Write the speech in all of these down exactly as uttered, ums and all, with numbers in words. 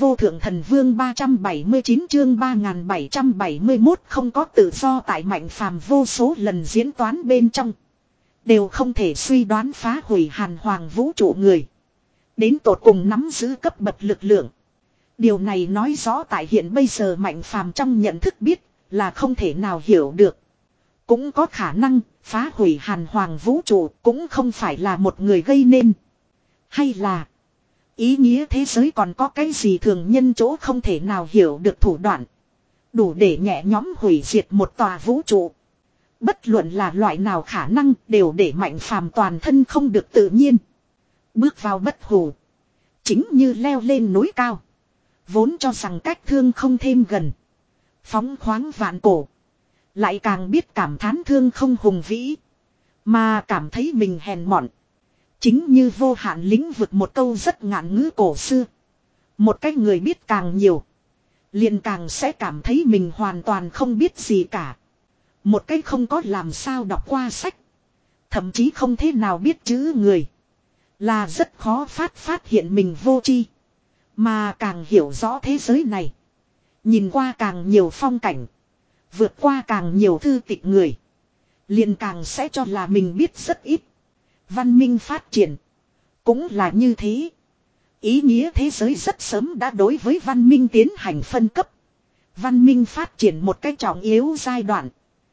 vô thượng thần vương ba trăm bảy mươi chín chương ba nghìn bảy trăm bảy mươi mốt không có tự do tại Mạnh Phàm vô số lần diễn toán bên trong. Đều không thể suy đoán phá hủy hàn hoàng vũ trụ người. Đến tột cùng nắm giữ cấp bậc lực lượng. Điều này nói rõ tại hiện bây giờ Mạnh Phàm trong nhận thức biết là không thể nào hiểu được. Cũng có khả năng phá hủy hàn hoàng vũ trụ cũng không phải là một người gây nên. Hay là ý nghĩa thế giới còn có cái gì thường nhân chỗ không thể nào hiểu được thủ đoạn. Đủ để nhẹ nhóm hủy diệt một tòa vũ trụ. Bất luận là loại nào khả năng đều để Mạnh Phàm toàn thân không được tự nhiên. Bước vào bất hủ. Chính như leo lên núi cao. Vốn cho rằng cách thương không thêm gần. Phóng khoáng vạn cổ. Lại càng biết cảm thán thương không hùng vĩ. Mà cảm thấy mình hèn mọn. Chính như vô hạn lĩnh vực một câu rất ngạn ngữ cổ xưa. Một cái người biết càng nhiều. Liền càng sẽ cảm thấy mình hoàn toàn không biết gì cả. Một cái không có làm sao đọc qua sách. Thậm chí không thế nào biết chữ người. Là rất khó phát phát hiện mình vô tri. Mà càng hiểu rõ thế giới này. Nhìn qua càng nhiều phong cảnh. Vượt qua càng nhiều thư tịch người. Liền càng sẽ cho là mình biết rất ít. Văn minh phát triển. Cũng là như thế. Ý nghĩa thế giới rất sớm đã đối với văn minh tiến hành phân cấp. Văn minh phát triển một cách trọng yếu giai đoạn.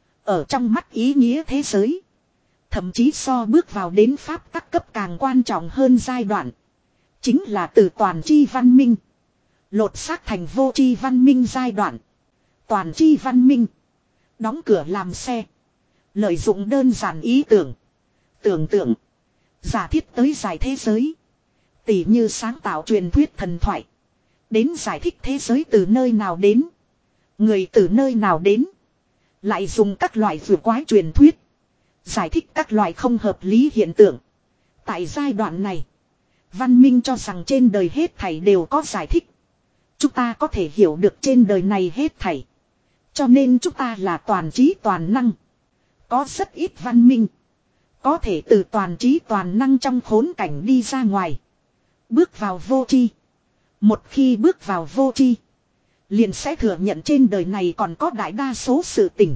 Ở trong mắt ý nghĩa thế giới. Thậm chí so bước vào đến pháp tắc cấp càng quan trọng hơn giai đoạn. Chính là từ toàn chi văn minh. Lột xác thành vô chi văn minh giai đoạn. Toàn chi văn minh. Đóng cửa làm xe. Lợi dụng đơn giản ý tưởng. Tưởng tượng. Giả thiết tới giải thế giới. Tỉ như sáng tạo truyền thuyết thần thoại. Đến giải thích thế giới từ nơi nào đến. Người từ nơi nào đến. Lại dùng các loại vừa quái truyền thuyết. Giải thích các loại không hợp lý hiện tượng. Tại giai đoạn này. Văn minh cho rằng trên đời hết thảy đều có giải thích. Chúng ta có thể hiểu được trên đời này hết thảy. Cho nên chúng ta là toàn trí toàn năng. Có rất ít văn minh. Có thể từ toàn trí toàn năng trong khốn cảnh đi ra ngoài. Bước vào vô tri. Một khi bước vào vô tri. Liền sẽ thừa nhận trên đời này còn có đại đa số sự tình.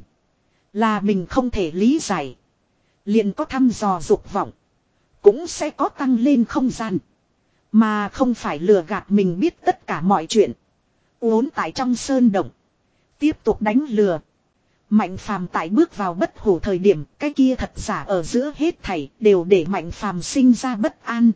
Là mình không thể lý giải. Liền có thăm dò dục vọng. Cũng sẽ có tăng lên không gian. Mà không phải lừa gạt mình biết tất cả mọi chuyện. Uốn tại trong sơn động. Tiếp tục đánh lừa. Mạnh Phàm tại bước vào bất hủ thời điểm, cái kia thật giả ở giữa hết thảy đều để Mạnh Phàm sinh ra bất an.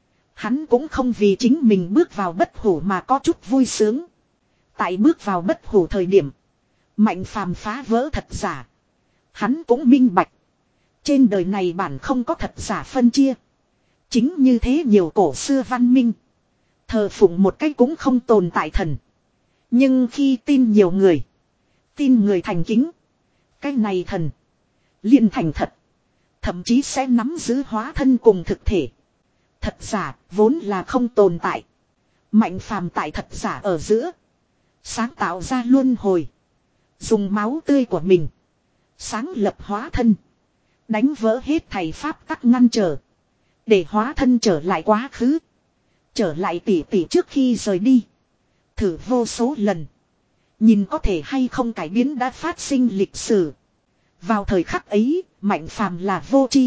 Hắn cũng không vì chính mình bước vào bất hủ mà có chút vui sướng. Tại bước vào bất hủ thời điểm, Mạnh Phàm phá vỡ thật giả. Hắn cũng minh bạch. Trên đời này bản không có thật giả phân chia. Chính như thế nhiều cổ xưa văn minh. Thờ phụng một cái cũng không tồn tại thần. Nhưng khi tin nhiều người. Tin người thành kính. Cái này thần. Liền thành thật. Thậm chí sẽ nắm giữ hóa thân cùng thực thể. Thật giả vốn là không tồn tại. Mạnh Phàm tại thật giả ở giữa. Sáng tạo ra luân hồi. Dùng máu tươi của mình. Sáng lập hóa thân. Đánh vỡ hết thầy pháp tắc ngăn trở. Để hóa thân trở lại quá khứ. Trở lại tỉ tỉ trước khi rời đi. Thử vô số lần. Nhìn có thể hay không cải biến đã phát sinh lịch sử. Vào thời khắc ấy, Mạnh Phàm là vô tri.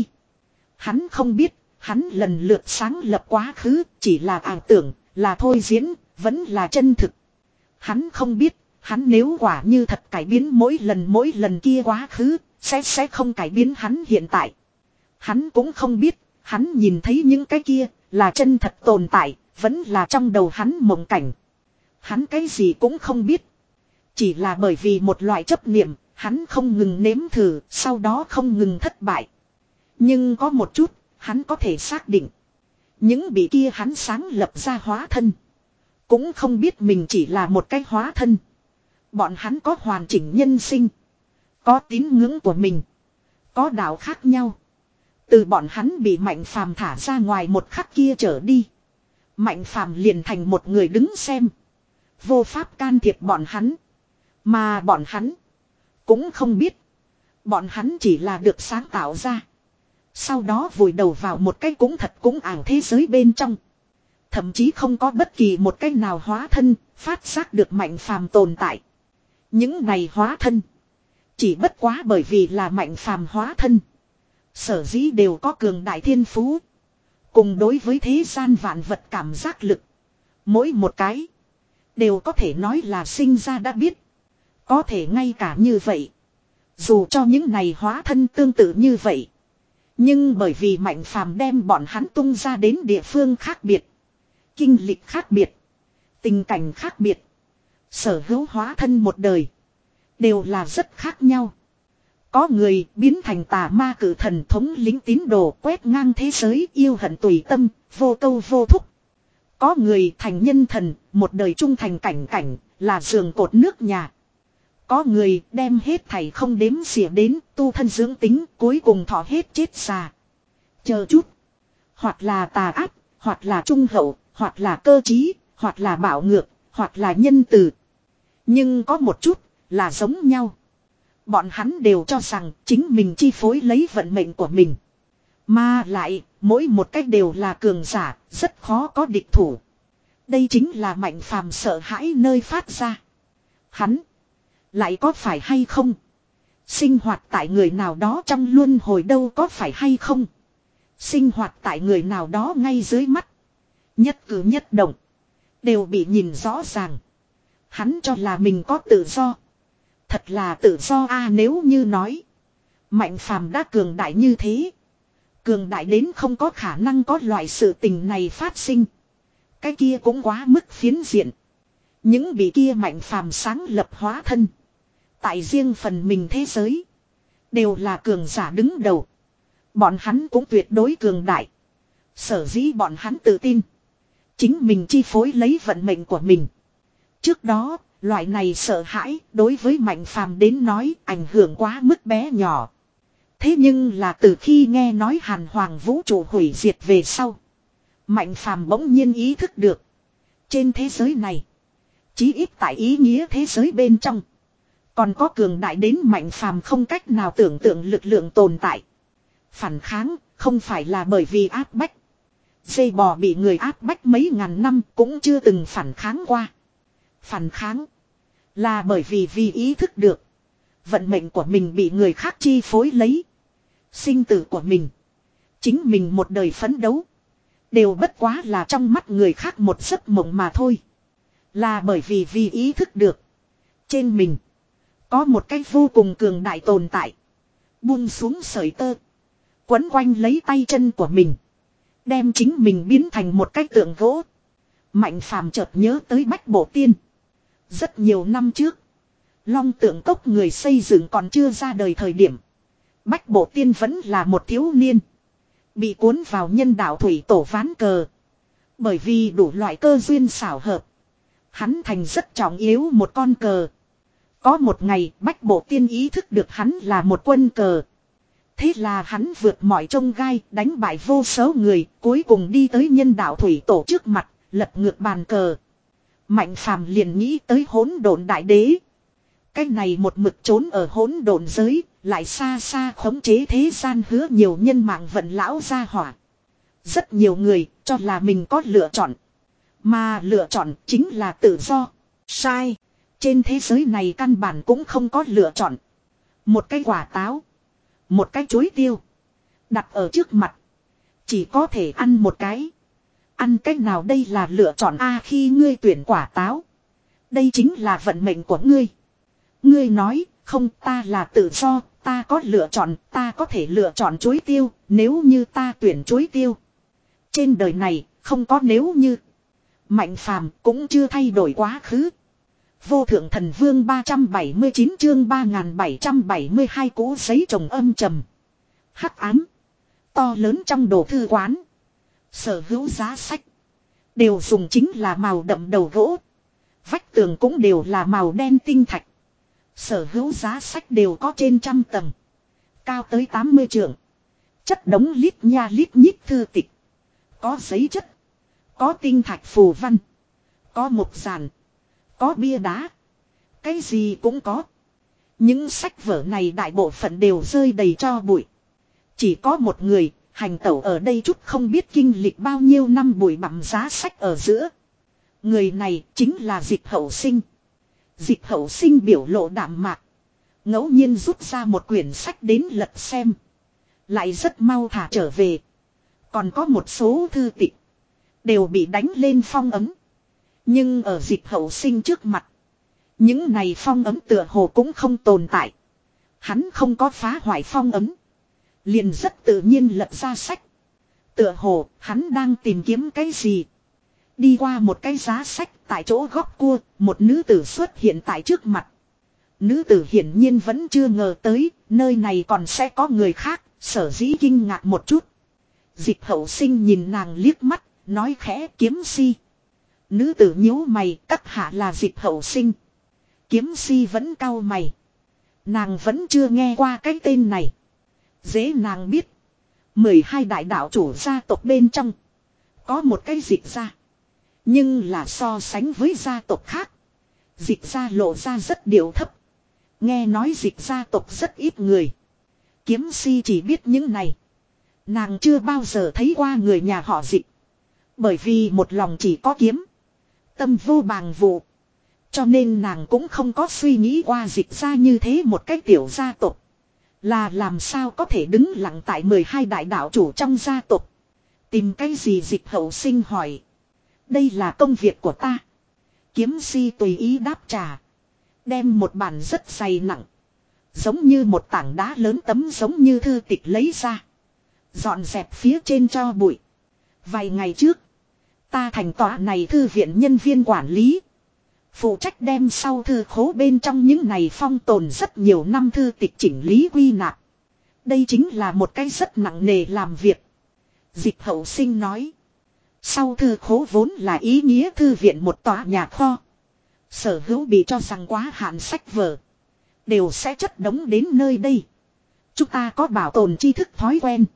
Hắn không biết, hắn lần lượt sáng lập quá khứ, chỉ là ảo tưởng, là thôi diễn, vẫn là chân thực. Hắn không biết, hắn nếu quả như thật cải biến mỗi lần mỗi lần kia quá khứ, sẽ sẽ không cải biến hắn hiện tại. Hắn cũng không biết, hắn nhìn thấy những cái kia, là chân thật tồn tại, vẫn là trong đầu hắn mộng cảnh. Hắn cái gì cũng không biết. Chỉ là bởi vì một loại chấp niệm, hắn không ngừng nếm thử, sau đó không ngừng thất bại. Nhưng có một chút, hắn có thể xác định. Những bị kia hắn sáng lập ra hóa thân. Cũng không biết mình chỉ là một cái hóa thân. Bọn hắn có hoàn chỉnh nhân sinh. Có tín ngưỡng của mình. Có đạo khác nhau. Từ bọn hắn bị Mạnh Phàm thả ra ngoài một khắc kia trở đi. Mạnh Phàm liền thành một người đứng xem. Vô pháp can thiệp bọn hắn. Mà bọn hắn cũng không biết. Bọn hắn chỉ là được sáng tạo ra. Sau đó vùi đầu vào một cái cũng thật cũng ảo thế giới bên trong. Thậm chí không có bất kỳ một cách nào hóa thân phát giác được Mạnh Phàm tồn tại. Những này hóa thân chỉ bất quá bởi vì là Mạnh Phàm hóa thân, sở dĩ đều có cường đại thiên phú, cùng đối với thế gian vạn vật cảm giác lực. Mỗi một cái đều có thể nói là sinh ra đã biết. Có thể ngay cả như vậy, dù cho những này hóa thân tương tự như vậy, nhưng bởi vì Mạnh Phàm đem bọn hắn tung ra đến địa phương khác biệt, kinh lịch khác biệt, tình cảnh khác biệt, sở hữu hóa thân một đời đều là rất khác nhau. Có người biến thành tà ma cử thần thống lĩnh tín đồ quét ngang thế giới yêu hận tùy tâm, vô câu vô thúc. Có người thành nhân thần, một đời trung thành cảnh cảnh, là giường cột nước nhà. Có người đem hết thảy không đếm xỉa đến tu thân dưỡng tính, cuối cùng thọ hết chết già. Chờ chút. Hoặc là tà ác, hoặc là trung hậu, hoặc là cơ trí, hoặc là bạo ngược, hoặc là nhân từ. Nhưng có một chút là giống nhau. Bọn hắn đều cho rằng chính mình chi phối lấy vận mệnh của mình. Mà lại, mỗi một cách đều là cường giả, rất khó có địch thủ. Đây chính là Mạnh Phàm sợ hãi nơi phát ra. Hắn lại có phải hay không sinh hoạt tại người nào đó trong luân hồi, đâu có phải hay không sinh hoạt tại người nào đó ngay dưới mắt. Nhất cử nhất động đều bị nhìn rõ ràng. Hắn cho là mình có tự do. Thật là tự do a. Nếu như nói Mạnh Phàm đã cường đại như thế, cường đại đến không có khả năng có loại sự tình này phát sinh, cái kia cũng quá mức phiến diện. Những bị kia Mạnh Phàm sáng lập hóa thân, tại riêng phần mình thế giới đều là cường giả đứng đầu. Bọn hắn cũng tuyệt đối cường đại. Sở dĩ bọn hắn tự tin chính mình chi phối lấy vận mệnh của mình. Trước đó, loại này sợ hãi đối với Mạnh Phàm đến nói ảnh hưởng quá mức bé nhỏ. Thế nhưng là từ khi nghe nói Hàn Hoàng vũ trụ hủy diệt về sau, Mạnh Phàm bỗng nhiên ý thức được, trên thế giới này, chí ít tại ý nghĩa thế giới bên trong, còn có cường đại đến Mạnh Phàm không cách nào tưởng tượng lực lượng tồn tại. Phản kháng không phải là bởi vì áp bách. Dây bò bị người áp bách mấy ngàn năm cũng chưa từng phản kháng qua. Phản kháng là bởi vì vì ý thức được vận mệnh của mình bị người khác chi phối lấy. Sinh tử của mình, chính mình một đời phấn đấu, đều bất quá là trong mắt người khác một giấc mộng mà thôi. Là bởi vì vì ý thức được trên mình có một cái vô cùng cường đại tồn tại, buông xuống sợi tơ, quấn quanh lấy tay chân của mình, đem chính mình biến thành một cái tượng gỗ. Mạnh Phàm chợt nhớ tới Bách Bộ Tiên. Rất nhiều năm trước, Long Tượng Cốc người xây dựng còn chưa ra đời thời điểm, Bách Bộ Tiên vẫn là một thiếu niên, bị cuốn vào nhân đạo thủy tổ ván cờ. Bởi vì đủ loại cơ duyên xảo hợp, hắn thành rất trọng yếu một con cờ. Có một ngày Bách Bộ Tiên ý thức được hắn là một quân cờ. Thế là hắn vượt mọi chông gai, đánh bại vô số người, cuối cùng đi tới nhân đạo thủy tổ trước mặt, lật ngược bàn cờ. Mạnh Phàm liền nghĩ tới Hỗn Độn Đại Đế. Cái này một mực trốn ở hỗn độn giới, lại xa xa khống chế thế gian hứa nhiều nhân mạng vận lão gia hỏa. Rất nhiều người cho là mình có lựa chọn, mà lựa chọn chính là tự do. Sai. Trên thế giới này căn bản cũng không có lựa chọn. Một cái quả táo, một cái chuối tiêu đặt ở trước mặt, chỉ có thể ăn một cái. Ăn cách nào đây là lựa chọn a? Khi ngươi tuyển quả táo, đây chính là vận mệnh của ngươi. Ngươi nói, không, ta là tự do, ta có lựa chọn, ta có thể lựa chọn chuối tiêu, nếu như ta tuyển chuối tiêu. Trên đời này, không có nếu như. Mạnh Phàm cũng chưa thay đổi quá khứ. Vô Thượng Thần Vương ba trăm bảy mươi chín chương ba nghìn bảy trăm bảy mươi hai cỗ giấy trồng âm trầm. Hắc ám. To lớn trong đồ thư quán. Sở hữu giá sách đều dùng chính là màu đậm đầu gỗ. Vách tường cũng đều là màu đen tinh thạch. Sở hữu giá sách đều có trên trăm tầng, cao tới tám mươi trượng. Chất đống lít nha lít nhít thư tịch. Có giấy chất, có tinh thạch phù văn, có mộc giản, có bia đá. Cái gì cũng có. Những sách vở này đại bộ phận đều rơi đầy tro bụi. Chỉ có một người, Hành tẩu ở đây chút không biết kinh lịch bao nhiêu năm bụi bặm giá sách ở giữa. Người này chính là Dịch Hậu Sinh. Dịch Hậu Sinh biểu lộ đạm mạc. Ngẫu nhiên rút ra một quyển sách đến lật xem. Lại rất mau thả trở về. Còn có một số thư tịch. Đều bị đánh lên phong ấm. Nhưng ở Dịch Hậu Sinh trước mặt. Những này phong ấm tựa hồ cũng không tồn tại. Hắn không có phá hoại phong ấm. Liền rất tự nhiên lật ra sách. Tựa hồ hắn đang tìm kiếm cái gì. Đi qua một cái giá sách tại chỗ góc cua. Một nữ tử xuất hiện tại trước mặt. Nữ tử hiển nhiên vẫn chưa ngờ tới. Nơi này còn sẽ có người khác. Sở dĩ kinh ngạc một chút. Dịch Hậu Sinh nhìn nàng liếc mắt. Nói khẽ Kiếm Si. Nữ tử nhíu mày. Các hạ là Dịch Hậu Sinh. Kiếm Si vẫn cau mày. Nàng vẫn chưa nghe qua cái tên này. Dễ nàng biết. mười hai đại đạo chủ gia tộc bên trong. Có một cái Dịch gia. Nhưng là so sánh với gia tộc khác. Dịch gia lộ ra rất điệu thấp. Nghe nói Dịch gia tộc rất ít người. Kiếm Si chỉ biết những này. Nàng chưa bao giờ thấy qua người nhà họ Dịch. Bởi vì một lòng chỉ có kiếm. Tâm vô bàng vụ. Cho nên nàng cũng không có suy nghĩ qua Dịch gia như thế một cái tiểu gia tộc. Là làm sao có thể đứng lặng tại mười hai đại đạo chủ trong gia tộc. Tìm cái gì Dịch Hậu Sinh hỏi. Đây là công việc của ta. Kiếm Si tùy ý đáp trả. Đem một bản rất dày nặng. Giống như một tảng đá lớn tấm giống như thư tịch lấy ra. Dọn dẹp phía trên cho bụi. Vài ngày trước. Ta thành tọa này thư viện nhân viên quản lý. Phụ trách đem sau thư khố bên trong những này phong tồn rất nhiều năm thư tịch chỉnh lý quy nạp. Đây chính là một cái rất nặng nề làm việc. Dịch Hậu Sinh nói. Sau thư khố vốn là ý nghĩa thư viện một tòa nhà kho. Sở hữu bị cho rằng quá hạn sách vở. Đều sẽ chất đống đến nơi đây. Chúng ta có bảo tồn tri thức thói quen.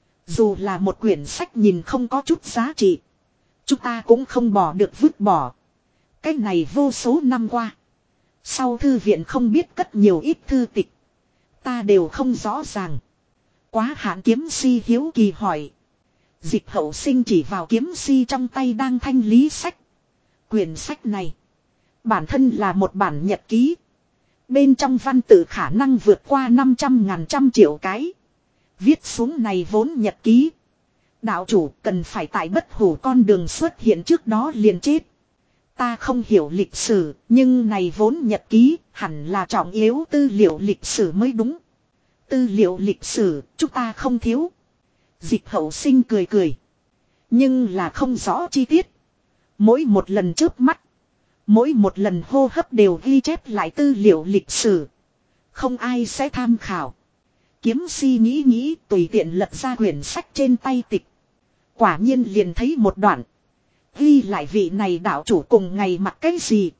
Dù là một quyển sách nhìn không có chút giá trị. Chúng ta cũng không bỏ được vứt bỏ. Cái này vô số năm qua. Sau thư viện không biết cất nhiều ít thư tịch. Ta đều không rõ ràng. Quá hạn Kiếm Si hiếu kỳ hỏi. Dịch Hậu Sinh chỉ vào Kiếm Si trong tay đang thanh lý sách. Quyển sách này. Bản thân là một bản nhật ký. Bên trong văn tự khả năng vượt qua năm trăm ngàn trăm triệu cái. Viết xuống này vốn nhật ký. Đạo chủ cần phải tại bất hủ con đường xuất hiện trước đó liền chết. Ta không hiểu lịch sử, nhưng này vốn nhật ký, hẳn là trọng yếu tư liệu lịch sử mới đúng. Tư liệu lịch sử, chúng ta không thiếu. Dịch Hậu Sinh cười cười. Nhưng là không rõ chi tiết. Mỗi một lần chớp mắt. Mỗi một lần hô hấp đều ghi chép lại tư liệu lịch sử. Không ai sẽ tham khảo. Kiếm Si nghĩ nghĩ tùy tiện lật ra quyển sách trên tay tịch. Quả nhiên liền thấy một đoạn. Ghi lại vị này đạo chủ cùng ngày mặc cái gì.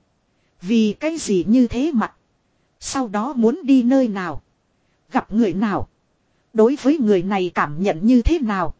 Vì cái gì như thế mặc. Sau đó muốn đi nơi nào. Gặp người nào. Đối với người này cảm nhận như thế nào.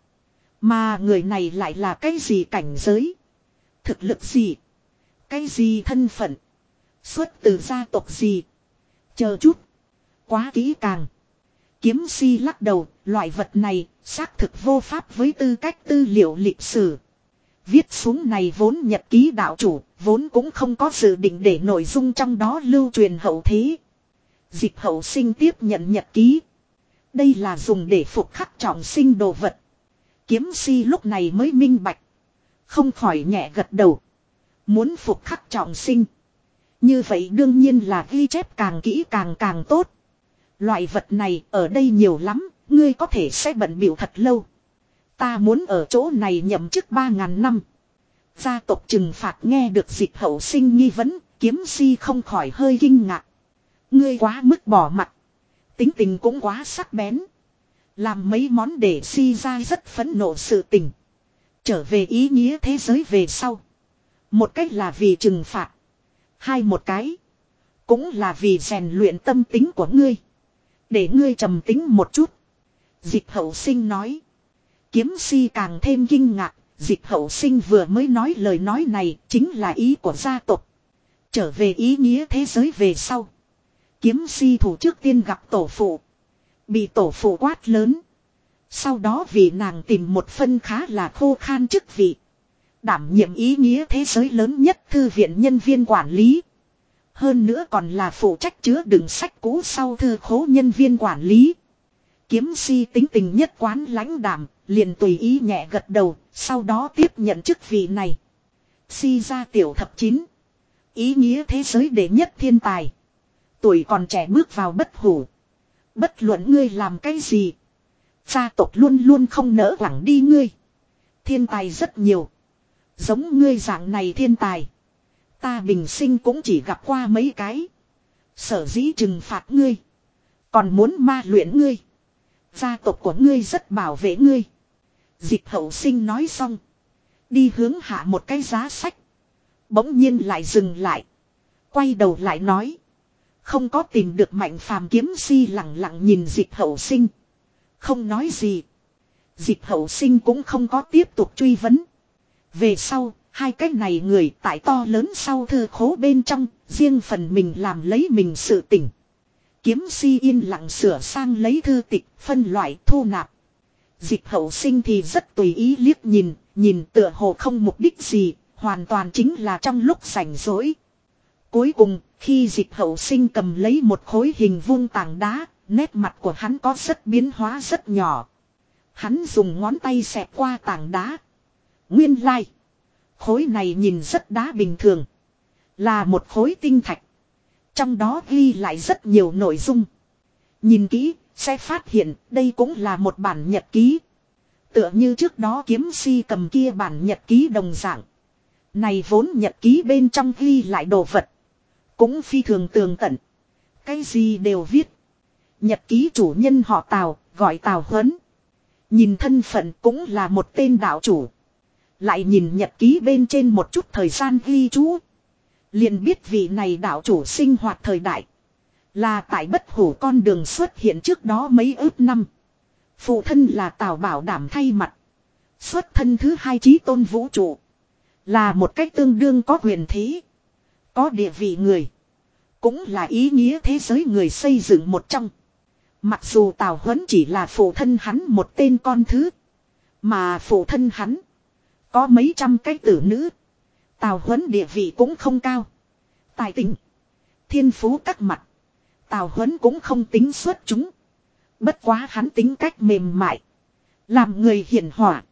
Mà người này lại là cái gì cảnh giới. Thực lực gì. Cái gì thân phận. Xuất từ gia tộc gì. Chờ chút. Quá kỹ càng. Kiếm Si lắc đầu. Loại vật này xác thực vô pháp với tư cách tư liệu lịch sử. Viết xuống này vốn nhật ký đạo chủ, vốn cũng không có dự định để nội dung trong đó lưu truyền hậu thế. Dịch Hậu Sinh tiếp nhận nhật ký. Đây là dùng để phục khắc trọng sinh đồ vật. Kiếm Si lúc này mới minh bạch. Không khỏi nhẹ gật đầu. Muốn phục khắc trọng sinh. Như vậy đương nhiên là ghi chép càng kỹ càng càng tốt. Loại vật này ở đây nhiều lắm, ngươi có thể sẽ bận bịu thật lâu. Ta muốn ở chỗ này nhậm chức ba ngàn năm. Gia tộc trừng phạt nghe được Dịch Hậu Sinh nghi vấn, Kiếm Si không khỏi hơi kinh ngạc. Ngươi quá mức bỏ mặt. Tính tình cũng quá sắc bén. Làm mấy món để Si ra rất phẫn nộ sự tình. Trở về ý nghĩa thế giới về sau. Một cách là vì trừng phạt. Hai một cái. Cũng là vì rèn luyện tâm tính của ngươi. Để ngươi trầm tính một chút. Dịch Hậu Sinh nói. Kiếm Si càng thêm kinh ngạc. Dịch Hậu Sinh vừa mới nói lời nói này chính là ý của gia tộc. Trở về ý nghĩa thế giới về sau. Kiếm Si thủ trước tiên gặp tổ phụ. Bị tổ phụ quát lớn. Sau đó vì nàng tìm một phân khá là khô khan chức vị. Đảm nhiệm ý nghĩa thế giới lớn nhất thư viện nhân viên quản lý. Hơn nữa còn là phụ trách chứa đựng sách cũ sau thư khố nhân viên quản lý. Kiếm si tính tình nhất quán lãnh đạm, liền tùy ý nhẹ gật đầu, sau đó tiếp nhận chức vị này. Si ra tiểu thập chín. Ý nghĩa thế giới đệ nhất thiên tài. Tuổi còn trẻ bước vào bất hủ. Bất luận ngươi làm cái gì. Gia tộc luôn luôn không nỡ quẳng đi ngươi. Thiên tài rất nhiều. Giống ngươi dạng này thiên tài. Ta bình sinh cũng chỉ gặp qua mấy cái. Sở dĩ trừng phạt ngươi. Còn muốn ma luyện ngươi. Gia tộc của ngươi rất bảo vệ ngươi. Dịch hậu sinh nói xong. Đi hướng hạ một cái giá sách. Bỗng nhiên lại dừng lại. Quay đầu lại nói. Không có tìm được Mạnh Phàm kiếm si lặng lặng nhìn dịch hậu sinh. Không nói gì. Dịch hậu sinh cũng không có tiếp tục truy vấn. Về sau, hai cái này người tại to lớn sau thư khố bên trong, riêng phần mình làm lấy mình sự tỉnh. Kiếm si yên lặng sửa sang lấy thư tịch, phân loại thu nạp. Dịch hậu sinh thì rất tùy ý liếc nhìn, nhìn tựa hồ không mục đích gì, hoàn toàn chính là trong lúc rảnh rỗi. Cuối cùng, khi dịch hậu sinh cầm lấy một khối hình vuông tảng đá, nét mặt của hắn có rất biến hóa rất nhỏ. Hắn dùng ngón tay xẹt qua tảng đá. Nguyên lai. Khối này nhìn rất đá bình thường. Là một khối tinh thạch. Trong đó ghi lại rất nhiều nội dung. Nhìn kỹ, sẽ phát hiện đây cũng là một bản nhật ký. Tựa như trước đó kiếm si cầm kia bản nhật ký đồng dạng. Này vốn nhật ký bên trong ghi lại đồ vật. Cũng phi thường tường tận. Cái gì đều viết. Nhật ký chủ nhân họ Tào, gọi Tào Huấn. Nhìn thân phận cũng là một tên đạo chủ. Lại nhìn nhật ký bên trên một chút thời gian ghi chú. Liền biết vị này đạo chủ sinh hoạt thời đại. Là tại bất hủ con đường xuất hiện trước đó mấy ước năm. Phụ thân là Tào Bảo Đảm thay mặt. Xuất thân thứ hai chí tôn vũ trụ. Là một cách tương đương có quyền thế. Có địa vị người. Cũng là ý nghĩa thế giới người xây dựng một trong. Mặc dù Tào Huấn chỉ là phụ thân hắn một tên con thứ. Mà phụ thân hắn. Có mấy trăm cái tử nữ. Tào Huấn địa vị cũng không cao. Tài tình. Thiên phú các mặt. Tào Huấn cũng không tính xuất chúng. Bất quá hắn tính cách mềm mại. Làm người hiền hòa.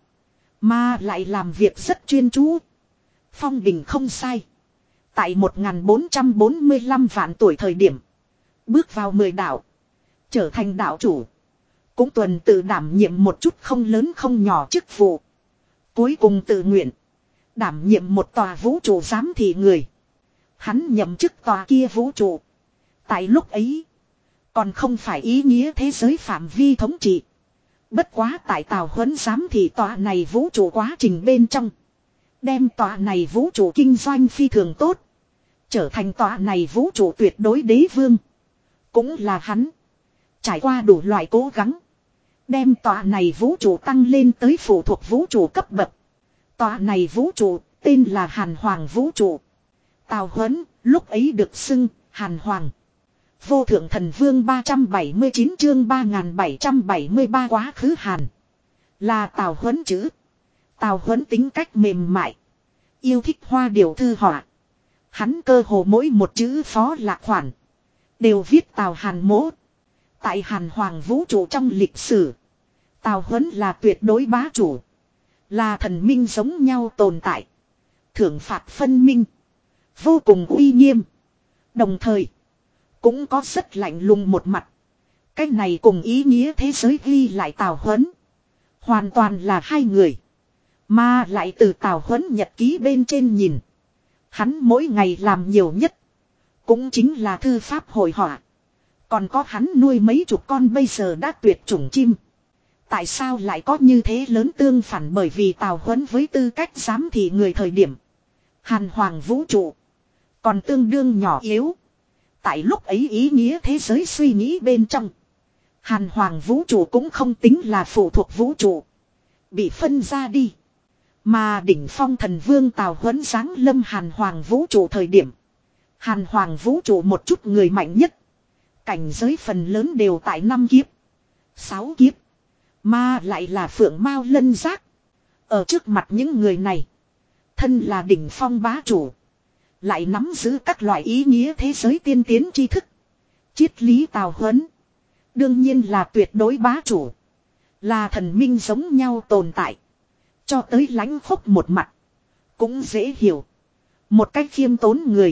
Mà lại làm việc rất chuyên chú. Phong bình không sai. Tại một nghìn bốn trăm bốn mươi lăm vạn tuổi thời điểm. Bước vào mười đạo. Trở thành đạo chủ. Cũng tuần tự đảm nhiệm một chút không lớn không nhỏ chức vụ. Cuối cùng tự nguyện. Đảm nhiệm một tòa vũ trụ giám thị người. Hắn nhậm chức tòa kia vũ trụ. Tại lúc ấy. Còn không phải ý nghĩa thế giới phạm vi thống trị. Bất quá tại Tào Huấn giám thị tòa này vũ trụ quá trình bên trong. Đem tòa này vũ trụ kinh doanh phi thường tốt. Trở thành tòa này vũ trụ tuyệt đối đế vương. Cũng là hắn. Trải qua đủ loại cố gắng. Đem tòa này vũ trụ tăng lên tới phụ thuộc vũ trụ cấp bậc. Tòa này vũ trụ tên là Hàn Hoàng vũ trụ. Tào Huấn lúc ấy được xưng Hàn Hoàng. Vô thượng thần vương ba trăm bảy mươi chín chương ba nghìn bảy trăm bảy mươi ba quá khứ Hàn. Là Tào Huấn chữ. Tào Huấn tính cách mềm mại. Yêu thích hoa điệu thư họa. Hắn cơ hồ mỗi một chữ phó lạc khoản. Đều viết Tào Hàn mỗ. Tại Hàn Hoàng vũ trụ trong lịch sử. Tào Huấn là tuyệt đối bá chủ. Là thần minh giống nhau tồn tại. Thưởng phạt phân minh. Vô cùng uy nghiêm. Đồng thời. Cũng có rất lạnh lùng một mặt. Cái này cùng ý nghĩa thế giới ghi lại Tào Huấn. Hoàn toàn là hai người. Mà lại từ Tào Huấn nhật ký bên trên nhìn. Hắn mỗi ngày làm nhiều nhất. Cũng chính là thư pháp hội họa. Còn có hắn nuôi mấy chục con bây giờ đã tuyệt chủng chim. Tại sao lại có như thế lớn tương phản, bởi vì Tào Huấn với tư cách giám thị người thời điểm. Hàn Hoàng vũ trụ. Còn tương đương nhỏ yếu. Tại lúc ấy ý nghĩa thế giới suy nghĩ bên trong. Hàn Hoàng vũ trụ cũng không tính là phụ thuộc vũ trụ. Bị phân ra đi. Mà đỉnh phong thần vương Tào Huấn giáng lâm Hàn Hoàng vũ trụ thời điểm. Hàn Hoàng vũ trụ một chút người mạnh nhất. Cảnh giới phần lớn đều tại năm kiếp. Sáu kiếp. Mà lại là phượng mao lân giác. Ở trước mặt những người này. Thân là đỉnh phong bá chủ. Lại nắm giữ các loại ý nghĩa thế giới tiên tiến tri thức. Triết lý Tào Huấn. Đương nhiên là tuyệt đối bá chủ. Là thần minh giống nhau tồn tại. Cho tới lãnh khốc một mặt. Cũng dễ hiểu. Một cách khiêm tốn người.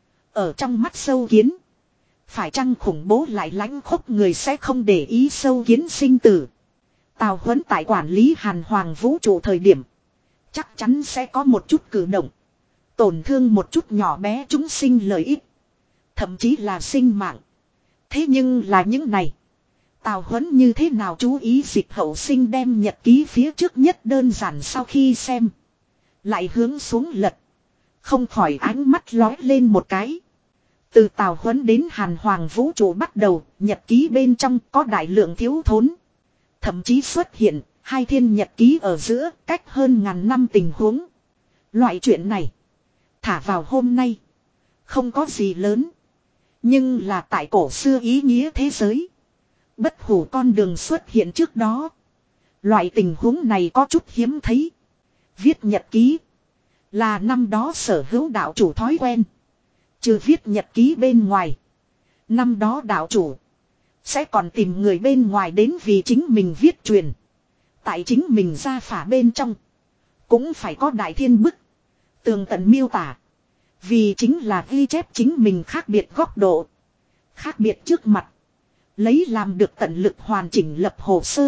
Ở trong mắt sâu kiến. Phải chăng khủng bố lại lãnh khốc người sẽ không để ý sâu kiến sinh tử. Tào Huấn tại quản lý Hàn Hoàng vũ trụ thời điểm. Chắc chắn sẽ có một chút cử động. Tổn thương một chút nhỏ bé chúng sinh lợi ích. Thậm chí là sinh mạng. Thế nhưng là những này. Tào Huấn như thế nào chú ý Dịch Hậu Sinh đem nhật ký phía trước nhất đơn giản sau khi xem. Lại hướng xuống lật. Không khỏi ánh mắt lói lên một cái. Từ Tào Huấn đến Hàn Hoàng vũ trụ bắt đầu, nhật ký bên trong có đại lượng thiếu thốn. Thậm chí xuất hiện, hai thiên nhật ký ở giữa cách hơn ngàn năm tình huống. Loại chuyện này, thả vào hôm nay, không có gì lớn. Nhưng là tại cổ xưa ý nghĩa thế giới. Bất hủ con đường xuất hiện trước đó. Loại tình huống này có chút hiếm thấy. Viết nhật ký là năm đó sở hữu đạo chủ thói quen. Trừ viết nhật ký bên ngoài. Năm đó đạo chủ sẽ còn tìm người bên ngoài đến vì chính mình viết truyền. Tại chính mình ra phả bên trong. Cũng phải có đại thiên bức. Tường tận miêu tả. Vì chính là ghi chép chính mình khác biệt góc độ. Khác biệt trước mặt. Lấy làm được tận lực hoàn chỉnh lập hồ sơ.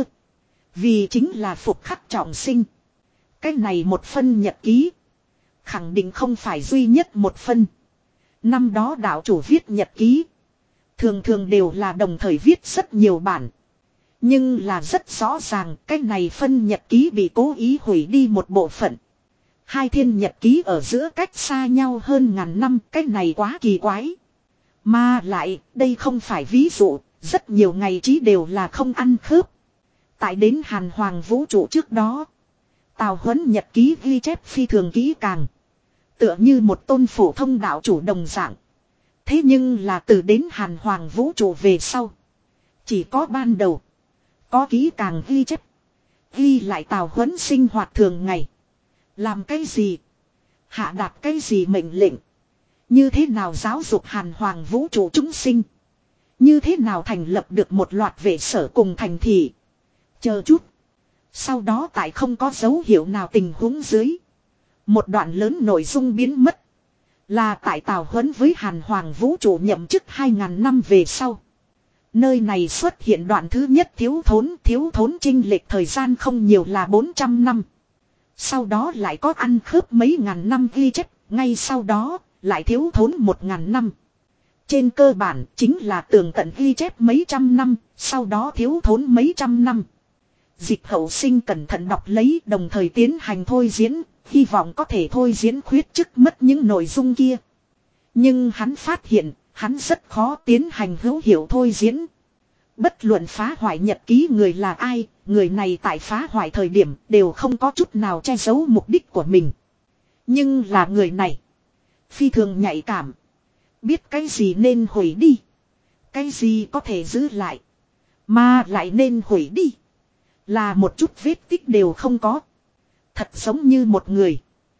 Vì chính là phục khắc trọng sinh. Cái này một phân nhật ký. Khẳng định không phải duy nhất một phân. Năm đó đạo chủ viết nhật ký. Thường thường đều là đồng thời viết rất nhiều bản. Nhưng là rất rõ ràng cái này phân nhật ký bị cố ý hủy đi một bộ phận. Hai thiên nhật ký ở giữa cách xa nhau hơn ngàn năm, cái này quá kỳ quái. Mà lại, đây không phải ví dụ, rất nhiều ngày chí đều là không ăn khớp. Tại đến Hàn Hoàng vũ trụ trước đó, Tào Huấn nhật ký ghi chép phi thường kỹ càng. Tựa như một tôn phổ thông đạo chủ đồng dạng. Thế nhưng là từ đến Hàn Hoàng vũ trụ về sau. Chỉ có ban đầu. Có kỹ càng ghi chép. Ghi lại Tào Huấn sinh hoạt thường ngày. Làm cái gì? Hạ đạt cái gì mệnh lệnh? Như thế nào giáo dục Hàn Hoàng vũ trụ chúng sinh? Như thế nào thành lập được một loạt vệ sở cùng thành thị? Chờ chút. Sau đó tại không có dấu hiệu nào tình huống dưới. Một đoạn lớn nội dung biến mất. Là tại Tào Huấn với Hàn Hoàng vũ trụ nhậm chức hai ngàn năm về sau. Nơi này xuất hiện đoạn thứ nhất thiếu thốn. Thiếu thốn chênh lệch thời gian không nhiều là bốn trăm năm. Sau đó lại có ăn khớp mấy ngàn năm ghi chép. Ngay sau đó lại thiếu thốn một ngàn năm. Trên cơ bản chính là tường tận ghi chép mấy trăm năm. Sau đó thiếu thốn mấy trăm năm. Dịch Hậu Sinh cẩn thận đọc lấy đồng thời tiến hành thôi diễn. Hy vọng có thể thôi diễn khuyết chức mất những nội dung kia. Nhưng hắn phát hiện, hắn rất khó tiến hành hữu hiệu thôi diễn. Bất luận phá hoại nhật ký người là ai, người này tại phá hoại thời điểm đều không có chút nào che giấu mục đích của mình. Nhưng là người này, phi thường nhạy cảm. Biết cái gì nên hủy đi, cái gì có thể giữ lại, mà lại nên hủy đi. Là một chút vết tích đều không có. Thật giống như một người.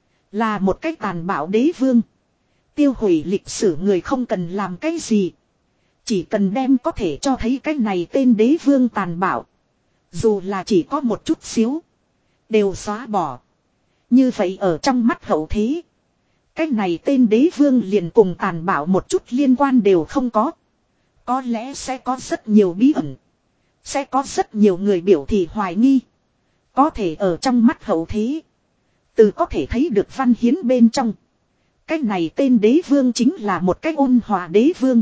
Là một cái tàn bạo đế vương. Tiêu hủy lịch sử người không cần làm cái gì. Chỉ cần đem có thể cho thấy cái này tên đế vương tàn bạo. Dù là chỉ có một chút xíu. Đều xóa bỏ. Như vậy ở trong mắt hậu thế. Cái này tên đế vương liền cùng tàn bạo một chút liên quan đều không có. Có lẽ sẽ có rất nhiều bí ẩn. Sẽ có rất nhiều người biểu thị hoài nghi. Có thể ở trong mắt hậu thế. Từ có thể thấy được văn hiến bên trong. Cái này tên đế vương chính là một cái ôn hòa đế vương.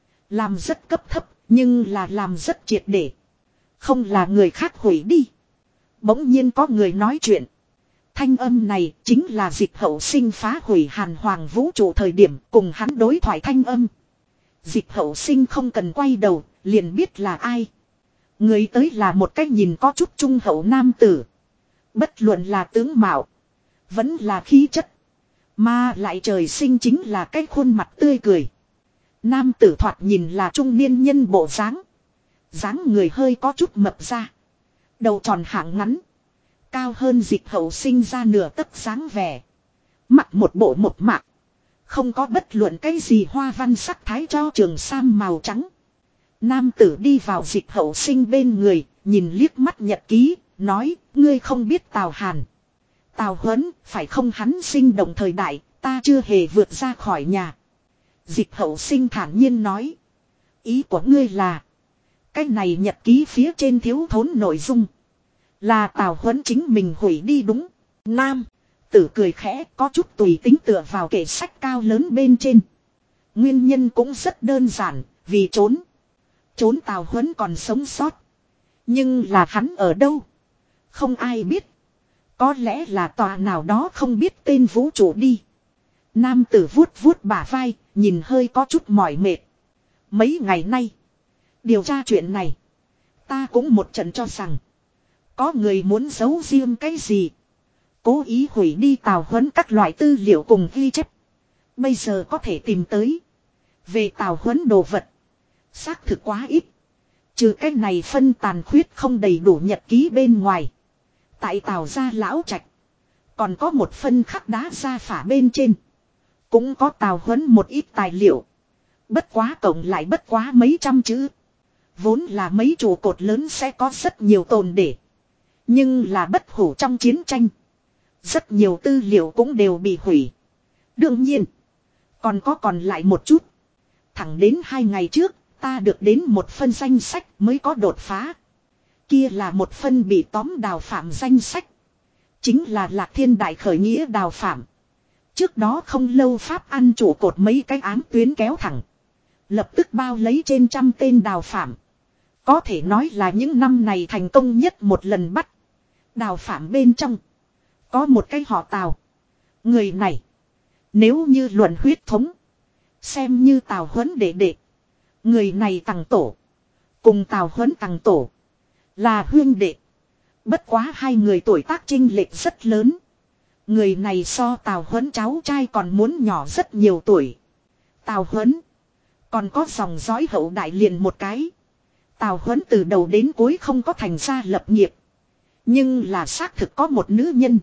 Làm rất cấp thấp. Nhưng là làm rất triệt để. Không là người khác hủy đi. Bỗng nhiên có người nói chuyện. Thanh âm này chính là Dịch Hậu Sinh phá hủy Hàn Hoàng vũ trụ thời điểm cùng hắn đối thoại thanh âm. Dịch Hậu Sinh không cần quay đầu. Liền biết là ai. Người tới là một cái nhìn có chút trung hậu nam tử. Bất luận là tướng mạo. Vẫn là khí chất. Mà lại trời sinh chính là cái khuôn mặt tươi cười. Nam tử thoạt nhìn là trung niên nhân bộ dáng. Dáng người hơi có chút mập ra. Đầu tròn hạng ngắn. Cao hơn Dịch Hậu Sinh ra nửa tấc dáng vẻ. Mặc một bộ một mạc. Không có bất luận cái gì hoa văn sắc thái cho trường sam màu trắng. Nam tử đi vào Dịch Hậu Sinh bên người, nhìn liếc mắt nhật ký, nói, ngươi không biết Tào Hàn. Tào Huấn, phải không hắn sinh động thời đại, ta chưa hề vượt ra khỏi nhà. Dịch Hậu Sinh thản nhiên nói. Ý của ngươi là, cái này nhật ký phía trên thiếu thốn nội dung. Là Tào Huấn chính mình hủy đi đúng. Nam tử cười khẽ có chút tùy tính tựa vào kệ sách cao lớn bên trên. Nguyên nhân cũng rất đơn giản, vì trốn. Trốn Tào Huấn còn sống sót. Nhưng là hắn ở đâu? Không ai biết. Có lẽ là tòa nào đó không biết tên vũ trụ đi. Nam tử vuốt vuốt bả vai, nhìn hơi có chút mỏi mệt. Mấy ngày nay, điều tra chuyện này, ta cũng một trận cho rằng có người muốn giấu riêng cái gì. Cố ý hủy đi Tào Huấn các loại tư liệu cùng ghi chép. Bây giờ có thể tìm tới. Về Tào Huấn đồ vật, xác thực quá ít. Trừ cái này phân tàn khuyết không đầy đủ nhật ký bên ngoài. Tại Tào gia lão trạch, còn có một phân khắc đá gia phả bên trên. Cũng có Tào Huấn một ít tài liệu. Bất quá cộng lại bất quá mấy trăm chữ. Vốn là mấy trụ cột lớn sẽ có rất nhiều tồn để. Nhưng là bất hủ trong chiến tranh. Rất nhiều tư liệu cũng đều bị hủy. Đương nhiên, còn có còn lại một chút. Thẳng đến hai ngày trước, ta được đến một phân danh sách mới có đột phá. Kia là một phân bị tóm đào phạm danh sách. Chính là Lạc Thiên Đại khởi nghĩa đào phạm. Trước đó không lâu Pháp ăn trụ cột mấy cái ám tuyến kéo thẳng. Lập tức bao lấy trên trăm tên đào phạm. Có thể nói là những năm này thành công nhất một lần bắt. Đào phạm bên trong có một cái họ Tào. Người này, nếu như luận huyết thống, xem như Tào Huấn đệ đệ. Người này tằng tổ, cùng Tào Huấn tằng tổ, là huyên đệ. Bất quá hai người tuổi tác chênh lệch rất lớn. Người này so Tào Huấn cháu trai còn muốn nhỏ rất nhiều tuổi. Tào Huấn còn có dòng dõi hậu đại liền một cái. Tào Huấn từ đầu đến cuối không có thành gia lập nghiệp. Nhưng là xác thực có một nữ nhân.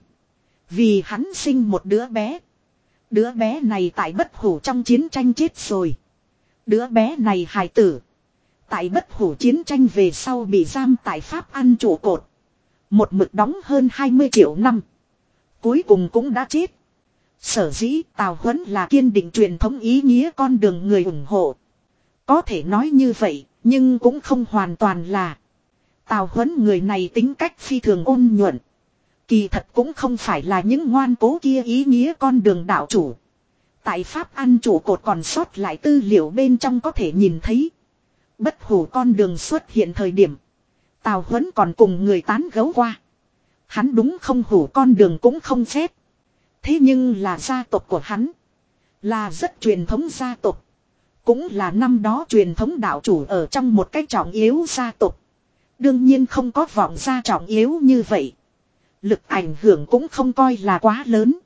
Vì hắn sinh một đứa bé. Đứa bé này tại bất hủ trong chiến tranh chết rồi. Đứa bé này hài tử. Tại bất hủ chiến tranh về sau bị giam tại Pháp ăn trụ cột. Một mực đóng hơn hai mươi triệu năm. Cuối cùng cũng đã chết. Sở dĩ Tào Huấn là kiên định truyền thống ý nghĩa con đường người ủng hộ. Có thể nói như vậy, nhưng cũng không hoàn toàn là. Tào Huấn người này tính cách phi thường ôn nhuận. Kỳ thật cũng không phải là những ngoan cố kia ý nghĩa con đường đạo chủ. Tại Pháp ăn trụ cột còn sót lại tư liệu bên trong có thể nhìn thấy. Bất hủ con đường xuất hiện thời điểm. Tào Huấn còn cùng người tán gấu qua. Hắn đúng không hủ con đường cũng không phép. Thế nhưng là gia tộc của hắn. Là rất truyền thống gia tộc. Cũng là năm đó truyền thống đạo chủ ở trong một cái trọng yếu gia tộc. Đương nhiên không có vọng gia trọng yếu như vậy. Lực ảnh hưởng cũng không coi là quá lớn.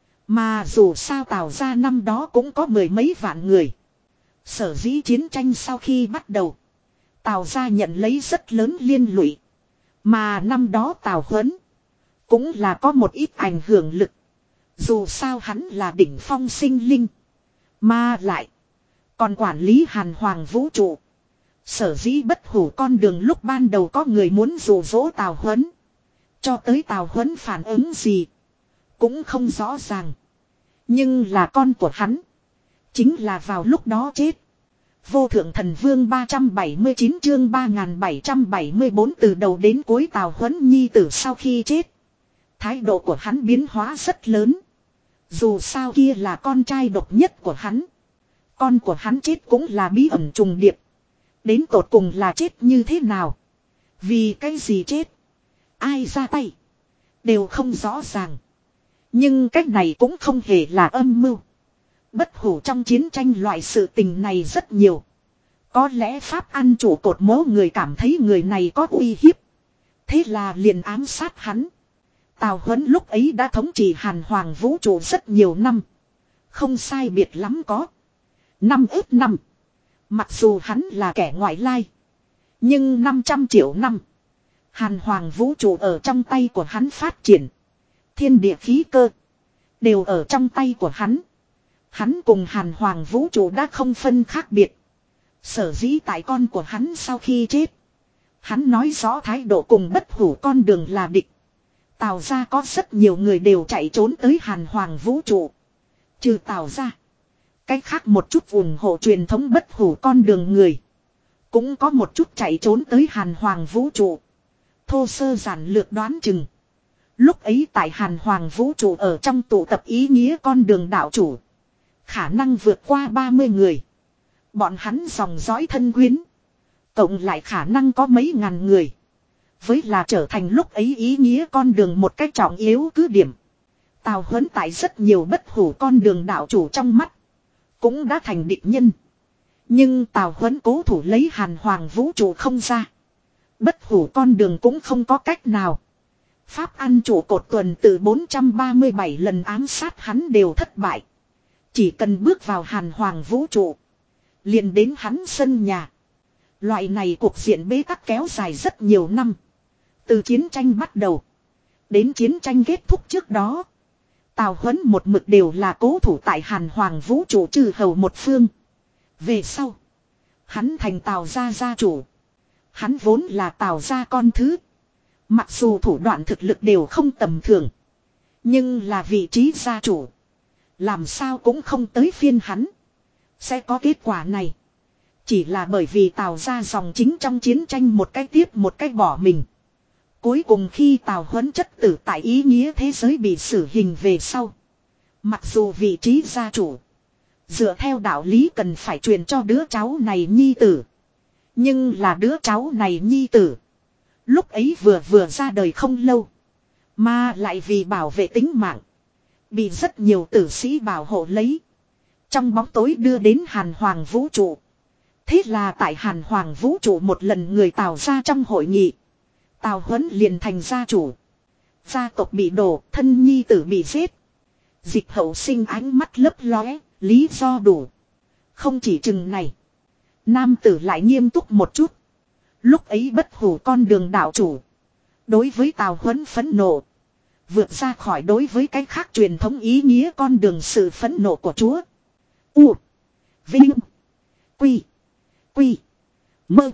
Mà dù sao Tào gia năm đó cũng có mười mấy vạn người. Sở dĩ chiến tranh sau khi bắt đầu. Tào gia nhận lấy rất lớn liên lụy. Mà năm đó Tào Huấn cũng là có một ít ảnh hưởng lực. Dù sao hắn là đỉnh phong sinh linh. Mà lại còn quản lý hàn hoàng vũ trụ. Sở dĩ bất hủ con đường lúc ban đầu có người muốn dụ dỗ Tào Huấn. Cho tới Tào Huấn phản ứng gì cũng không rõ ràng. Nhưng là con của hắn chính là vào lúc đó chết. Vô thượng thần vương ba trăm bảy mươi chín chương ba nghìn bảy trăm bảy mươi bốn từ đầu đến cuối Tào Huấn nhi tử sau khi chết. Thái độ của hắn biến hóa rất lớn. Dù sao kia là con trai độc nhất của hắn. Con của hắn chết cũng là bí ẩn trùng điệp. Đến tột cùng là chết như thế nào? Vì cái gì chết? Ai ra tay? Đều không rõ ràng. Nhưng cách này cũng không hề là âm mưu. Bất hủ trong chiến tranh loại sự tình này rất nhiều. Có lẽ Pháp ăn trụ cột mố người cảm thấy người này có uy hiếp. Thế là liền ám sát hắn. Tào Huấn lúc ấy đã thống trị hàn hoàng vũ trụ rất nhiều năm. Không sai biệt lắm có. Năm ước năm. Mặc dù hắn là kẻ ngoại lai. Nhưng năm trăm triệu năm. Hàn hoàng vũ trụ ở trong tay của hắn phát triển. Thiên địa khí cơ. Đều ở trong tay của hắn. Hắn cùng hàn hoàng vũ trụ đã không phân khác biệt. Sở dĩ tại con của hắn sau khi chết. Hắn nói rõ thái độ cùng bất hủ con đường là địch. Tào ra có rất nhiều người đều chạy trốn tới hàn hoàng vũ trụ. Trừ Tào ra. Cách khác một chút ủng hộ truyền thống bất hủ con đường người. Cũng có một chút chạy trốn tới hàn hoàng vũ trụ. Thô sơ giản lược đoán chừng. Lúc ấy tại hàn hoàng vũ trụ ở trong tụ tập ý nghĩa con đường đạo chủ. Khả năng vượt qua ba mươi người. Bọn hắn dòng dõi thân quyến. Cộng lại khả năng có mấy ngàn người. Với là trở thành lúc ấy ý nghĩa con đường một cách trọng yếu cứ điểm. Tào Huấn tại rất nhiều bất hủ con đường đạo chủ trong mắt. Cũng đã thành địch nhân. Nhưng Tào Huấn cố thủ lấy hàn hoàng vũ trụ không ra. Bất hủ con đường cũng không có cách nào. Pháp ăn trụ cột tuần từ bốn trăm ba mươi bảy lần ám sát hắn đều thất bại. Chỉ cần bước vào hàn hoàng vũ trụ. Liền đến hắn sân nhà. Loại này cuộc diện bế tắc kéo dài rất nhiều năm. Từ chiến tranh bắt đầu. Đến chiến tranh kết thúc trước đó. Tào Huấn một mực đều là cố thủ tại hàn hoàng vũ trụ trừ hầu một phương. Về sau. Hắn thành Tào gia gia chủ. Hắn vốn là Tào gia con thứ. Mặc dù thủ đoạn thực lực đều không tầm thường. Nhưng là vị trí gia chủ. Làm sao cũng không tới phiên hắn. Sẽ có kết quả này. Chỉ là bởi vì Tào gia dòng chính trong chiến tranh một cách tiếp một cách bỏ mình. Cuối cùng khi Tào Huấn chất tử tại ý nghĩa thế giới bị xử hình về sau. Mặc dù vị trí gia chủ. Dựa theo đạo lý cần phải truyền cho đứa cháu này nhi tử. Nhưng là đứa cháu này nhi tử. Lúc ấy vừa vừa ra đời không lâu. Mà lại vì bảo vệ tính mạng. Bị rất nhiều tử sĩ bảo hộ lấy. Trong bóng tối đưa đến hàn hoàng vũ trụ. Thế là tại hàn hoàng vũ trụ một lần người Tào ra trong hội nghị. Tào Huấn liền thành gia chủ. Gia tộc bị đổ, thân nhi tử bị giết. Dịch hậu sinh ánh mắt lấp lóe, lý do đủ. Không chỉ chừng này. Nam tử lại nghiêm túc một chút. Lúc ấy bất hủ con đường đạo chủ. Đối với Tào Huấn phẫn nộ. Vượt ra khỏi đối với cái khác truyền thống ý nghĩa con đường sự phẫn nộ của Chúa. U. Vinh. Quy. Quy. Mơ.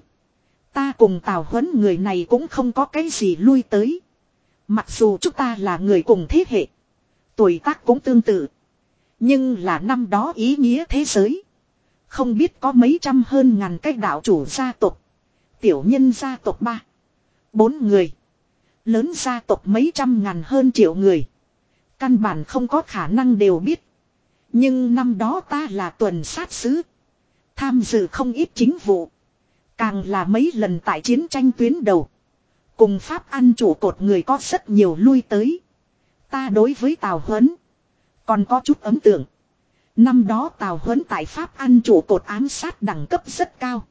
Ta cùng Tào Huấn người này cũng không có cái gì lui tới. Mặc dù chúng ta là người cùng thế hệ. Tuổi tác cũng tương tự. Nhưng là năm đó ý nghĩa thế giới. Không biết có mấy trăm hơn ngàn cái đạo chủ gia tộc. Tiểu nhân gia tộc ba. Bốn người. Lớn gia tộc mấy trăm ngàn hơn triệu người. Căn bản không có khả năng đều biết. Nhưng năm đó ta là tuần sát sứ. Tham dự không ít chính vụ. Càng là mấy lần tại chiến tranh tuyến đầu. Cùng Pháp ăn trụ cột người có rất nhiều lui tới. Ta đối với Tào Huấn. Còn có chút ấn tượng. Năm đó Tào Huấn tại Pháp ăn trụ cột ám sát đẳng cấp rất cao.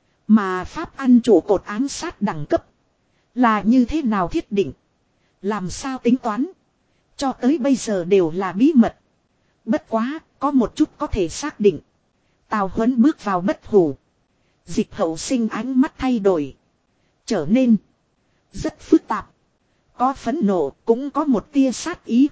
Mà Pháp ăn trụ cột ám sát đẳng cấp. Là như thế nào thiết định. Làm sao tính toán. Cho tới bây giờ đều là bí mật. Bất quá, có một chút có thể xác định. Tào Huấn bước vào bất hủ. Dịch hậu sinh ánh mắt thay đổi. Trở nên rất phức tạp. Có phẫn nộ cũng có một tia sát ý.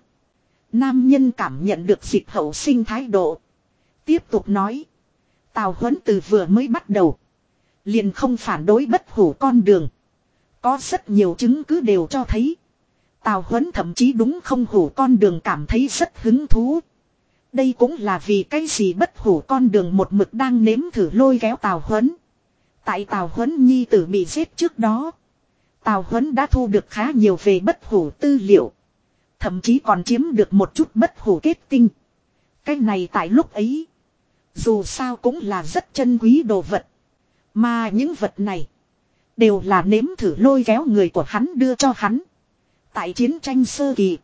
Nam nhân cảm nhận được dịch hậu sinh thái độ. Tiếp tục nói. Tào Huấn từ vừa mới bắt đầu. Liền không phản đối bất hủ con đường. Có rất nhiều chứng cứ đều cho thấy. Tào Huấn thậm chí đúng không hủ con đường cảm thấy rất hứng thú. Đây cũng là vì cái gì bất hủ con đường một mực đang nếm thử lôi kéo Tào Huấn. Tại Tào Huấn nhi tử bị giết trước đó. Tào Huấn đã thu được khá nhiều về bất hủ tư liệu. Thậm chí còn chiếm được một chút bất hủ kết tinh. Cái này tại lúc ấy. Dù sao cũng là rất chân quý đồ vật. Mà những vật này. Đều là nếm thử lôi kéo người của hắn đưa cho hắn. Tại chiến tranh sơ kỳ.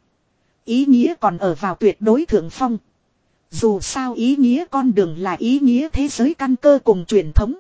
Ý nghĩa còn ở vào tuyệt đối thượng phong. Dù sao ý nghĩa con đường là ý nghĩa thế giới căn cơ cùng truyền thống.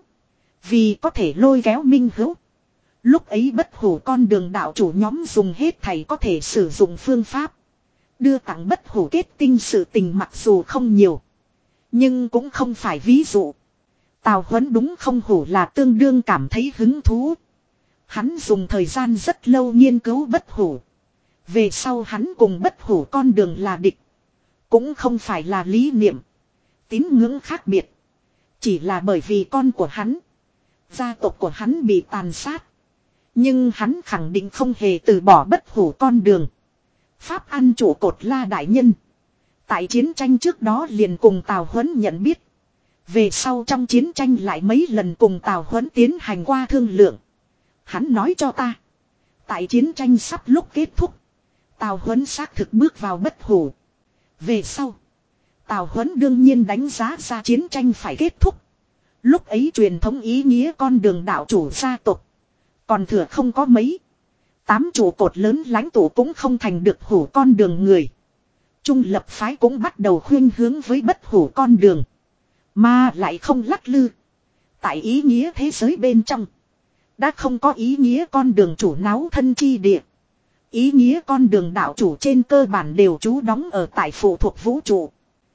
Vì có thể lôi kéo minh hữu. Lúc ấy bất hủ con đường đạo chủ nhóm dùng hết thảy có thể sử dụng phương pháp. Đưa tặng bất hủ kết tinh sự tình mặc dù không nhiều. Nhưng cũng không phải ví dụ. Tào Huấn đúng không hủ là tương đương cảm thấy hứng thú. Hắn dùng thời gian rất lâu nghiên cứu bất hủ. Về sau hắn cùng bất hủ con đường là địch. Cũng không phải là lý niệm, tín ngưỡng khác biệt. Chỉ là bởi vì con của hắn, gia tộc của hắn bị tàn sát. Nhưng hắn khẳng định không hề từ bỏ bất hủ con đường. Pháp ăn trụ cột La đại nhân, tại chiến tranh trước đó liền cùng Tào Huấn nhận biết. Về sau trong chiến tranh lại mấy lần cùng Tào Huấn tiến hành qua thương lượng. Hắn nói cho ta, tại chiến tranh sắp lúc kết thúc, Tào Huấn xác thực bước vào bất hủ. Về sau, Tào Huấn đương nhiên đánh giá ra chiến tranh phải kết thúc. Lúc ấy truyền thống ý nghĩa con đường đạo chủ gia tộc còn thừa không có mấy. Tám trụ cột lớn lãnh tụ cũng không thành được hủ con đường người. Trung lập phái cũng bắt đầu khuyên hướng với bất hủ con đường. Mà lại không lắc lư. Tại ý nghĩa thế giới bên trong, đã không có ý nghĩa con đường chủ náo thân chi địa. Ý nghĩa con đường đạo chủ trên cơ bản đều trú đóng ở tại phụ thuộc vũ trụ.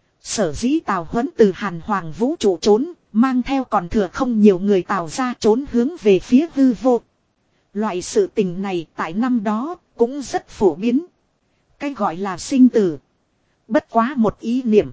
Sở dĩ Tào Huấn từ Hàn Hoàng vũ trụ trốn, mang theo còn thừa không nhiều người Tào ra trốn hướng về phía hư vô. Loại sự tình này tại năm đó cũng rất phổ biến. Cái gọi là sinh tử, bất quá một ý niệm.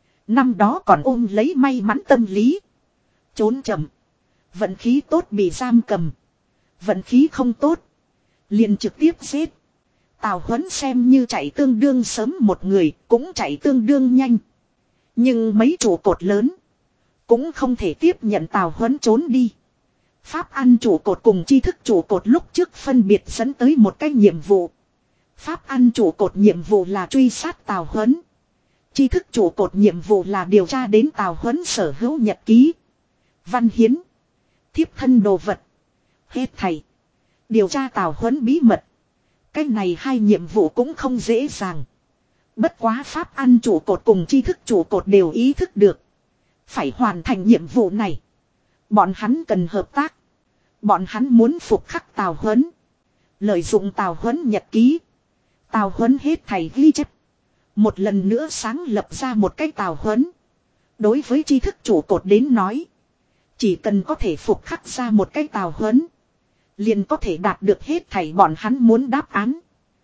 Năm đó còn ôm lấy may mắn tâm lý. Trốn chậm, vận khí tốt bị giam cầm. Vận khí không tốt, liền trực tiếp giết. Tào Huấn xem như chạy tương đương sớm một người, cũng chạy tương đương nhanh. Nhưng mấy trụ cột lớn cũng không thể tiếp nhận Tào Huấn trốn đi. Pháp ăn trụ cột cùng tri thức trụ cột lúc trước phân biệt dẫn tới một cái nhiệm vụ. Pháp ăn trụ cột nhiệm vụ là truy sát Tào Huấn. Tri thức trụ cột nhiệm vụ là điều tra đến Tào Huấn sở hữu nhật ký, văn hiến, thiếp thân đồ vật, hết thảy. Điều tra Tào Huấn bí mật. Cái này hai nhiệm vụ cũng không dễ dàng. Bất quá pháp ăn trụ cột cùng tri thức trụ cột đều ý thức được. Phải hoàn thành nhiệm vụ này, bọn hắn cần hợp tác. Bọn hắn muốn phục khắc Tào Huấn. Lợi dụng Tào Huấn nhật ký, Tào Huấn hết thảy ghi chép. Một lần nữa sáng lập ra một cái Tào Huấn. Đối với tri thức trụ cột đến nói, chỉ cần có thể phục khắc ra một cái Tào Huấn, liền có thể đạt được hết thảy bọn hắn muốn đáp án.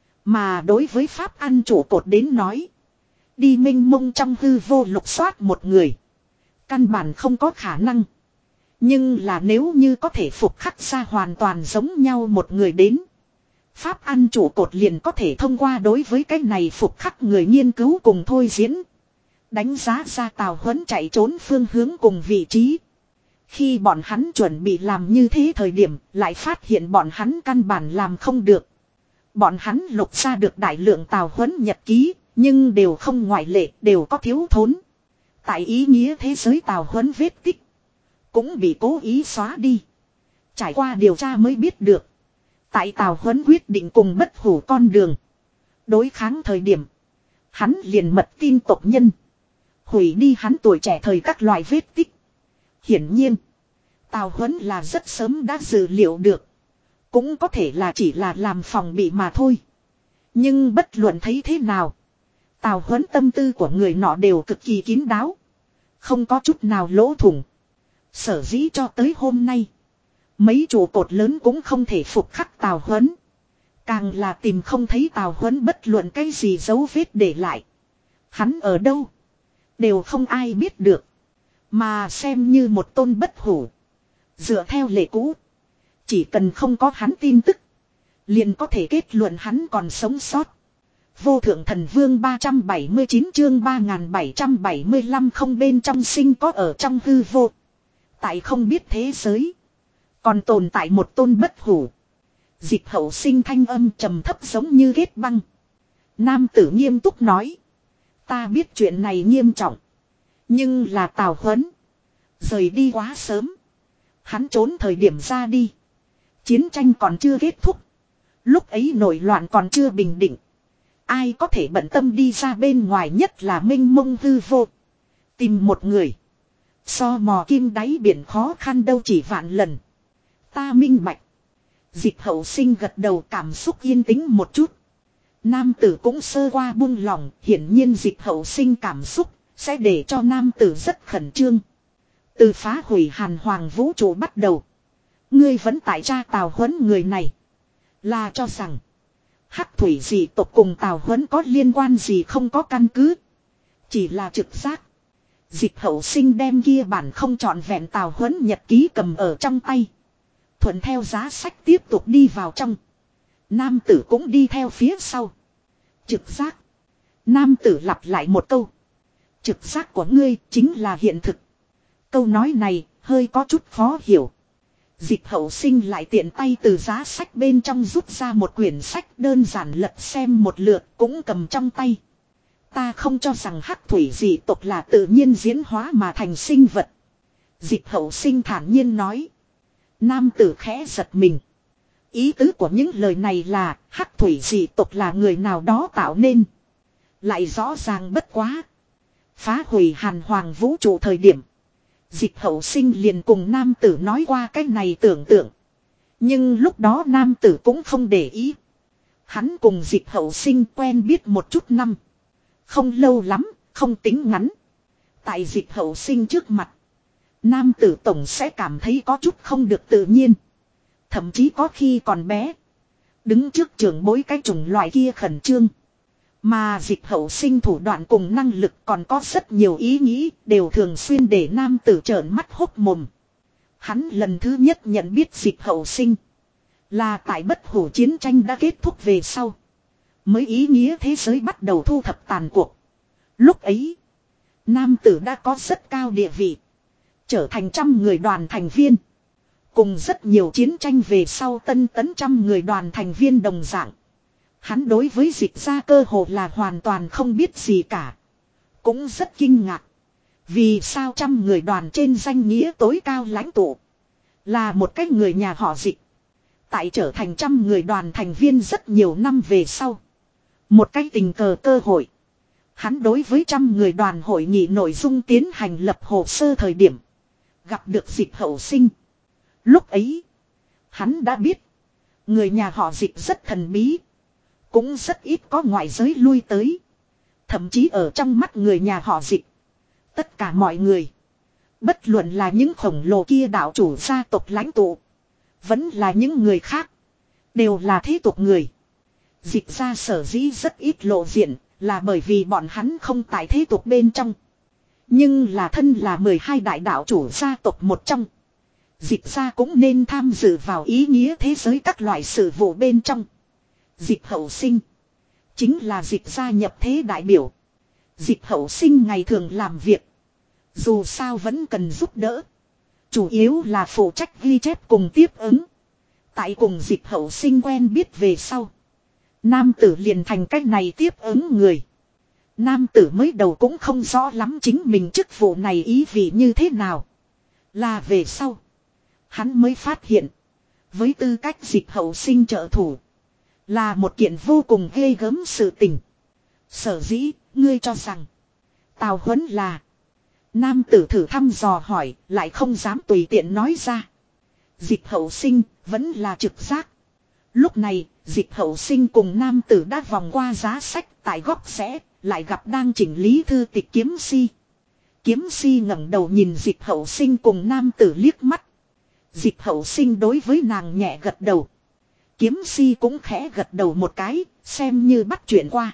Mà đối với pháp ăn trụ cột đến nói, đi mênh mông trong hư vô lục soát một người, căn bản không có khả năng. Nhưng là nếu như có thể phục khắc ra hoàn toàn giống nhau một người đến, pháp ăn trụ cột liền có thể thông qua đối với cái này phục khắc người nghiên cứu cùng thôi diễn, đánh giá ra Tào Huấn chạy trốn phương hướng cùng vị trí. Khi bọn hắn chuẩn bị làm như thế thời điểm, lại phát hiện bọn hắn căn bản làm không được. Bọn hắn lục ra được đại lượng Tào Huấn nhật ký, nhưng đều không ngoại lệ, đều có thiếu thốn. Tại ý nghĩa thế giới Tào Huấn vết tích cũng bị cố ý xóa đi. Trải qua điều tra mới biết được, tại Tào Huấn quyết định cùng bất hủ con đường đối kháng thời điểm, hắn liền mật tin tộc nhân, hủy đi hắn tuổi trẻ thời các loại vết tích. Hiển nhiên, Tào Huấn là rất sớm đã dự liệu được. Cũng có thể là chỉ là làm phòng bị mà thôi. Nhưng bất luận thấy thế nào, Tào Huấn tâm tư của người nọ đều cực kỳ kín đáo, không có chút nào lỗ thủng. Sở dĩ cho tới hôm nay, mấy trụ cột lớn cũng không thể phục khắc Tào Huấn. Càng là tìm không thấy Tào Huấn bất luận cái gì dấu vết để lại. Hắn ở đâu, đều không ai biết được. Mà xem như một tôn bất hủ, dựa theo lệ cũ, chỉ cần không có hắn tin tức, liền có thể kết luận hắn còn sống sót. Vô thượng thần vương ba trăm bảy mươi chín chương ba nghìn bảy trăm bảy mươi lăm không bên trong sinh có ở trong hư vô. Tại không biết thế giới, còn tồn tại một tôn bất hủ. Dịch hậu sinh thanh âm trầm thấp giống như ghét băng. Nam tử nghiêm túc nói, ta biết chuyện này nghiêm trọng, nhưng là Tào Huấn rời đi quá sớm. Hắn trốn thời điểm ra đi, chiến tranh còn chưa kết thúc, lúc ấy nổi loạn còn chưa bình định. Ai có thể bận tâm đi ra bên ngoài, nhất là mênh mông hư vô, tìm một người, so mò kim đáy biển khó khăn đâu chỉ vạn lần. Ta minh bạch. Dịch hậu sinh gật đầu, cảm xúc yên tĩnh một chút. Nam tử cũng sơ qua buông lòng, hiển nhiên dịch hậu sinh cảm xúc sẽ để cho nam tử rất khẩn trương. Từ phá hủy Hàn Hoàng vũ trụ bắt đầu, Ngươi vẫn tại tra Tào Huấn người này. Là cho rằng. Hắc thủy dị tộc cùng Tào Huấn có liên quan gì không có căn cứ. Chỉ là trực giác. Dịch hậu sinh đem kia bản không trọn vẹn Tào Huấn nhật ký cầm ở trong tay. Thuận theo giá sách tiếp tục đi vào trong. Nam tử cũng đi theo phía sau. Trực giác. Nam tử lặp lại một câu. Trực giác của ngươi chính là hiện thực. Câu nói này hơi có chút khó hiểu. Dịch hậu sinh lại tiện tay từ giá sách bên trong rút ra một quyển sách đơn giản lật xem một lượt cũng cầm trong tay. Ta không cho rằng hắc thủy dị tộc là tự nhiên diễn hóa mà thành sinh vật. Dịch hậu sinh thản nhiên nói. Nam tử khẽ giật mình. Ý tứ của những lời này là hắc thủy dị tộc là người nào đó tạo nên. Lại rõ ràng bất quá. Phá hủy hàn hoàng vũ trụ thời điểm. Dịch hậu sinh liền cùng nam tử nói qua cái này tưởng tượng. Nhưng lúc đó nam tử cũng không để ý. Hắn cùng dịch hậu sinh quen biết một chút năm. Không lâu lắm, không tính ngắn. Tại dịch hậu sinh trước mặt. Nam tử tổng sẽ cảm thấy có chút không được tự nhiên. Thậm chí có khi còn bé. Đứng trước trưởng bối cái chủng loại kia khẩn trương. Mà dịch hậu sinh thủ đoạn cùng năng lực còn có rất nhiều ý nghĩ. Đều thường xuyên để nam tử trợn mắt hốc mồm. Hắn lần thứ nhất nhận biết dịch hậu sinh. Là tại bất hủ chiến tranh đã kết thúc về sau. Mới ý nghĩa thế giới bắt đầu thu thập tàn cuộc. Lúc ấy. Nam tử đã có rất cao địa vị. Trở thành trăm người đoàn thành viên. Cùng rất nhiều chiến tranh về sau tân tấn trăm người đoàn thành viên đồng dạng. Hắn đối với dịch ra cơ hồ là hoàn toàn không biết gì cả. Cũng rất kinh ngạc. Vì sao trăm người đoàn trên danh nghĩa tối cao lãnh tụ. Là một cái người nhà họ dịch. Tại trở thành trăm người đoàn thành viên rất nhiều năm về sau. Một cái tình cờ cơ hội. Hắn đối với trăm người đoàn hội nghị nội dung tiến hành lập hồ sơ thời điểm. Gặp được dịch hậu sinh. Lúc ấy. Hắn đã biết. Người nhà họ dịch rất thần bí. Cũng rất ít có ngoại giới lui tới. Thậm chí ở trong mắt người nhà họ dịch. Tất cả mọi người. Bất luận là những khổng lồ kia đạo chủ gia tộc lãnh tụ. Vẫn là những người khác. Đều là thế tục người. Dịch ra sở dĩ rất ít lộ diện. Là bởi vì bọn hắn không tại thế tục bên trong. Nhưng là thân là mười hai đại đạo chủ gia tộc một trong. Dịch ra cũng nên tham dự vào ý nghĩa thế giới các loại sự vụ bên trong. Dịch hậu sinh. Chính là dịch ra nhập thế đại biểu. Dịch hậu sinh ngày thường làm việc. Dù sao vẫn cần giúp đỡ. Chủ yếu là phụ trách ghi chép cùng tiếp ứng. Tại cùng dịch hậu sinh quen biết về sau. Nam tử liền thành cách này tiếp ứng người. Nam tử mới đầu cũng không rõ lắm chính mình chức vụ này ý vị như thế nào. Là về sau. Hắn mới phát hiện. Với tư cách dịch hậu sinh trợ thủ. Là một kiện vô cùng ghê gớm sự tình. Sở dĩ, ngươi cho rằng. Tào Huấn là. Nam tử thử thăm dò hỏi, lại không dám tùy tiện nói ra. Dịch hậu sinh, vẫn là trực giác. Lúc này, dịch hậu sinh cùng nam tử đã vòng qua giá sách tại góc rẽ, lại gặp đang chỉnh lý thư tịch kiếm si. Kiếm si ngẩng đầu nhìn dịch hậu sinh cùng nam tử liếc mắt. Dịch hậu sinh đối với nàng nhẹ gật đầu. Kiếm si cũng khẽ gật đầu một cái, xem như bắt chuyện qua.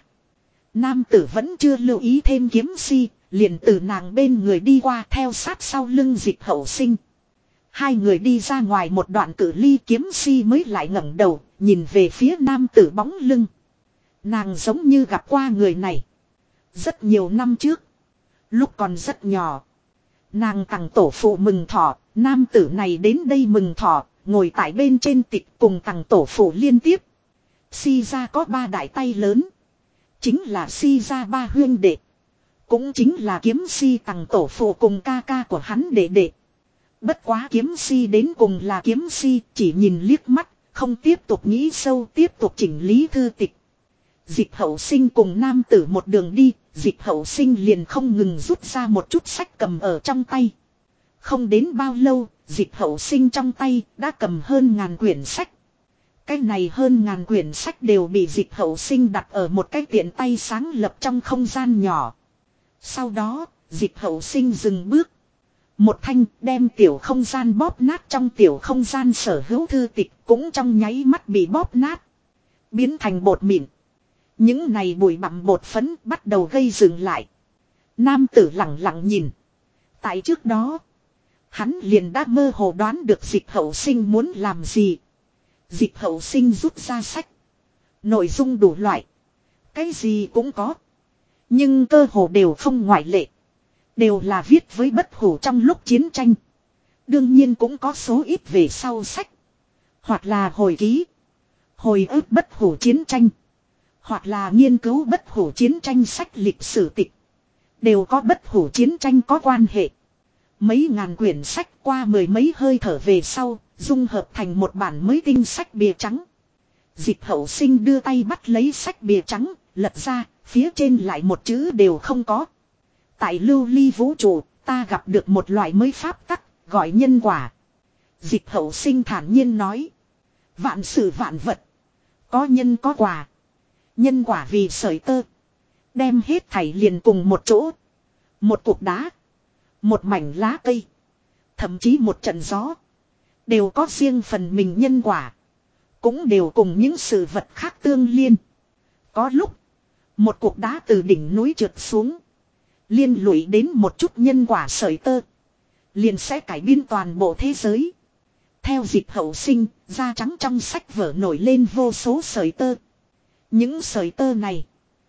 Nam tử vẫn chưa lưu ý thêm kiếm si, liền từ nàng bên người đi qua theo sát sau lưng dịch hậu sinh. Hai người đi ra ngoài một đoạn cự ly kiếm si mới lại ngẩng đầu, nhìn về phía nam tử bóng lưng. Nàng giống như gặp qua người này. Rất nhiều năm trước. Lúc còn rất nhỏ. Nàng tặng tổ phụ mừng thọ, nam tử này đến đây mừng thọ, ngồi tại bên trên tịch cùng tặng tổ phụ liên tiếp. Si ra có ba đại tay lớn. Chính là si ra ba huyên đệ. Cũng chính là kiếm si tặng tổ phụ cùng ca ca của hắn đệ đệ. Bất quá kiếm si đến cùng là kiếm si, chỉ nhìn liếc mắt, không tiếp tục nghĩ sâu, tiếp tục chỉnh lý thư tịch. Dịch hậu sinh cùng nam tử một đường đi, dịch hậu sinh liền không ngừng rút ra một chút sách cầm ở trong tay. Không đến bao lâu, dịch hậu sinh trong tay đã cầm hơn ngàn quyển sách. Cái này hơn ngàn quyển sách đều bị dịch hậu sinh đặt ở một cái tiện tay sáng lập trong không gian nhỏ. Sau đó, dịch hậu sinh dừng bước. Một thanh đem tiểu không gian bóp nát, trong tiểu không gian sở hữu thư tịch cũng trong nháy mắt bị bóp nát. Biến thành bột mịn. Những này bụi bặm bột phấn bắt đầu gây dừng lại. Nam tử lặng lặng nhìn. Tại trước đó, hắn liền đã mơ hồ đoán được Dịch Hậu Sinh muốn làm gì. Dịch Hậu Sinh rút ra sách. Nội dung đủ loại. Cái gì cũng có. Nhưng cơ hồ đều không ngoại lệ. Đều là viết với bất hủ trong lúc chiến tranh. Đương nhiên cũng có số ít về sau sách. Hoặc là hồi ký. Hồi ức bất hủ chiến tranh. Hoặc là nghiên cứu bất hủ chiến tranh sách lịch sử tịch. Đều có bất hủ chiến tranh có quan hệ. Mấy ngàn quyển sách qua mười mấy hơi thở về sau, dung hợp thành một bản mới tinh sách bìa trắng. Dịch Hậu Sinh đưa tay bắt lấy sách bìa trắng, lật ra, phía trên lại một chữ đều không có. Tại lưu ly vũ trụ, ta gặp được một loại mới pháp tắc, gọi nhân quả. Dịch Hậu Sinh thản nhiên nói. Vạn sự vạn vật. Có nhân có quả. Nhân quả vì sợi tơ. Đem hết thảy liền cùng một chỗ. Một cục đá. Một mảnh lá cây. Thậm chí một trận gió. Đều có riêng phần mình nhân quả. Cũng đều cùng những sự vật khác tương liên. Có lúc. Một cục đá từ đỉnh núi trượt xuống. Liên lụy đến một chút nhân quả sợi tơ. Liền sẽ cải biến toàn bộ thế giới. Theo Dịch Hậu Sinh, da trắng trong sách vở nổi lên vô số sợi tơ. Những sợi tơ này.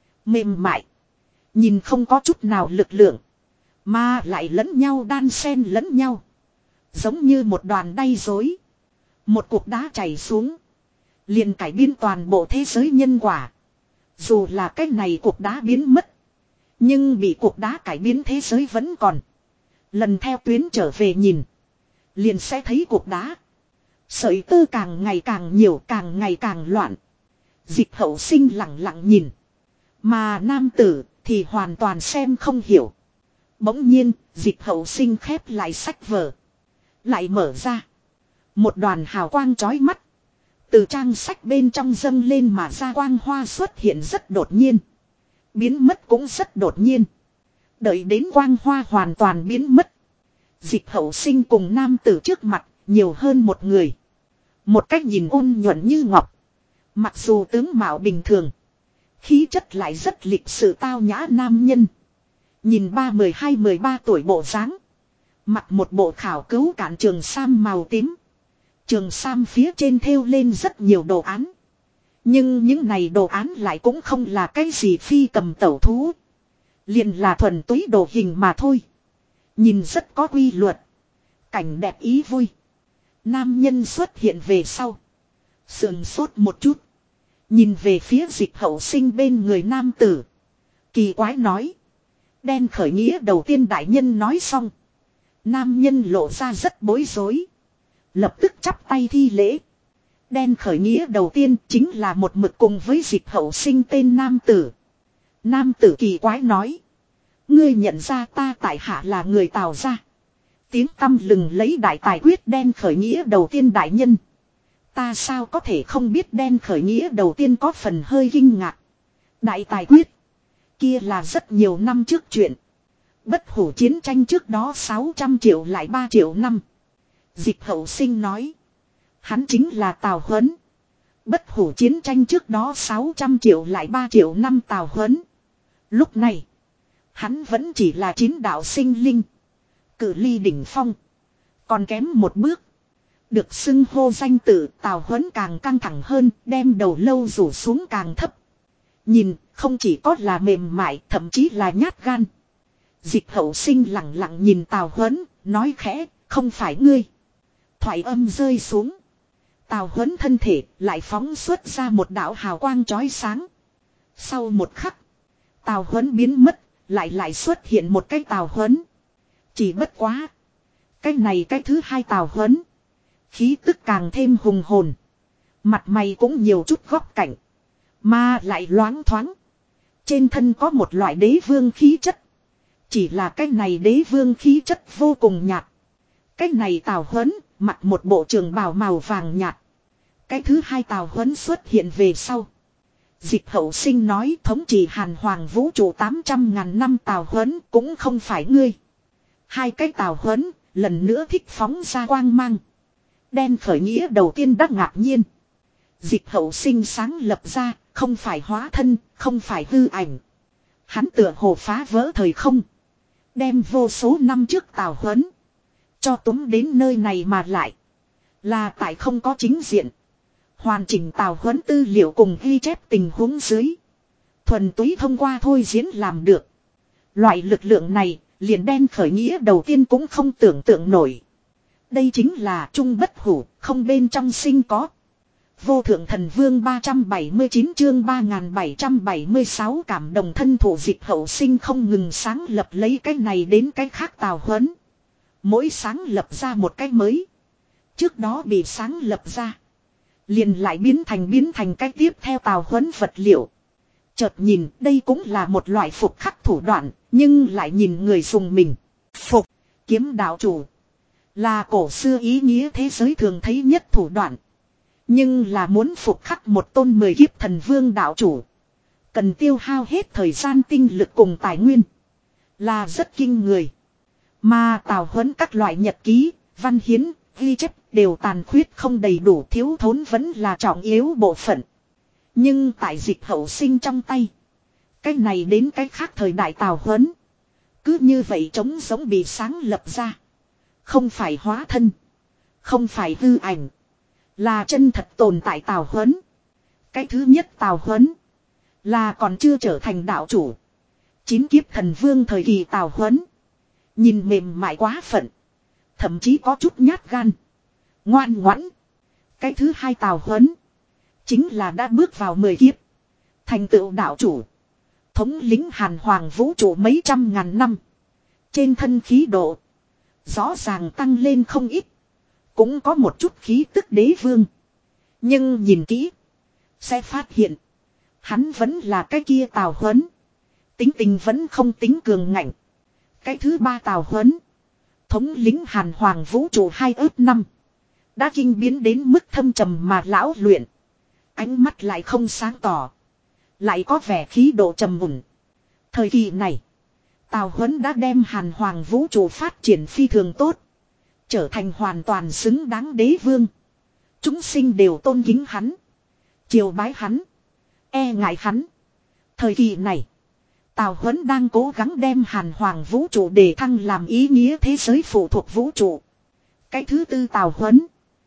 Mềm mại. Nhìn không có chút nào lực lượng. Mà lại lẫn nhau đan xen lẫn nhau. Giống như một đoàn đay dối. Một cục đá chảy xuống. Liền cải biến toàn bộ thế giới nhân quả. Dù là cái này cục đá biến mất. Nhưng bị cục đá cải biến thế giới vẫn còn. Lần theo tuyến trở về nhìn. Liền sẽ thấy cục đá. Sợi tơ càng ngày càng nhiều, càng ngày càng loạn. Dịch Hậu Sinh lặng lặng nhìn. Mà nam tử thì hoàn toàn xem không hiểu. Bỗng nhiên, Dịch Hậu Sinh khép lại sách vở. Lại mở ra. Một đoàn hào quang chói mắt. Từ trang sách bên trong dâng lên mà ra quang hoa xuất hiện rất đột nhiên. Biến mất cũng rất đột nhiên. Đợi đến quang hoa hoàn toàn biến mất. Dịch Hậu Sinh cùng nam tử trước mặt, nhiều hơn một người. Một cách nhìn ôn nhuận như ngọc. Mặc dù tướng mạo bình thường. Khí chất lại rất lịch sự tao nhã nam nhân. Nhìn ba mười hai mười ba tuổi bộ dáng. Mặc một bộ khảo cứu cản trường sam màu tím. Trường sam phía trên thêu lên rất nhiều đồ án. Nhưng những này đồ án lại cũng không là cái gì phi cầm tẩu thú. Liền là thuần túy đồ hình mà thôi. Nhìn rất có quy luật. Cảnh đẹp ý vui. Nam nhân xuất hiện về sau. Sườn sốt một chút. Nhìn về phía Dịch Hậu Sinh bên người nam tử. Kỳ quái nói. Đen khởi nghĩa đầu tiên đại nhân nói xong. Nam nhân lộ ra rất bối rối. Lập tức chắp tay thi lễ. Đen khởi nghĩa đầu tiên chính là một mực cùng với Dịch Hậu Sinh tên nam tử. Nam tử kỳ quái nói. Ngươi nhận ra ta tại hạ là người Tào gia. Tiếng tăm lừng lấy đại tài quyết đen khởi nghĩa đầu tiên đại nhân. Ta sao có thể không biết đen khởi nghĩa đầu tiên có phần hơi kinh ngạc. Đại tài quyết. Kia là rất nhiều năm trước chuyện. Bất hủ chiến tranh trước đó sáu trăm triệu lại ba triệu năm. Dịch Hậu Sinh nói. Hắn chính là Tào Huấn. Bất hủ chiến tranh trước đó sáu trăm triệu lại ba triệu năm Tào Huấn. Lúc này. Hắn vẫn chỉ là chín đạo sinh linh. Cự ly đỉnh phong. Còn kém một bước. Được xưng hô danh tự Tào Huấn càng căng thẳng hơn. Đem đầu lâu rủ xuống càng thấp. Nhìn không chỉ có là mềm mại. Thậm chí là nhát gan. Dịch Hậu Sinh lặng lặng nhìn Tào Huấn. Nói khẽ không phải ngươi. Thoại âm rơi xuống. Tào Huấn thân thể lại phóng xuất ra một đạo hào quang chói sáng. Sau một khắc. Tào Huấn biến mất. Lại lại xuất hiện một cái Tào Huấn. Chỉ bất quá. Cái này cái thứ hai Tào Huấn. Khí tức càng thêm hùng hồn. Mặt mày cũng nhiều chút góc cạnh. Mà lại loáng thoáng. Trên thân có một loại đế vương khí chất. Chỉ là cái này đế vương khí chất vô cùng nhạt. Cái này Tào Huấn mặc một bộ trường bào màu vàng nhạt. Cái thứ hai Tào Huấn xuất hiện về sau. Dịch Hậu Sinh nói thống trị Hàn Hoàng vũ trụ tám trăm ngàn năm Tào Huấn cũng không phải ngươi. Hai cái Tào Huấn lần nữa thích phóng ra quang mang. Đen khởi nghĩa đầu tiên đã ngạc nhiên. Dịch hậu sinh sáng lập ra, không phải hóa thân, không phải hư ảnh. Hắn tựa hồ phá vỡ thời không. Đem vô số năm trước Tào Huấn cho túm đến nơi này mà lại. Là tại không có chính diện. Hoàn chỉnh Tào Huấn tư liệu cùng ghi chép tình huống dưới. Thuần túy thông qua thôi diễn làm được. Loại lực lượng này, liền đen khởi nghĩa đầu tiên cũng không tưởng tượng nổi. Đây chính là trung bất hủ, không bên trong sinh có. Vô thượng thần vương ba trăm bảy mươi chín chương ba nghìn bảy trăm bảy mươi sáu cảm động thân thủ dịch hậu sinh không ngừng sáng lập lấy cái này đến cái khác Tào Huấn. Mỗi sáng lập ra một cái mới. Trước đó bị sáng lập ra. Liền lại biến thành biến thành cái tiếp theo Tào Huấn vật liệu. Chợt nhìn đây cũng là một loại phục khắc thủ đoạn, nhưng lại nhìn người dùng mình. Phục, kiếm đạo chủ. Là cổ xưa ý nghĩa thế giới thường thấy nhất thủ đoạn. Nhưng là muốn phục khắc một tôn mười kiếp thần vương đạo chủ. Cần tiêu hao hết thời gian tinh lực cùng tài nguyên. Là rất kinh người. Mà Tào Huấn các loại nhật ký, văn hiến, ghi chép đều tàn khuyết không đầy đủ, thiếu thốn vẫn là trọng yếu bộ phận. Nhưng tại dịch hậu sinh trong tay. Cái này đến cái khác thời đại Tào Huấn. Cứ như vậy trống giống bị sáng lập ra. Không phải hóa thân. Không phải hư ảnh. Là chân thật tồn tại Tào Huấn. Cái thứ nhất Tào Huấn. Là còn chưa trở thành đạo chủ. Chín kiếp thần vương thời kỳ Tào Huấn. Nhìn mềm mại quá phận. Thậm chí có chút nhát gan. Ngoan ngoãn. Cái thứ hai Tào Huấn. Chính là đã bước vào mười kiếp. Thành tựu đạo chủ. Thống lĩnh hàn hoàng vũ trụ mấy trăm ngàn năm. Trên thân khí độ. Rõ ràng tăng lên không ít. Cũng có một chút khí tức đế vương. Nhưng nhìn kỹ. Sẽ phát hiện. Hắn vẫn là cái kia Tào Huấn. Tính tình vẫn không tính cường ngạnh. Cái thứ ba Tào Huấn. Thống lĩnh hàn hoàng vũ trụ hai ước năm. Đã kinh biến đến mức thâm trầm mà lão luyện. Ánh mắt lại không sáng tỏ. Lại có vẻ khí độ trầm mùn. Thời kỳ này. Tào Huấn đã đem hàn hoàng vũ trụ phát triển phi thường tốt. Trở thành hoàn toàn xứng đáng đế vương. Chúng sinh đều tôn kính hắn. Chiều bái hắn. E ngại hắn. Thời kỳ này. Tào Huấn đang cố gắng đem hàn hoàng vũ trụ để thăng làm ý nghĩa thế giới phụ thuộc vũ trụ. Cái thứ tư Tào Huấn.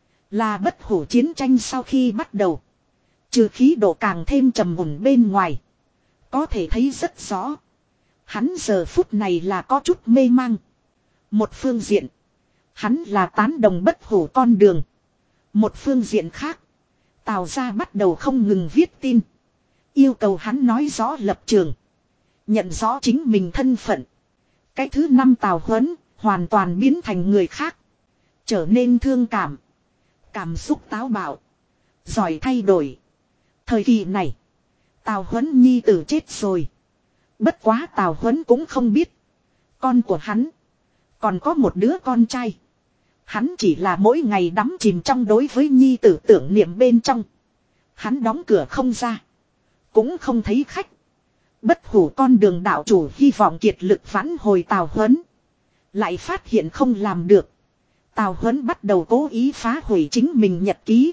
Là bất hủ chiến tranh sau khi bắt đầu. Trừ khí độ càng thêm trầm mùn bên ngoài. Có thể thấy rất rõ. Hắn giờ phút này là có chút mê mang. Một phương diện. Hắn là tán đồng bất hủ con đường. Một phương diện khác. Tào gia bắt đầu không ngừng viết tin. Yêu cầu hắn nói rõ lập trường. Nhận rõ chính mình thân phận. Cái thứ năm Tào Huấn. Hoàn toàn biến thành người khác. Trở nên thương cảm. Cảm xúc táo bạo. Giỏi thay đổi. Thời kỳ này. Tào Huấn nhi tử chết rồi. Bất quá Tào Huấn cũng không biết. Con của hắn. Còn có một đứa con trai. Hắn chỉ là mỗi ngày đắm chìm trong đối với nhi tử tưởng niệm bên trong. Hắn đóng cửa không ra. Cũng không thấy khách. Bất hủ con đường đạo chủ hy vọng kiệt lực vãn hồi Tào Huấn. Lại phát hiện không làm được. Tào Huấn bắt đầu cố ý phá hủy chính mình nhật ký.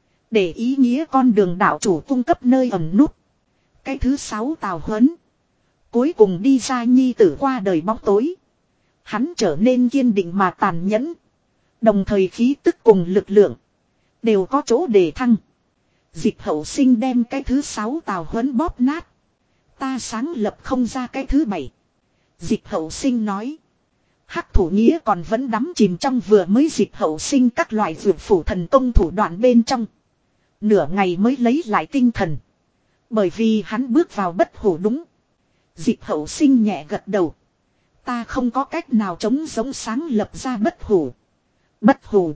Để ý nghĩa con đường đạo chủ cung cấp nơi ẩn nút. Cái thứ sáu Tào Huấn. Cuối cùng đi ra nhi tử qua đời bóng tối. Hắn trở nên kiên định mà tàn nhẫn. Đồng thời khí tức cùng lực lượng. Đều có chỗ để thăng. Dịch hậu sinh đem cái thứ sáu Tào Huấn bóp nát. Ta sáng lập không ra cái thứ bảy. Dịch hậu sinh nói. Hắc thủ nghĩa còn vẫn đắm chìm trong vừa mới dịch hậu sinh các loại vượt phủ thần công thủ đoạn bên trong. Nửa ngày mới lấy lại tinh thần. Bởi vì hắn bước vào bất hủ đúng. Dịch hậu sinh nhẹ gật đầu. Ta không có cách nào chống giống sáng lập ra bất hủ. Bất hủ.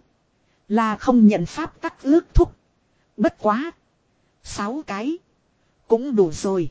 Là không nhận pháp tắc ước thúc. Bất quá. Sáu cái. Cũng đủ rồi.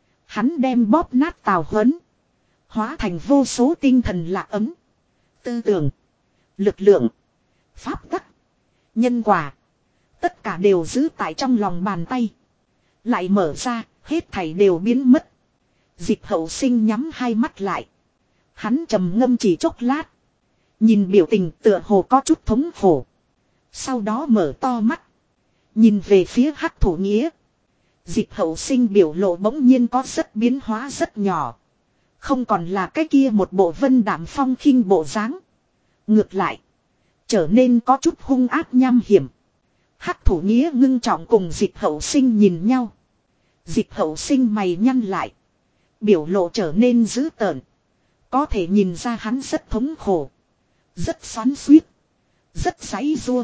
Hắn đem bóp nát Tào Huấn. Hóa thành vô số tinh thần lạc ấm. Tư tưởng. Lực lượng. Pháp tắc. Nhân quả. Tất cả đều giữ tại trong lòng bàn tay. Lại mở ra. Hết thảy đều biến mất. Dịch hậu sinh nhắm hai mắt lại. Hắn trầm ngâm chỉ chốc lát. Nhìn biểu tình tựa hồ có chút thống khổ. Sau đó mở to mắt. Nhìn về phía Hắc Thủ Nghĩa. Dịch Hậu Sinh biểu lộ bỗng nhiên có rất biến hóa rất nhỏ. Không còn là cái kia một bộ vân đảm phong khinh bộ dáng. Ngược lại. Trở nên có chút hung ác nham hiểm. Hắc Thủ Nghĩa ngưng trọng cùng Dịch Hậu Sinh nhìn nhau. Dịch Hậu Sinh mày nhăn lại. Biểu lộ trở nên dữ tợn. Có thể nhìn ra hắn rất thống khổ. Rất xoắn xuýt. Rất giãy giụa.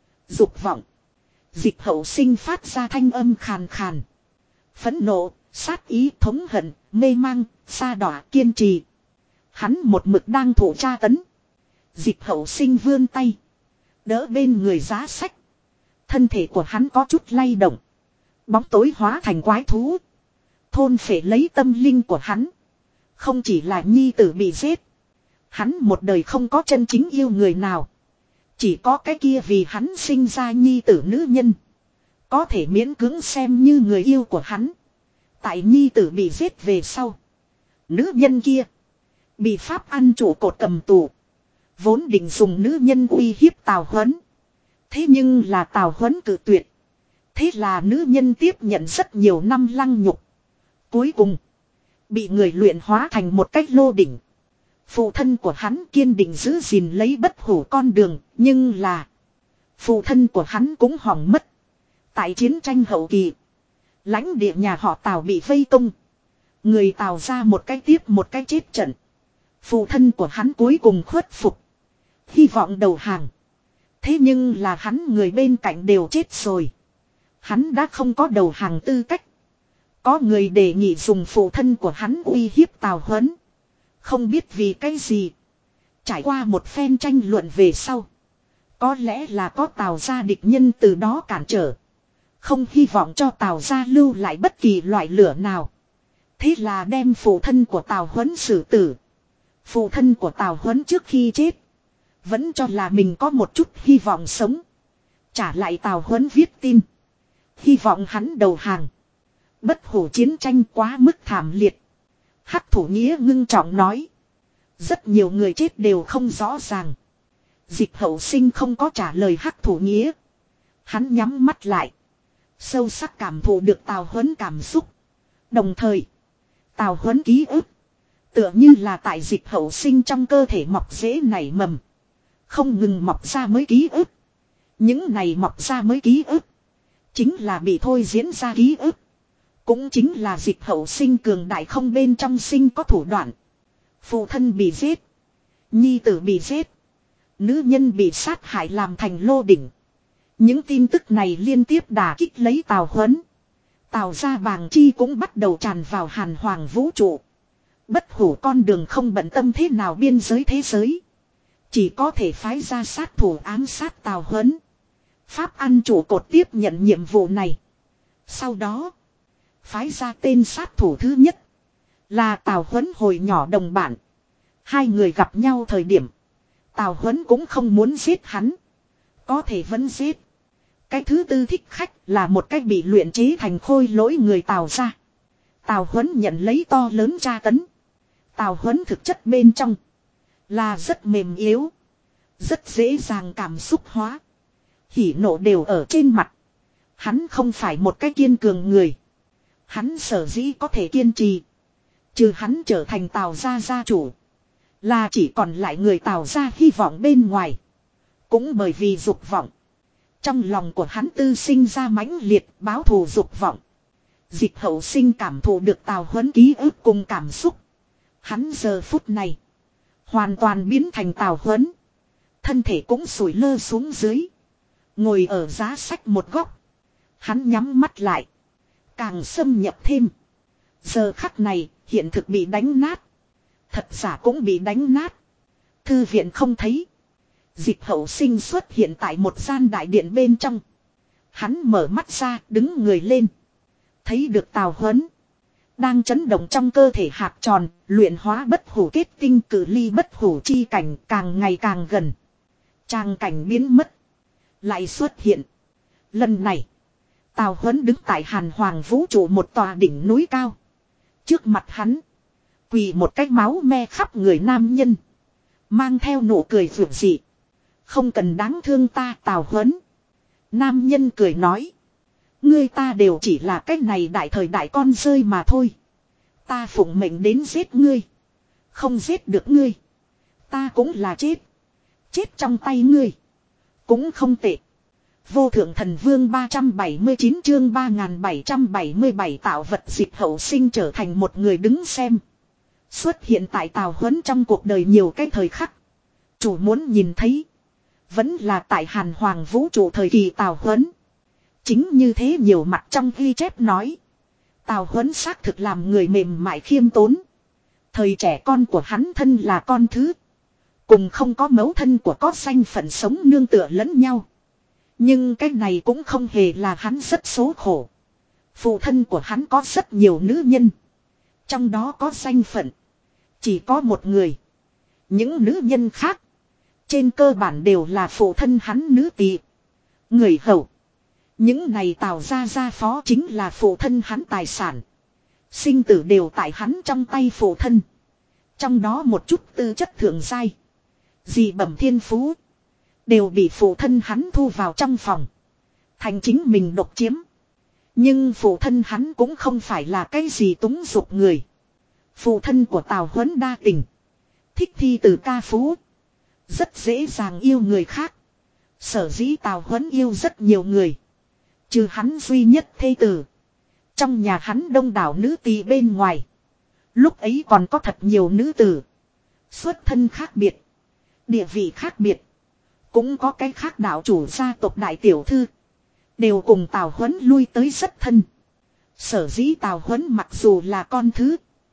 Dục vọng. Dịch Hậu Sinh phát ra thanh âm khàn khàn. Phẫn nộ, sát ý, thống hận, mê mang, sa đọa, kiên trì. Hắn một mực đang thủ tra tấn. Dịch Hậu Sinh vươn tay. Đỡ bên người giá sách. Thân thể của hắn có chút lay động. Bóng tối hóa thành quái thú. Thôn phệ lấy tâm linh của hắn. Không chỉ là nhi tử bị giết. Hắn một đời không có chân chính yêu người nào. Chỉ có cái kia vì hắn sinh ra nhi tử nữ nhân. Có thể miễn cưỡng xem như người yêu của hắn. Tại nhi tử bị giết về sau. Nữ nhân kia. Bị pháp ăn chủ cột cầm tù. Vốn định dùng nữ nhân uy hiếp Tào Huấn. Thế nhưng là Tào Huấn cự tuyệt. Thế là nữ nhân tiếp nhận rất nhiều năm lăng nhục. Cuối cùng. Bị người luyện hóa thành một cách lô đỉnh. Phụ thân của hắn kiên định giữ gìn lấy bất hủ con đường. Nhưng là. Phụ thân của hắn cũng hỏng mất. Tại chiến tranh hậu kỳ. Lãnh địa nhà họ Tào bị vây công. Người Tào ra một cái tiếp một cái chết trận. Phụ thân của hắn cuối cùng khuất phục. Hy vọng đầu hàng. Thế nhưng là hắn người bên cạnh đều chết rồi. Hắn đã không có đầu hàng tư cách. Có người đề nghị dùng phụ thân của hắn uy hiếp Tào Huấn. Không biết vì cái gì. Trải qua một phen tranh luận về sau. Có lẽ là có Tào gia địch nhân từ đó cản trở. Không hy vọng cho Tào gia lưu lại bất kỳ loại lửa nào. Thế là đem phụ thân của Tào Huấn xử tử. Phụ thân của Tào Huấn trước khi chết. Vẫn cho là mình có một chút hy vọng sống. Trả lại Tào Huấn viết tin. Hy vọng hắn đầu hàng. Bất hủ chiến tranh quá mức thảm liệt. Hắc Thủ Nghĩa ngưng trọng nói. Rất nhiều người chết đều không rõ ràng. Dịch Hậu Sinh không có trả lời Hắc Thủ Nghĩa. Hắn nhắm mắt lại. Sâu sắc cảm thụ được Tào Huấn cảm xúc. Đồng thời. Tào Huấn ký ức. Tựa như là tại Dịch Hậu Sinh trong cơ thể mọc rễ nảy mầm. Không ngừng mọc ra mới ký ức. Những này mọc ra mới ký ức. Chính là bị thôi diễn ra ký ức. Cũng chính là Dịch Hậu Sinh cường đại không bên trong sinh có thủ đoạn. Phụ thân bị giết. Nhi tử bị giết. Nữ nhân bị sát hại làm thành lô đỉnh. Những tin tức này liên tiếp đả kích lấy Tào Huấn. Tào gia bàng chi cũng bắt đầu tràn vào hàn hoàng vũ trụ. Bất hủ con đường không bận tâm thế nào biên giới thế giới. Chỉ có thể phái ra sát thủ ám sát Tào Huấn. Pháp ăn chủ cột tiếp nhận nhiệm vụ này. Sau đó. Phái ra tên sát thủ thứ nhất. Là Tào Huấn hồi nhỏ đồng bản. Hai người gặp nhau thời điểm. Tào Huấn cũng không muốn giết hắn. Có thể vẫn giết. Cái thứ tư thích khách là một cách bị luyện chế thành khôi lỗi người Tào ra. Tào Huấn nhận lấy to lớn tra tấn. Tào Huấn thực chất bên trong. Là rất mềm yếu. Rất dễ dàng cảm xúc hóa. Hỉ nộ đều ở trên mặt. Hắn không phải một cái kiên cường người. Hắn sở dĩ có thể kiên trì. Trừ hắn trở thành Tào gia gia chủ. Là chỉ còn lại người Tào gia hy vọng bên ngoài. Cũng bởi vì dục vọng. Trong lòng của hắn tư sinh ra mãnh liệt báo thù dục vọng. Dịch Hậu Sinh cảm thụ được Tào Huấn ký ức cùng cảm xúc. Hắn giờ phút này. Hoàn toàn biến thành Tào Huấn. Thân thể cũng sủi lơ xuống dưới. Ngồi ở giá sách một góc. Hắn nhắm mắt lại. Càng xâm nhập thêm. Giờ khắc này hiện thực bị đánh nát. Thật giả cũng bị đánh nát. Thư viện không thấy. Dịch Hậu Sinh xuất hiện tại một gian đại điện bên trong. Hắn mở mắt ra đứng người lên. Thấy được Tào Huấn. Đang chấn động trong cơ thể hạt tròn. Luyện hóa bất hủ kết tinh cử ly bất hủ chi cảnh càng ngày càng gần. Tràng cảnh biến mất. Lại xuất hiện. Lần này. Tào Huấn đứng tại hàn hoàng vũ trụ một tòa đỉnh núi cao. Trước mặt hắn. Quỳ một cái máu me khắp người nam nhân. Mang theo nụ cười vượt dị. Không cần đáng thương ta Tào Huấn. Nam nhân cười nói. Ngươi ta đều chỉ là cái này đại thời đại con rơi mà thôi. Ta phụng mệnh đến giết ngươi. Không giết được ngươi. Ta cũng là chết. Chết trong tay ngươi. Cũng không tệ. Vô thượng thần vương ba trăm bảy mươi chín chương ba nghìn bảy trăm bảy mươi bảy tạo vật dịch hậu sinh trở thành một người đứng xem. Xuất hiện tại Tào Huấn trong cuộc đời nhiều cái thời khắc. Chủ muốn nhìn thấy. Vẫn là tại Hàn Hoàng vũ trụ thời kỳ Tào Huấn. Chính như thế nhiều mặt trong ghi chép nói. Tào Huấn xác thực làm người mềm mại khiêm tốn. Thời trẻ con của hắn thân là con thứ. Cùng không có mẫu thân của có danh phận sống nương tựa lẫn nhau. Nhưng cái này cũng không hề là hắn rất số khổ. Phụ thân của hắn có rất nhiều nữ nhân. Trong đó có danh phận. Chỉ có một người. Những nữ nhân khác. Trên cơ bản đều là phụ thân hắn nữ tỳ. Người hầu. Những này Tào ra gia phó chính là phụ thân hắn tài sản. Sinh tử đều tại hắn trong tay phụ thân. Trong đó một chút tư chất thượng giai. Dị bẩm thiên phú. Đều bị phụ thân hắn thu vào trong phòng. Thành chính mình độc chiếm. Nhưng phụ thân hắn cũng không phải là cái gì túng dục người. Phụ thân của Tào Huấn đa tình. Thích thi từ ca phú. Rất dễ dàng yêu người khác. Sở dĩ Tào Huấn yêu rất nhiều người. Trừ hắn duy nhất thê tử. Trong nhà hắn đông đảo nữ tỳ bên ngoài. Lúc ấy còn có thật nhiều nữ tử. Xuất thân khác biệt. Địa vị khác biệt. Cũng có cái khác đạo chủ gia tộc đại tiểu thư. Đều cùng Tào Huấn lui tới rất thân. Sở dĩ Tào Huấn mặc dù là con thứ.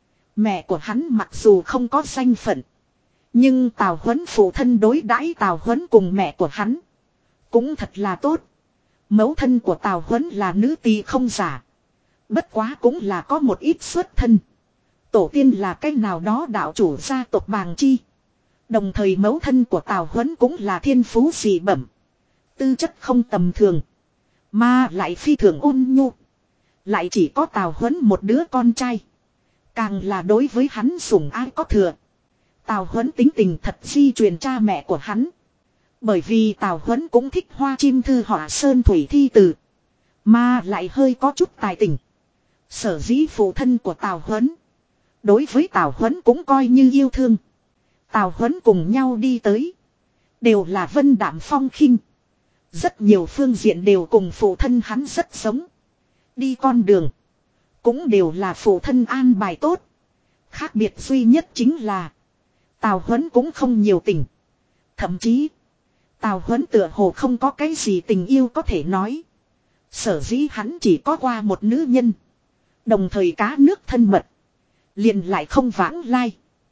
Mẹ của hắn mặc dù không có danh phận. Nhưng Tào Huấn phụ thân đối đãi Tào Huấn cùng mẹ của hắn. Cũng thật là tốt. Mẫu thân của Tào Huấn là nữ tỳ không giả. Bất quá cũng là có một ít xuất thân. Tổ tiên là cái nào đó đạo chủ gia tộc Bàng Chi. Đồng thời mẫu thân của Tào Huấn cũng là thiên phú dị bẩm. Tư chất không tầm thường. Mà lại phi thường ôn nhu. Lại chỉ có Tào Huấn một đứa con trai. Càng là đối với hắn sủng ái có thừa. Tào Huấn tính tình thật di truyền cha mẹ của hắn. Bởi vì Tào Huấn cũng thích hoa chim thư họa sơn thủy thi từ. Mà lại hơi có chút tài tình. Sở dĩ phụ thân của Tào Huấn. Đối với Tào Huấn cũng coi như yêu thương. Tào Huấn cùng nhau đi tới. Đều là vân đạm phong khinh. Rất nhiều phương diện đều cùng phụ thân hắn rất giống. Đi con đường. Cũng đều là phụ thân an bài tốt. Khác biệt duy nhất chính là. Tào Huấn cũng không nhiều tình. Thậm chí. Tào Huấn tựa hồ không có cái gì tình yêu có thể nói. Sở dĩ hắn chỉ có qua một nữ nhân. Đồng thời cá nước thân mật. Liền lại không vãng lai.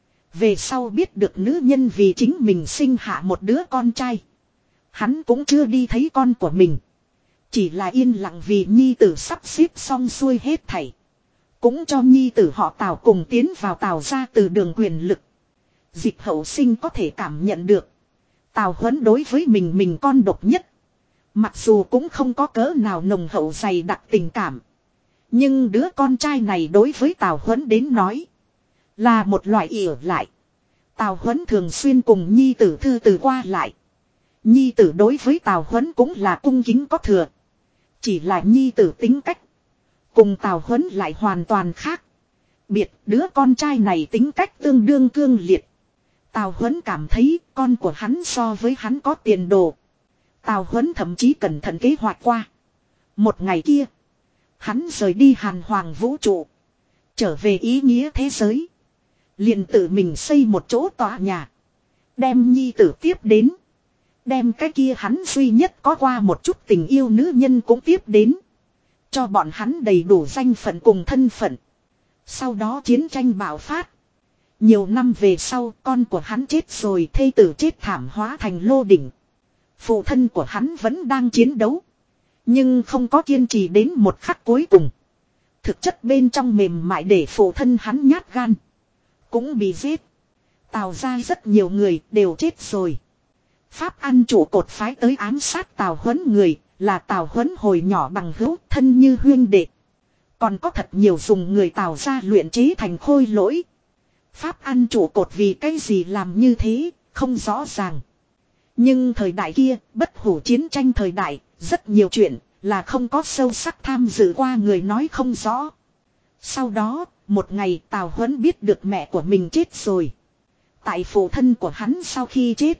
Về sau biết được nữ nhân vì chính mình sinh hạ một đứa con trai. Hắn cũng chưa đi thấy con của mình. Chỉ là yên lặng vì nhi tử sắp xếp xong xuôi hết thảy. Cũng cho nhi tử họ Tào cùng tiến vào Tào ra từ đường quyền lực. Dịch hậu sinh có thể cảm nhận được. Tào Huấn đối với mình mình con độc nhất. Mặc dù cũng không có cỡ nào nồng hậu dày đặc tình cảm. Nhưng đứa con trai này đối với Tào Huấn đến nói. Là một loại ỉa lại. Tào Huấn thường xuyên cùng nhi tử thư từ qua lại. Nhi tử đối với Tào Huấn cũng là cung kính có thừa. Chỉ là nhi tử tính cách. Cùng Tào Huấn lại hoàn toàn khác. Biệt đứa con trai này tính cách tương đương cương liệt. Tào Huấn cảm thấy con của hắn so với hắn có tiền đồ. Tào Huấn thậm chí cẩn thận kế hoạch qua. Một ngày kia. Hắn rời đi Hàn Hoàng vũ trụ. Trở về ý nghĩa thế giới. Liền tự mình xây một chỗ tòa nhà. Đem nhi tử tiếp đến. Đem cái kia hắn duy nhất có qua một chút tình yêu nữ nhân cũng tiếp đến. Cho bọn hắn đầy đủ danh phận cùng thân phận. Sau đó chiến tranh bạo phát. Nhiều năm về sau con của hắn chết rồi, thê tử chết thảm hóa thành lô đỉnh. Phụ thân của hắn vẫn đang chiến đấu. Nhưng không có kiên trì đến một khắc cuối cùng. Thực chất bên trong mềm mại để phụ thân hắn nhát gan. Cũng bị giết. Tào ra rất nhiều người đều chết rồi. Pháp ăn chủ cột phái tới ám sát Tào Huấn người. Là Tào Huấn hồi nhỏ bằng hữu thân như huyên đệ. Còn có thật nhiều dùng người Tào ra luyện chế thành khôi lỗi. Pháp ăn chủ cột vì cái gì làm như thế. không rõ ràng. Nhưng thời đại kia, bất hủ chiến tranh thời đại, rất nhiều chuyện là không có sâu sắc tham dự qua người nói không rõ. Sau đó, một ngày Tào Huấn biết được mẹ của mình chết rồi. Tại phụ thân của hắn sau khi chết,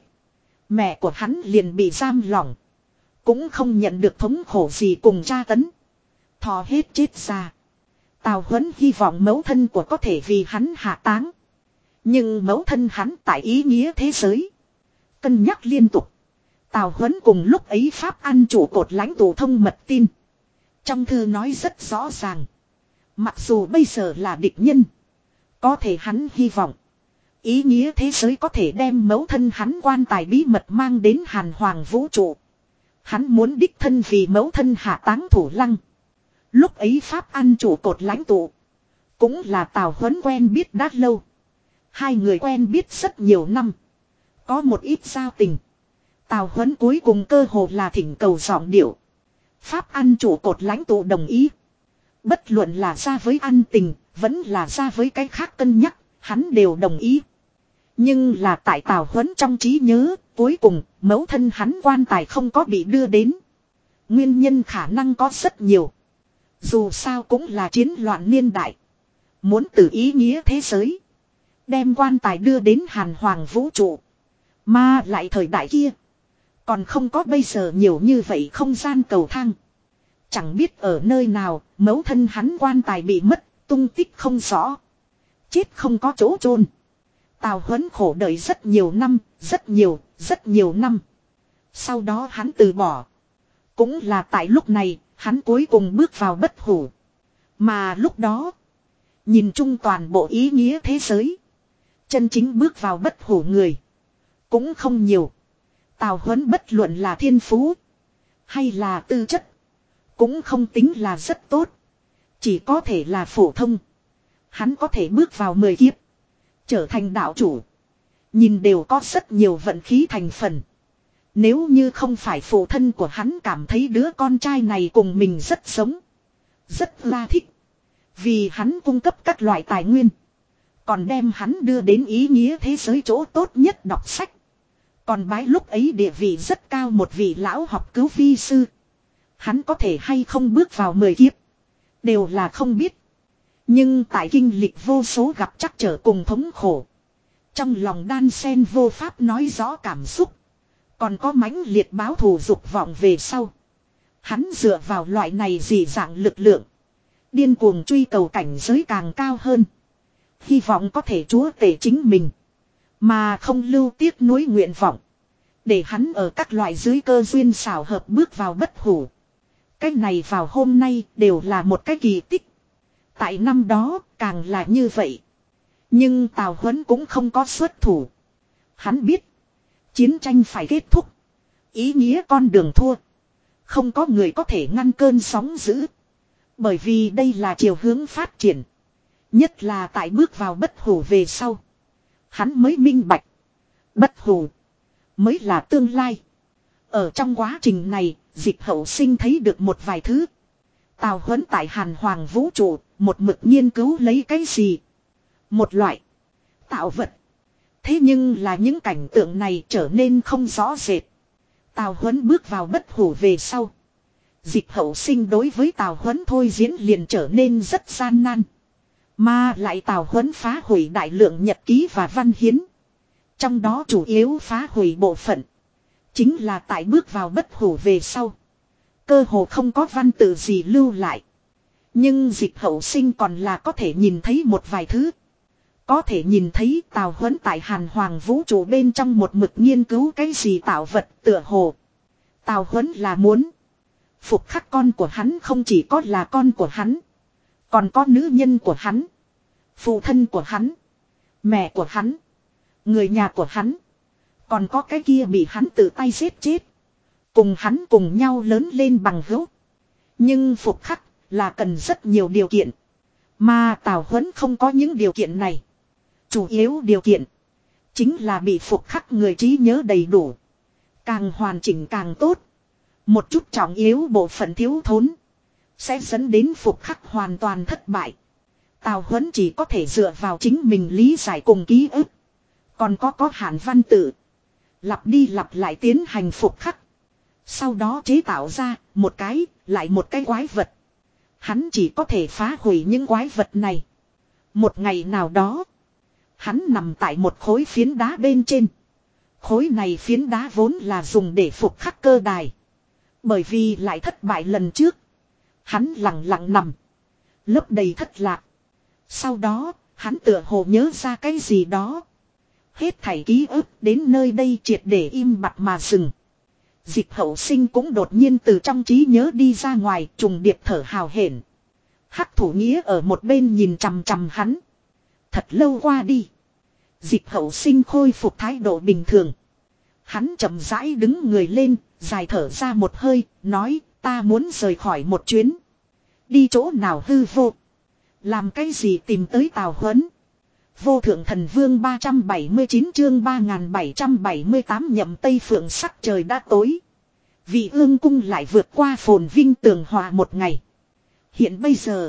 mẹ của hắn liền bị giam lỏng. Cũng không nhận được thống khổ gì cùng tra tấn. Thò hết chết ra. Tào Huấn hy vọng mẫu thân của có thể vì hắn hạ táng. Nhưng mẫu thân hắn tại ý nghĩa thế giới. Cân nhắc liên tục. Tào Huấn cùng lúc ấy Pháp ăn chủ cột lãnh tụ thông mật tin. Trong thư nói rất rõ ràng. Mặc dù bây giờ là địch nhân. Có thể hắn hy vọng. Ý nghĩa thế giới có thể đem mẫu thân hắn quan tài bí mật mang đến Hàn Hoàng vũ trụ. Hắn muốn đích thân vì mẫu thân hạ táng Thủ Lăng. Lúc ấy Pháp ăn chủ cột lãnh tụ. Cũng là Tào Huấn quen biết đã lâu. Hai người quen biết rất nhiều năm. Có một ít giao tình. Tào Huấn cuối cùng cơ hồ là thỉnh cầu giọng điệu. Pháp ăn chủ cột lãnh tụ đồng ý. Bất luận là ra với ăn tình, vẫn là ra với cái khác cân nhắc, hắn đều đồng ý. Nhưng là tại Tào Huấn trong trí nhớ, cuối cùng, mẫu thân hắn quan tài không có bị đưa đến. Nguyên nhân khả năng có rất nhiều. Dù sao cũng là chiến loạn niên đại. Muốn từ ý nghĩa thế giới. Đem quan tài đưa đến Hàn Hoàng vũ trụ. Mà lại thời đại kia. Còn không có bây giờ nhiều như vậy không gian cầu thang. Chẳng biết ở nơi nào, mẫu thân hắn quan tài bị mất, tung tích không rõ. Chết không có chỗ chôn. Tào Huấn khổ đợi rất nhiều năm, rất nhiều, rất nhiều năm. Sau đó hắn từ bỏ. Cũng là tại lúc này, hắn cuối cùng bước vào bất hủ. Mà lúc đó, nhìn chung toàn bộ ý nghĩa thế giới. Chân chính bước vào bất hủ người. Cũng không nhiều. Tào Huấn bất luận là thiên phú. Hay là tư chất. Cũng không tính là rất tốt. Chỉ có thể là phổ thông. Hắn có thể bước vào mười kiếp. Trở thành đạo chủ. Nhìn đều có rất nhiều vận khí thành phần. Nếu như không phải phụ thân của hắn cảm thấy đứa con trai này cùng mình rất giống. Rất là thích. Vì hắn cung cấp các loại tài nguyên. Còn đem hắn đưa đến ý nghĩa thế giới chỗ tốt nhất đọc sách. Còn bái lúc ấy địa vị rất cao một vị lão học cứu vi sư. Hắn có thể hay không bước vào mười kiếp. Đều là không biết. Nhưng tại kinh lịch vô số gặp trắc trở cùng thống khổ. Trong lòng đan sen vô pháp nói rõ cảm xúc. Còn có mãnh liệt báo thù dục vọng về sau. Hắn dựa vào loại này dị dạng lực lượng. Điên cuồng truy cầu cảnh giới càng cao hơn. Hy vọng có thể chúa tể chính mình. Mà không lưu tiếc nuối nguyện vọng. Để hắn ở các loại dưới cơ duyên xảo hợp bước vào bất hủ. Cái này vào hôm nay đều là một cái kỳ tích. Tại năm đó càng là như vậy. Nhưng Tào Huấn cũng không có xuất thủ. Hắn biết. Chiến tranh phải kết thúc. Ý nghĩa con đường thua. Không có người có thể ngăn cơn sóng dữ. Bởi vì đây là chiều hướng phát triển. Nhất là tại bước vào bất hủ về sau. Hắn mới minh bạch. Bất hủ. Mới là tương lai. Ở trong quá trình này, Dịch Hậu Sinh thấy được một vài thứ. Tào Huấn tại Hàn Hoàng vũ trụ, một mực nghiên cứu lấy cái gì? Một loại tạo vật. Thế nhưng là những cảnh tượng này trở nên không rõ rệt. Tào Huấn bước vào bất hủ về sau. Dịch Hậu Sinh đối với Tào Huấn thôi diễn liền trở nên rất gian nan. Mà lại Tào Huấn phá hủy đại lượng nhật ký và văn hiến. Trong đó chủ yếu phá hủy bộ phận. Chính là tại bước vào bất hủ về sau. Cơ hồ không có văn tự gì lưu lại. Nhưng Dịch Hậu Sinh còn là có thể nhìn thấy một vài thứ. Có thể nhìn thấy Tào Huấn tại Hàn Hoàng vũ trụ bên trong một mực nghiên cứu cái gì tạo vật tựa hồ. Tào Huấn là muốn. Phục khắc con của hắn không chỉ có là con của hắn. Còn có nữ nhân của hắn. Phụ thân của hắn. Mẹ của hắn. Người nhà của hắn. Còn có cái kia bị hắn tự tay giết chết. Cùng hắn cùng nhau lớn lên bằng hữu. Nhưng phục khắc là cần rất nhiều điều kiện. Mà Tào Huấn không có những điều kiện này. Chủ yếu điều kiện. Chính là bị phục khắc người trí nhớ đầy đủ. Càng hoàn chỉnh càng tốt. Một chút trọng yếu bộ phận thiếu thốn. Sẽ dẫn đến phục khắc hoàn toàn thất bại. Tào Huấn chỉ có thể dựa vào chính mình lý giải cùng ký ức. Còn có có hạn văn tự. Lặp đi lặp lại tiến hành phục khắc. Sau đó chế tạo ra một cái, lại một cái quái vật. Hắn chỉ có thể phá hủy những quái vật này. Một ngày nào đó, hắn nằm tại một khối phiến đá bên trên. Khối này phiến đá vốn là dùng để phục khắc cơ đài. Bởi vì lại thất bại lần trước. Hắn lặng lặng nằm. Lấp đầy thất lạc. Sau đó, hắn tựa hồ nhớ ra cái gì đó. Hết thảy ký ức đến nơi đây triệt để im bặt mà dừng. Dịch Hậu Sinh cũng đột nhiên từ trong trí nhớ đi ra ngoài, trùng điệp thở hào hển. Hắc Thủ Nghĩa ở một bên nhìn chằm chằm hắn. Thật lâu qua đi. Dịch Hậu Sinh khôi phục thái độ bình thường. Hắn chậm rãi đứng người lên, dài thở ra một hơi, nói, ta muốn rời khỏi một chuyến. Đi chỗ nào hư vô? Làm cái gì tìm tới Tào Huấn? Vô Thượng Thần Vương ba trăm bảy mươi chín chương ba nghìn bảy trăm bảy mươi tám nhậm Tây Phượng sắc trời đã tối. Vị Ương Cung lại vượt qua phồn vinh tường hòa một ngày. Hiện bây giờ,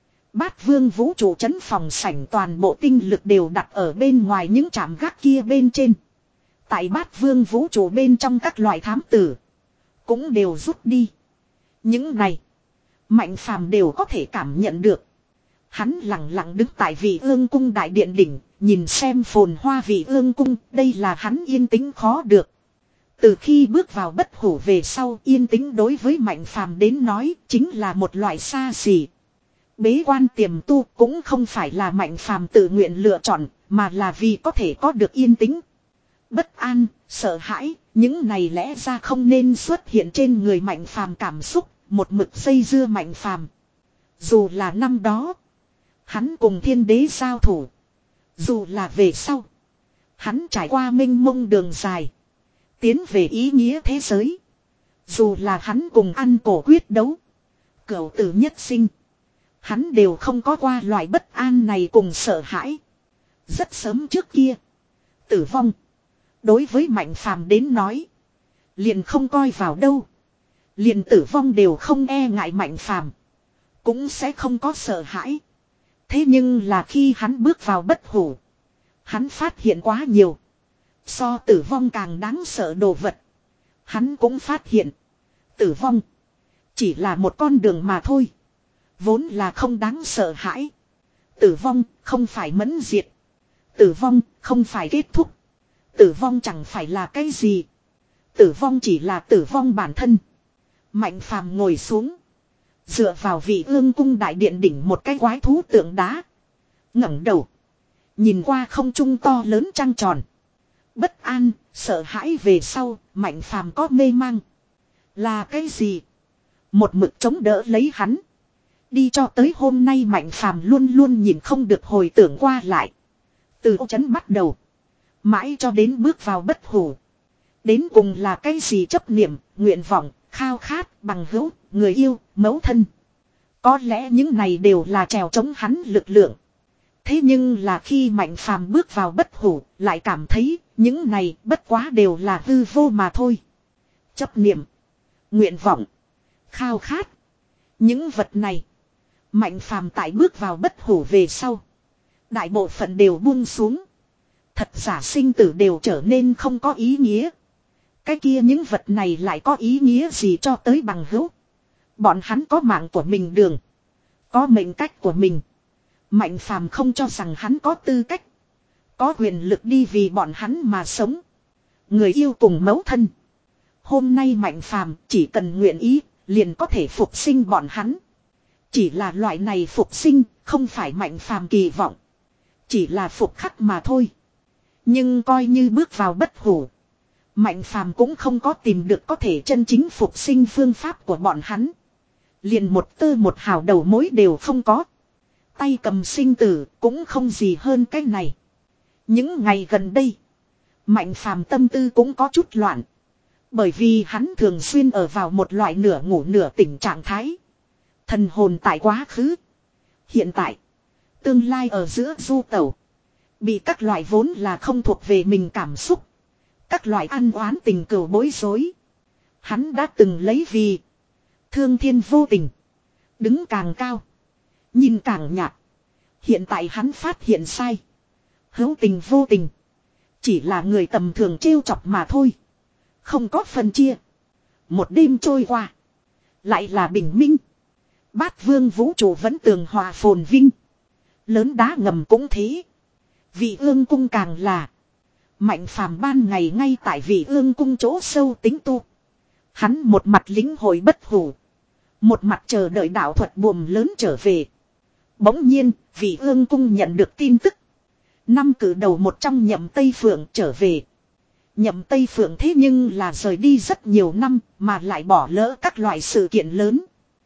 Bát Vương vũ trụ trấn phòng sảnh toàn bộ tinh lực đều đặt ở bên ngoài những trạm gác kia bên trên. Tại Bát Vương vũ trụ bên trong các loại thám tử cũng đều rút đi. Những này, Mạnh Phàm đều có thể cảm nhận được. Hắn lặng lặng đứng tại Vị Ương Cung đại điện đỉnh, nhìn xem phồn hoa Vị Ương Cung, đây là hắn yên tĩnh khó được. Từ khi bước vào bất hủ về sau, yên tĩnh đối với Mạnh Phàm đến nói, chính là một loại xa xỉ. Bế quan tiềm tu cũng không phải là Mạnh Phàm tự nguyện lựa chọn, mà là vì có thể có được yên tĩnh. Bất an, sợ hãi, những này lẽ ra không nên xuất hiện trên người Mạnh Phàm cảm xúc, một mực dây dưa Mạnh Phàm. Dù là năm đó, hắn cùng thiên đế giao thủ. Dù là về sau, hắn trải qua mênh mông đường dài, tiến về ý nghĩa thế giới. Dù là hắn cùng ăn cổ quyết đấu, cửu tử nhất sinh, hắn đều không có qua loại bất an này cùng sợ hãi. Rất sớm trước kia, tử vong đối với Mạnh Phàm đến nói, liền không coi vào đâu. Liền tử vong đều không e ngại Mạnh Phàm, cũng sẽ không có sợ hãi. Thế nhưng là khi hắn bước vào bất hủ, hắn phát hiện quá nhiều so tử vong càng đáng sợ đồ vật. Hắn cũng phát hiện, tử vong chỉ là một con đường mà thôi, vốn là không đáng sợ hãi. Tử vong không phải mẫn diệt, tử vong không phải kết thúc, tử vong chẳng phải là cái gì. Tử vong chỉ là tử vong bản thân. Mạnh Phàm ngồi xuống, dựa vào Vị Ương Cung đại điện đỉnh một cái quái thú tượng đá, ngẩng đầu nhìn qua không trung to lớn trăng tròn. Bất an, sợ hãi về sau, Mạnh Phàm có mê mang. Là cái gì? Một mực chống đỡ lấy hắn. Đi cho tới hôm nay Mạnh Phàm luôn luôn nhìn không được hồi tưởng qua lại. Từ ô trấn bắt đầu, mãi cho đến bước vào bất hủ. Đến cùng là cái gì chấp niệm, nguyện vọng, khao khát, bằng hữu, người yêu, mẫu thân. Có lẽ những này đều là trèo chống hắn lực lượng. Thế nhưng là khi Mạnh Phàm bước vào bất hủ, lại cảm thấy những này bất quá đều là hư vô mà thôi. Chấp niệm, nguyện vọng, khao khát, những vật này, Mạnh Phàm tại bước vào bất hủ về sau, đại bộ phận đều buông xuống. Thật giả sinh tử đều trở nên không có ý nghĩa. Cái kia những vật này lại có ý nghĩa gì cho tới bằng hữu. Bọn hắn có mạng của mình đường, có mệnh cách của mình. Mạnh Phàm không cho rằng hắn có tư cách, có quyền lực đi vì bọn hắn mà sống. Người yêu cùng mẫu thân. Hôm nay Mạnh Phàm chỉ cần nguyện ý, liền có thể phục sinh bọn hắn. Chỉ là loại này phục sinh, không phải Mạnh Phàm kỳ vọng. Chỉ là phục khắc mà thôi. Nhưng coi như bước vào bất hủ, Mạnh Phàm cũng không có tìm được có thể chân chính phục sinh phương pháp của bọn hắn. Liền một tơ một hào đầu mối đều không có. Tay cầm sinh tử cũng không gì hơn cái này. Những ngày gần đây, Mạnh Phàm tâm tư cũng có chút loạn. Bởi vì hắn thường xuyên ở vào một loại nửa ngủ nửa tỉnh trạng thái. Thần hồn tại quá khứ, hiện tại, tương lai ở giữa du tẩu. Bị các loại vốn là không thuộc về mình cảm xúc, các loại ăn oán tình cừu bối rối. Hắn đã từng lấy vì thương thiên vô tình, đứng càng cao, nhìn càng nhạt. Hiện tại hắn phát hiện sai. Hữu tình vô tình, Chỉ là người tầm thường trêu chọc mà thôi. Không có phân chia. Một đêm trôi qua. Lại là bình minh. Bát vương vũ trụ vẫn tường hòa phồn vinh. Lớn đá ngầm cũng thế. Vị ương cung càng là. Mạnh phàm ban ngày ngay tại vị ương cung chỗ sâu tính tu. Hắn một mặt lính hội bất hủ. Một mặt chờ đợi đạo thuật buồm lớn trở về. Bỗng nhiên, vị ương cung nhận được tin tức. Năm cử đầu một trong Nhậm Tây Phượng trở về. Nhậm Tây Phượng thế nhưng là rời đi rất nhiều năm mà lại bỏ lỡ các loại sự kiện lớn.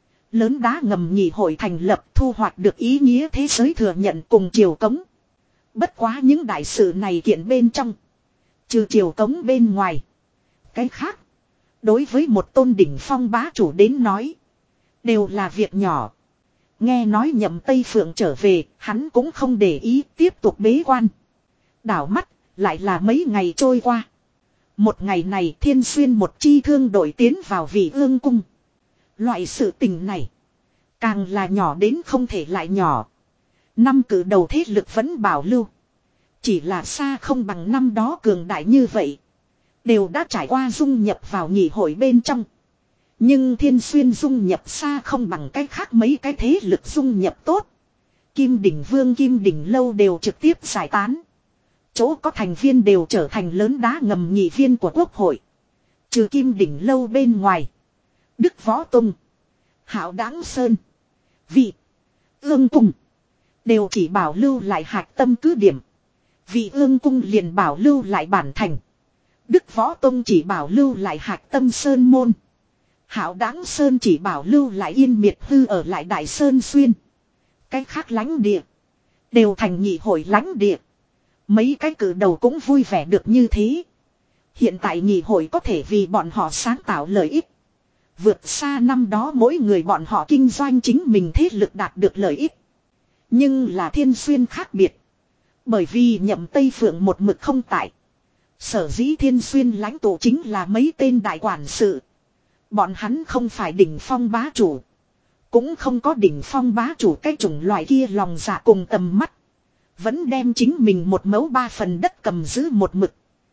Lớn đá ngầm nhị hội thành lập thu hoạch được ý nghĩa thế giới thừa nhận cùng triều cống. Bất quá những đại sự này kiện bên trong. Trừ triều cống bên ngoài. Cái khác. Đối với một tôn đỉnh phong bá chủ đến nói. Đều là việc nhỏ. Nghe nói Nhậm Tây Phượng trở về. Hắn cũng không để ý tiếp tục bế quan. Đảo mắt lại là mấy ngày trôi qua. Một ngày này Thiên Xuyên một chi thương đội tiến vào Vị Ương cung. Loại sự tình này. Càng là nhỏ đến không thể lại nhỏ. Năm cử đầu thế lực vẫn bảo lưu. Chỉ là xa không bằng năm đó cường đại như vậy. Đều đã trải qua dung nhập vào nhị hội bên trong. Nhưng Thiên Xuyên dung nhập xa không bằng cái khác mấy cái thế lực dung nhập tốt. Kim Đỉnh Vương Kim Đỉnh Lâu đều trực tiếp giải tán. Chỗ có thành viên đều trở thành lớn đá ngầm nhị viên của quốc hội. Trừ Kim Đỉnh Lâu bên ngoài. Đức Võ Tông. Hạo Đáng Sơn. Vị. Ương Cung. Đều chỉ bảo lưu lại hạt tâm cứ điểm. Vị Ương Cung liền bảo lưu lại bản thành. Đức Võ Tông chỉ bảo lưu lại hạt tâm Sơn Môn. Hạo Đáng Sơn chỉ bảo lưu lại Yên Miệt Hư ở lại Đại Sơn Xuyên. Cái khác lãnh địa. Đều thành nhị hội lãnh địa. Mấy cái cử đầu cũng vui vẻ được như thế. Hiện tại nhị hội có thể vì bọn họ sáng tạo lợi ích. Vượt xa năm đó mỗi người bọn họ kinh doanh chính mình thế lực đạt được lợi ích. Nhưng là Thiên Xuyên khác biệt. Bởi vì Nhậm Tây Phượng một mực không tại. Sở dĩ Thiên Xuyên lãnh tụ chính là mấy tên đại quản sự. Bọn hắn không phải đỉnh phong bá chủ. Cũng không có đỉnh phong bá chủ cái chủng loại kia lòng dạ cùng tầm mắt. Vẫn đem chính mình một mẫu ba phần đất cầm giữ một mực.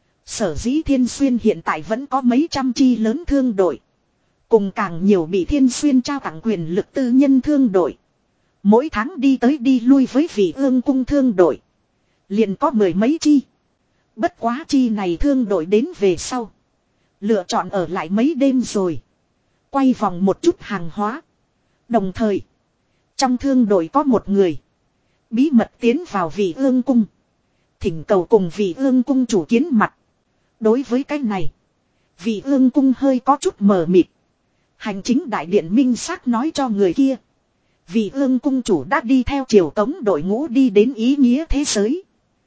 Sở dĩ Thiên Xuyên hiện tại vẫn có mấy trăm chi lớn thương đội. Cùng càng nhiều bị Thiên Xuyên trao tặng quyền lực tư nhân thương đội. Mỗi tháng đi tới đi lui với Vị Ương cung thương đội. Liền có mười mấy chi. Bất quá chi này thương đội đến về sau. Lựa chọn ở lại mấy đêm rồi. Quay vòng một chút hàng hóa. Đồng thời. Trong thương đội có một người. Bí mật tiến vào Vị Ương cung. Thỉnh cầu cùng Vị Ương cung chủ kiến mặt. Đối với cái này. Vị Ương cung hơi có chút mờ mịt. Hành chính đại điện minh xác nói cho người kia. Vị Ương cung chủ đã đi theo triều tống đội ngũ đi đến ý nghĩa thế giới.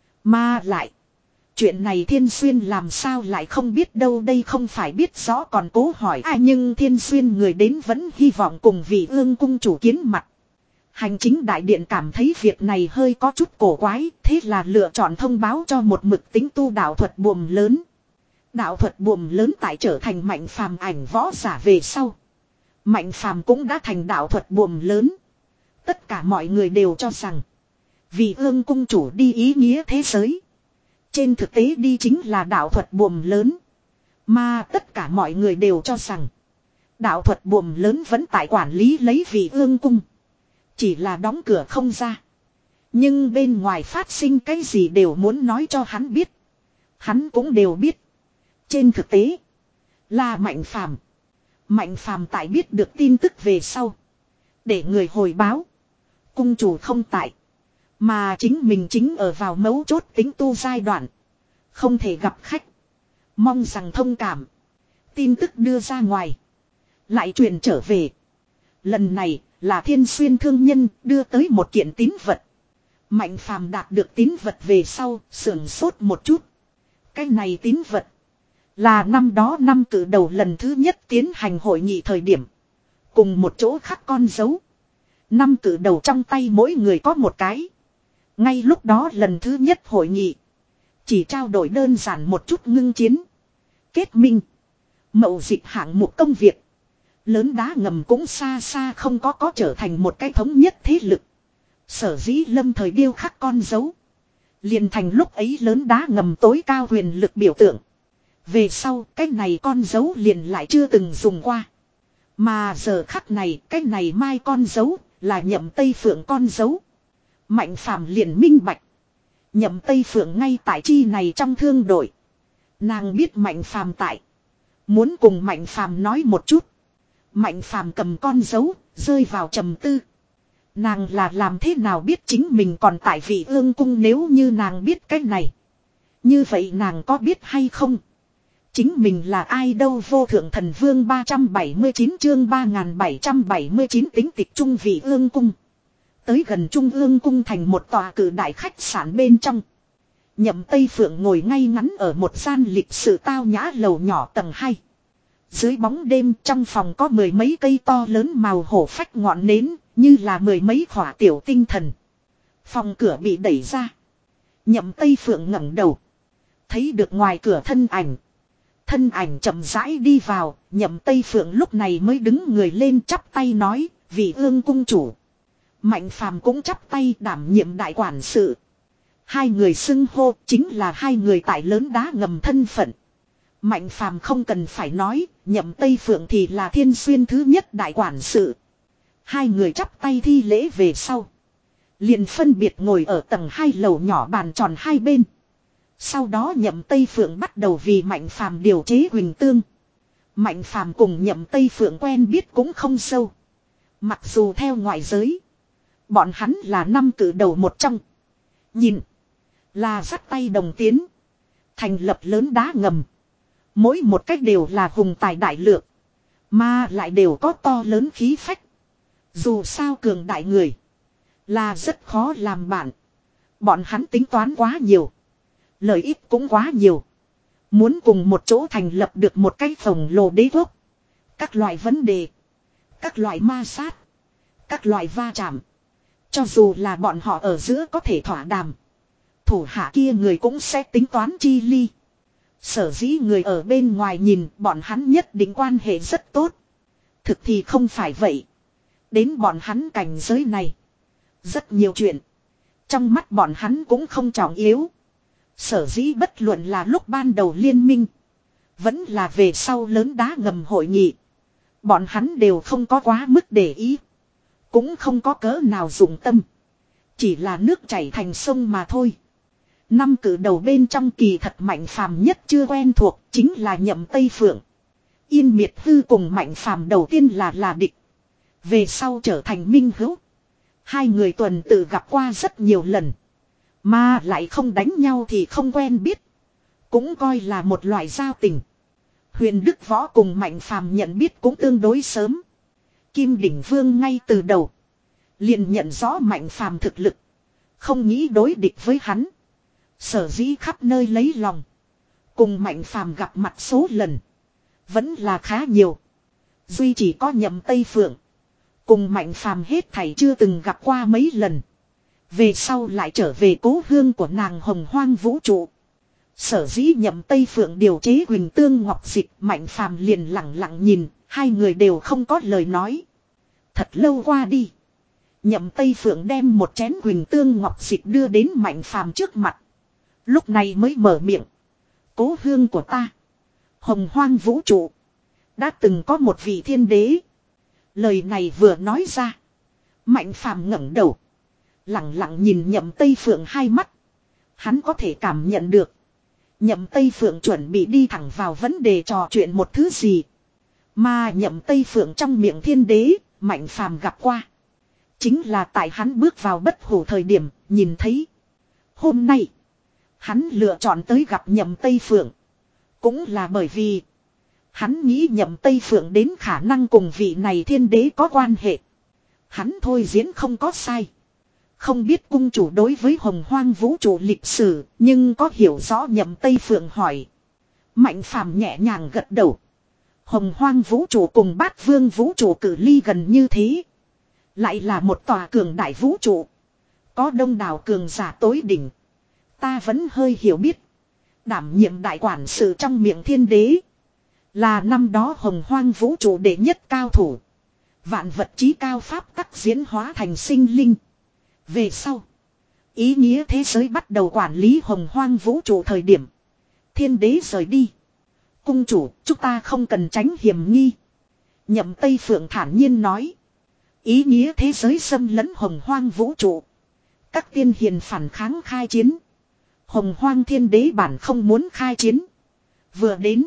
Mà lại. Chuyện này Thiên Xuyên làm sao lại không biết đâu, đây không phải biết rõ còn cố hỏi ai, nhưng Thiên Xuyên người đến vẫn hy vọng cùng Vị Ương cung chủ kiến mặt. Hành chính đại điện cảm thấy việc này hơi có chút cổ quái, thế là lựa chọn thông báo cho một mực tính tu đạo thuật buồm lớn. Đạo thuật buồm lớn tại trở thành Mạnh Phàm ảnh võ giả về sau. Mạnh Phàm cũng đã thành đạo thuật buồm lớn. Tất cả mọi người đều cho rằng Vị Ương cung chủ đi ý nghĩa thế giới. Trên thực tế đi chính là đạo thuật buồm lớn. Mà tất cả mọi người đều cho rằng đạo thuật buồm lớn vẫn tại quản lý lấy Vị Ương cung. Chỉ là đóng cửa không ra. Nhưng bên ngoài phát sinh cái gì đều muốn nói cho hắn biết. Hắn cũng đều biết. Trên thực tế là Mạnh Phàm. Mạnh Phàm tại biết được tin tức về sau. Để người hồi báo. Cung chủ không tại. Mà chính mình chính ở vào mấu chốt tính tu giai đoạn. Không thể gặp khách. Mong rằng thông cảm. Tin tức đưa ra ngoài. Lại truyền trở về. Lần này là Thiên Xuyên thương nhân đưa tới một kiện tín vật. Mạnh Phàm đạt được tín vật về sau sưởng sốt một chút. Cái này tín vật. Là năm đó năm cử đầu lần thứ nhất tiến hành hội nghị thời điểm. Cùng một chỗ khắc con dấu. Năm cử đầu trong tay mỗi người có một cái. Ngay lúc đó lần thứ nhất hội nghị. Chỉ trao đổi đơn giản một chút ngưng chiến. Kết minh. Mậu dịch hạng mục công việc. Lớn đá ngầm cũng xa xa không có có trở thành một cái thống nhất thế lực. Sở dĩ lâm thời điêu khắc con dấu. liền thành lúc ấy lớn đá ngầm tối cao quyền lực biểu tượng. Về sau cái này con dấu liền lại chưa từng dùng qua. Mà giờ khắc này cái này mai con dấu là Nhậm Tây Phượng con dấu. Mạnh Phàm liền minh bạch. Nhậm Tây Phượng ngay tại chi này trong thương đội. Nàng biết Mạnh Phàm tại. Muốn cùng Mạnh Phàm nói một chút. Mạnh Phàm cầm con dấu, rơi vào trầm tư. Nàng là làm thế nào biết chính mình còn tại Vị Ương cung, nếu như nàng biết cái này. Như vậy nàng có biết hay không? Chính mình là ai đâu? Vô thượng thần vương ba trăm bảy mươi chín chương ba nghìn bảy trăm bảy mươi chín tính tịch trung Vị Ương cung. Tới gần Trung ương cung thành một tòa cử đại khách sạn bên trong. Nhậm Tây Phượng ngồi ngay ngắn ở một gian lịch sự tao nhã lầu nhỏ tầng hai. Dưới bóng đêm trong phòng có mười mấy cây to lớn màu hổ phách ngọn nến, như là mười mấy khỏa tiểu tinh thần. Phòng cửa bị đẩy ra. Nhậm Tây Phượng ngẩng đầu. Thấy được ngoài cửa thân ảnh. Thân ảnh chậm rãi đi vào, Nhậm Tây Phượng lúc này mới đứng người lên chắp tay nói, Vị Ương cung chủ. Mạnh Phàm cũng chắp tay đảm nhiệm đại quản sự. Hai người xưng hô chính là hai người tại lớn đá ngầm thân phận. Mạnh Phàm không cần phải nói, Nhậm Tây Phượng thì là Thiên Xuyên thứ nhất đại quản sự. Hai người chắp tay thi lễ về sau. Liền phân biệt ngồi ở tầng hai lầu nhỏ bàn tròn hai bên. Sau đó Nhậm Tây Phượng bắt đầu vì Mạnh Phàm điều chế huỳnh tương. Mạnh Phàm cùng Nhậm Tây Phượng quen biết cũng không sâu. Mặc dù theo ngoại giới, bọn hắn là năm cử đầu một trong. Nhìn, là dắt tay đồng tiến. Thành lập lớn đá ngầm. Mỗi một cách đều là hùng tài đại lược. Mà lại đều có to lớn khí phách. Dù sao cường đại người, là rất khó làm bạn. Bọn hắn tính toán quá nhiều. Lợi ích cũng quá nhiều. Muốn cùng một chỗ thành lập được một cái khổng lồ đế quốc. Các loại vấn đề. Các loại ma sát. Các loại va chạm. Cho dù là bọn họ ở giữa có thể thỏa đàm. Thủ hạ kia người cũng sẽ tính toán chi ly. Sở dĩ người ở bên ngoài nhìn bọn hắn nhất định quan hệ rất tốt. Thực thì không phải vậy. Đến bọn hắn cảnh giới này. Rất nhiều chuyện. Trong mắt bọn hắn cũng không trọng yếu. Sở dĩ bất luận là lúc ban đầu liên minh. Vẫn là về sau lớn đá ngầm hội nghị. Bọn hắn đều không có quá mức để ý. Cũng không có cỡ nào dụng tâm. Chỉ là nước chảy thành sông mà thôi. Năm cử đầu bên trong kỳ thật Mạnh Phàm nhất chưa quen thuộc chính là Nhậm Tây Phượng. Yên Miệt Hư cùng Mạnh Phàm đầu tiên là là địch. Về sau trở thành minh hữu. Hai người tuần tự gặp qua rất nhiều lần. Mà lại không đánh nhau thì không quen biết. Cũng coi là một loại giao tình. Huyền Đức Võ cùng Mạnh Phàm nhận biết cũng tương đối sớm. Kim Đỉnh Vương ngay từ đầu liền nhận rõ Mạnh Phàm thực lực. Không nghĩ đối địch với hắn. Sở dĩ khắp nơi lấy lòng. Cùng Mạnh Phàm gặp mặt số lần vẫn là khá nhiều. Duy chỉ có Nhậm Tây Phượng cùng Mạnh Phàm hết thảy chưa từng gặp qua mấy lần. Về sau lại trở về cố hương của nàng Hồng Hoang vũ trụ. Sở dĩ Nhậm Tây Phượng điều chế huỳnh tương ngọc dịch, Mạnh Phàm liền lặng lặng nhìn. Hai người đều không có lời nói. Thật lâu qua đi, Nhậm Tây Phượng đem một chén huỳnh tương ngọc dịch đưa đến Mạnh Phàm trước mặt. Lúc này mới mở miệng. Cố hương của ta, Hồng Hoang vũ trụ, đã từng có một vị thiên đế. Lời này vừa nói ra, Mạnh Phàm ngẩng đầu, lặng lặng nhìn Nhậm Tây Phượng hai mắt. Hắn có thể cảm nhận được Nhậm Tây Phượng chuẩn bị đi thẳng vào vấn đề trò chuyện một thứ gì. Mà Nhậm Tây Phượng trong miệng thiên đế, Mạnh Phàm gặp qua. Chính là tại hắn bước vào bất hủ thời điểm, nhìn thấy. Hôm nay, hắn lựa chọn tới gặp Nhậm Tây Phượng. Cũng là bởi vì hắn nghĩ Nhậm Tây Phượng đến khả năng cùng vị này thiên đế có quan hệ. Hắn thôi diễn không có sai. Không biết cung chủ đối với Hồng Hoang vũ trụ lịch sử, nhưng có hiểu rõ Nhậm Tây Phượng hỏi. Mạnh Phàm nhẹ nhàng gật đầu. Hồng Hoang vũ trụ cùng Bát Vương vũ trụ cử ly gần như thế. Lại là một tòa cường đại vũ trụ. Có đông đảo cường giả tối đỉnh. Ta vẫn hơi hiểu biết. Đảm nhiệm đại quản sự trong miệng thiên đế. Là năm đó Hồng Hoang vũ trụ đệ nhất cao thủ. Vạn vật chí cao pháp tắc diễn hóa thành sinh linh. Về sau, Ý nghĩa thế giới bắt đầu quản lý hồng hoang vũ trụ thời điểm. Thiên đế rời đi. Cung chủ, chúng ta không cần tránh hiểm nghi. Nhậm Tây Phượng thản nhiên nói. Ý nghĩa thế giới xâm lấn hồng hoang vũ trụ. Các tiên hiền phản kháng khai chiến. Hồng hoang thiên đế bản không muốn khai chiến. Vừa đến.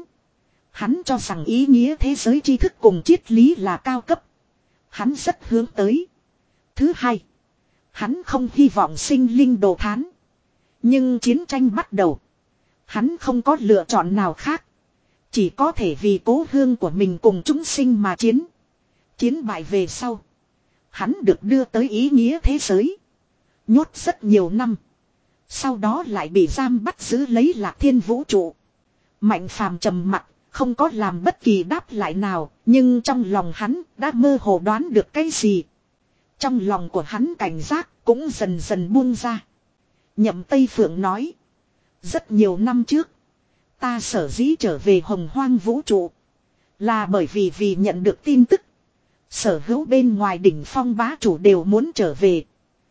Hắn cho rằng ý nghĩa thế giới tri thức cùng triết lý là cao cấp. Hắn rất hướng tới. Thứ hai. Hắn không hy vọng sinh linh đồ thán. Nhưng chiến tranh bắt đầu. Hắn không có lựa chọn nào khác. Chỉ có thể vì cố hương của mình cùng chúng sinh mà chiến. Chiến bại về sau. Hắn được đưa tới ý nghĩa thế giới. Nhốt rất nhiều năm. Sau đó lại bị giam bắt giữ lấy Lạc Thiên vũ trụ. Mạnh phàm trầm mặc, không có làm bất kỳ đáp lại nào. Nhưng trong lòng hắn đã mơ hồ đoán được cái gì. Trong lòng của hắn cảnh giác cũng dần dần buông ra. Nhậm Tây Phượng nói. Rất nhiều năm trước. Ta sở dĩ trở về hồng hoang vũ trụ. Là bởi vì vì nhận được tin tức. Sở hữu bên ngoài đỉnh phong bá chủ đều muốn trở về.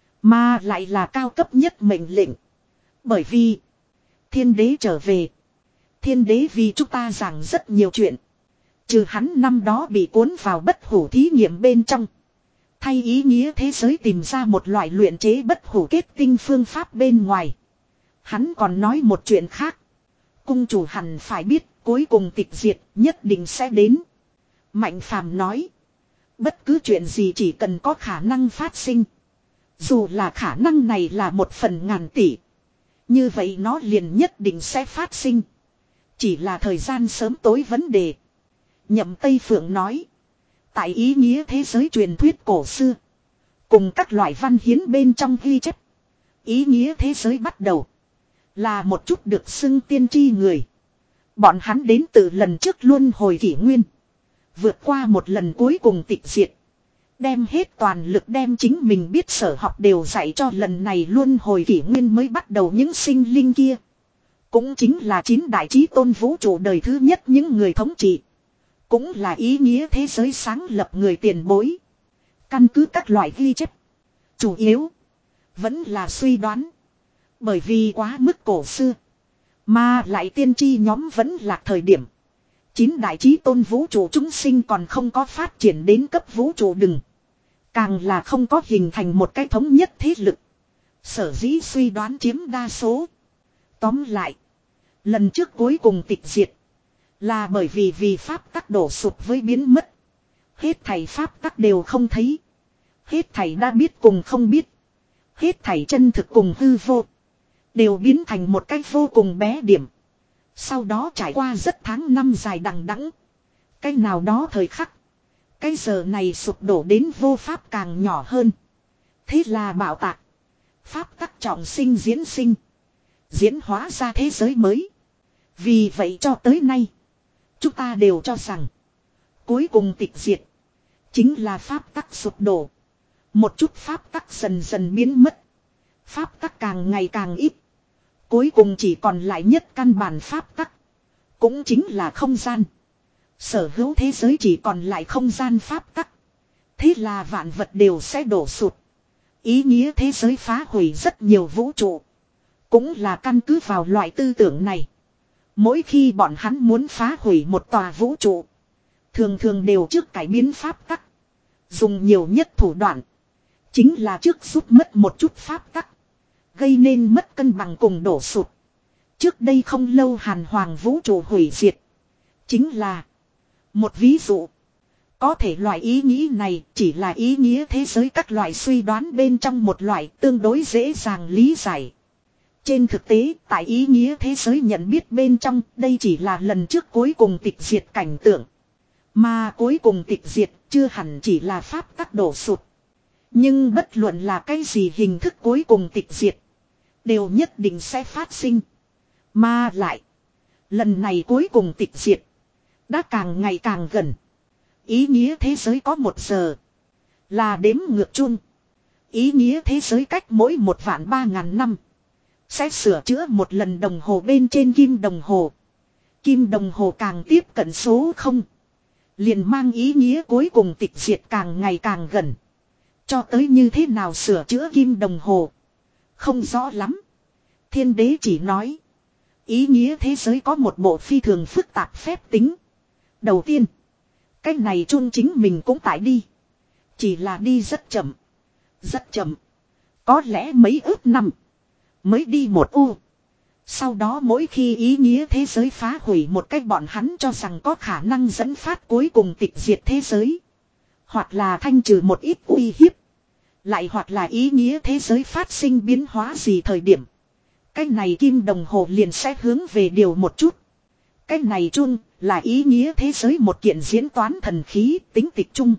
Mà lại là cao cấp nhất mệnh lệnh. Bởi vì. Thiên đế trở về. Thiên đế vì chúng ta giảng rất nhiều chuyện. Trừ hắn năm đó bị cuốn vào bất hủ thí nghiệm bên trong. Thay ý nghĩa thế giới tìm ra một loại luyện chế bất hủ kết tinh phương pháp bên ngoài. Hắn còn nói một chuyện khác. Cung chủ hẳn phải biết cuối cùng tịch diệt nhất định sẽ đến. Mạnh phàm nói. Bất cứ chuyện gì chỉ cần có khả năng phát sinh. Dù là khả năng này là một phần ngàn tỷ. Như vậy nó liền nhất định sẽ phát sinh. Chỉ là thời gian sớm tối vấn đề. Nhậm Tây Phượng nói. Tại ý nghĩa thế giới truyền thuyết cổ xưa. Cùng các loại văn hiến bên trong ghi chép. Ý nghĩa thế giới bắt đầu. Là một chút được xưng tiên tri người. Bọn hắn đến từ lần trước luân hồi kỷ nguyên. Vượt qua một lần cuối cùng tịch diệt. Đem hết toàn lực đem chính mình biết sở học đều dạy cho lần này luân hồi kỷ nguyên mới bắt đầu những sinh linh kia. Cũng chính là chín đại chí tôn vũ trụ đời thứ nhất những người thống trị. Cũng là ý nghĩa thế giới sáng lập người tiền bối. Căn cứ các loại ghi chép. Chủ yếu. Vẫn là suy đoán. Bởi vì quá mức cổ xưa. Mà lại tiên tri nhóm vẫn là thời điểm. Chín đại chí tôn vũ trụ chúng sinh còn không có phát triển đến cấp vũ trụ đừng. Càng là không có hình thành một cái thống nhất thế lực. Sở dĩ suy đoán chiếm đa số. Tóm lại. Lần trước cuối cùng tịch diệt. Là bởi vì vì pháp tắc đổ sụp với biến mất. Hết thảy pháp tắc đều không thấy. Hết thảy đã biết cùng không biết. Hết thảy chân thực cùng hư vô. Đều biến thành một cách vô cùng bé điểm. Sau đó trải qua rất tháng năm dài đằng đẵng. Cái nào đó thời khắc. Cái giờ này sụp đổ đến vô pháp càng nhỏ hơn. Thế là bảo tạc. Pháp tắc trọng sinh diễn sinh. Diễn hóa ra thế giới mới. Vì vậy cho tới nay. Chúng ta đều cho rằng. Cuối cùng tịch diệt. Chính là pháp tắc sụp đổ. Một chút pháp tắc dần dần biến mất. Pháp tắc càng ngày càng ít. Cuối cùng chỉ còn lại nhất căn bản pháp tắc. Cũng chính là không gian. Sở hữu thế giới chỉ còn lại không gian pháp tắc. Thế là vạn vật đều sẽ đổ sụt. Ý nghĩa thế giới phá hủy rất nhiều vũ trụ. Cũng là căn cứ vào loại tư tưởng này. Mỗi khi bọn hắn muốn phá hủy một tòa vũ trụ. Thường thường đều trước cải biến pháp tắc. Dùng nhiều nhất thủ đoạn. Chính là trước giúp mất một chút pháp tắc. Gây nên mất cân bằng cùng đổ sụt. Trước đây không lâu hàn hoàng vũ trụ hủy diệt. Chính là một ví dụ. Có thể loại ý nghĩ này chỉ là ý nghĩa thế giới các loại suy đoán bên trong một loại tương đối dễ dàng lý giải. Trên thực tế, tại ý nghĩa thế giới nhận biết bên trong, đây chỉ là lần trước cuối cùng tịch diệt cảnh tượng. Mà cuối cùng tịch diệt chưa hẳn chỉ là pháp tắc đổ sụt. Nhưng bất luận là cái gì hình thức cuối cùng tịch diệt, đều nhất định sẽ phát sinh. Mà lại, lần này cuối cùng tịch diệt, đã càng ngày càng gần. Ý nghĩa thế giới có một giờ, là đếm ngược chung. Ý nghĩa thế giới cách mỗi một vạn ba ngàn năm. Sẽ sửa chữa một lần đồng hồ bên trên kim đồng hồ. Kim đồng hồ càng tiếp cận số không. Liền mang ý nghĩa cuối cùng tịch diệt càng ngày càng gần. Cho tới như thế nào sửa chữa kim đồng hồ. Không rõ lắm. Thiên đế chỉ nói. Ý nghĩa thế giới có một bộ phi thường phức tạp phép tính. Đầu tiên. Cái này chun chính mình cũng tải đi. Chỉ là đi rất chậm. Rất chậm. Có lẽ mấy ước năm. Mới đi một u. Sau đó mỗi khi ý nghĩa thế giới phá hủy một cách bọn hắn cho rằng có khả năng dẫn phát cuối cùng tịch diệt thế giới. Hoặc là thanh trừ một ít uy hiếp. Lại hoặc là ý nghĩa thế giới phát sinh biến hóa gì thời điểm. Cái này kim đồng hồ liền sẽ hướng về điều một chút. Cái này chung là ý nghĩa thế giới một kiện diễn toán thần khí tính tịch chung.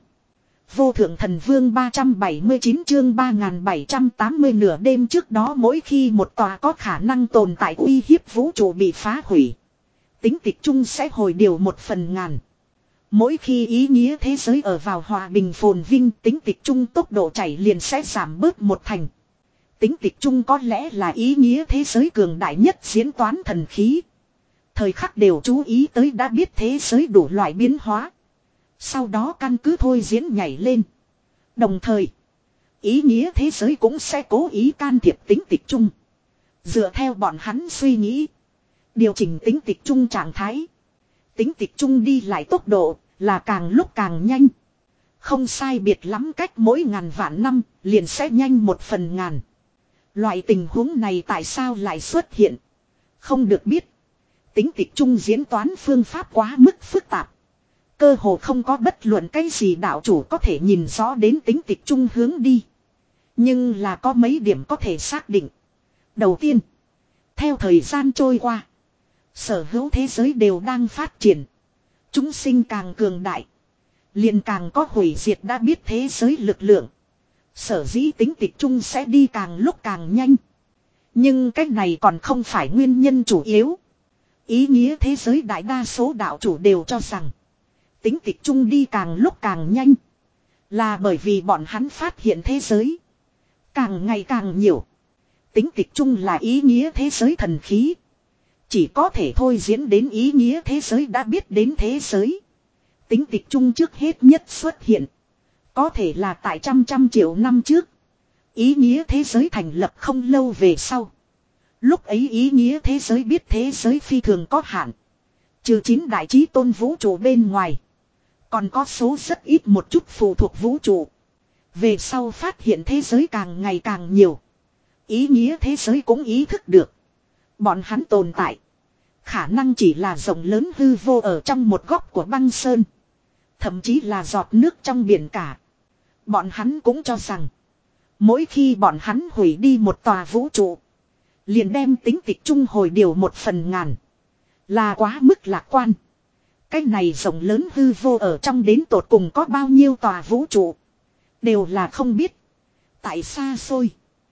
Vô thượng thần vương ba trăm bảy mươi chín chương ba nghìn bảy trăm tám mươi nửa đêm trước đó mỗi khi một tòa có khả năng tồn tại uy hiếp vũ trụ bị phá hủy. Tính tịch chung sẽ hồi điều một phần ngàn. Mỗi khi ý nghĩa thế giới ở vào hòa bình phồn vinh tính tịch chung tốc độ chảy liền sẽ giảm bớt một thành. Tính tịch chung có lẽ là ý nghĩa thế giới cường đại nhất diễn toán thần khí. Thời khắc đều chú ý tới đã biết thế giới đủ loại biến hóa. Sau đó căn cứ thôi diễn nhảy lên. Đồng thời, ý nghĩa thế giới cũng sẽ cố ý can thiệp tính tịch chung. Dựa theo bọn hắn suy nghĩ. Điều chỉnh tính tịch chung trạng thái. Tính tịch chung đi lại tốc độ là càng lúc càng nhanh. Không sai biệt lắm cách mỗi ngàn vạn năm liền sẽ nhanh một phần ngàn. Loại tình huống này tại sao lại xuất hiện? Không được biết. Tính tịch chung diễn toán phương pháp quá mức phức tạp. Cơ hồ không có bất luận cái gì đạo chủ có thể nhìn rõ đến tính tịch chung hướng đi. Nhưng là có mấy điểm có thể xác định. Đầu tiên, theo thời gian trôi qua, sở hữu thế giới đều đang phát triển. Chúng sinh càng cường đại, liền càng có hủy diệt đã biết thế giới lực lượng. Sở dĩ tính tịch chung sẽ đi càng lúc càng nhanh. Nhưng cái này còn không phải nguyên nhân chủ yếu. Ý nghĩa thế giới đại đa số đạo chủ đều cho rằng tính tịch chung đi càng lúc càng nhanh. Là bởi vì bọn hắn phát hiện thế giới càng ngày càng nhiều. Tính tịch chung là ý nghĩa thế giới thần khí. Chỉ có thể thôi diễn đến ý nghĩa thế giới đã biết đến thế giới. Tính tịch chung trước hết nhất xuất hiện. Có thể là tại trăm trăm triệu năm trước. Ý nghĩa thế giới thành lập không lâu về sau. Lúc ấy ý nghĩa thế giới biết thế giới phi thường có hạn. Trừ chín đại chí tôn vũ trụ bên ngoài. Còn có số rất ít một chút phụ thuộc vũ trụ. Về sau phát hiện thế giới càng ngày càng nhiều. Ý nghĩa thế giới cũng ý thức được. Bọn hắn tồn tại. Khả năng chỉ là rộng lớn hư vô ở trong một góc của băng sơn. Thậm chí là giọt nước trong biển cả. Bọn hắn cũng cho rằng. Mỗi khi bọn hắn hủy đi một tòa vũ trụ. Liền đem tính tịch chung hồi điều một phần ngàn. Là quá mức lạc quan. Cái này rộng lớn hư vô ở trong đến tột cùng có bao nhiêu tòa vũ trụ. Đều là không biết. Tại xa xôi.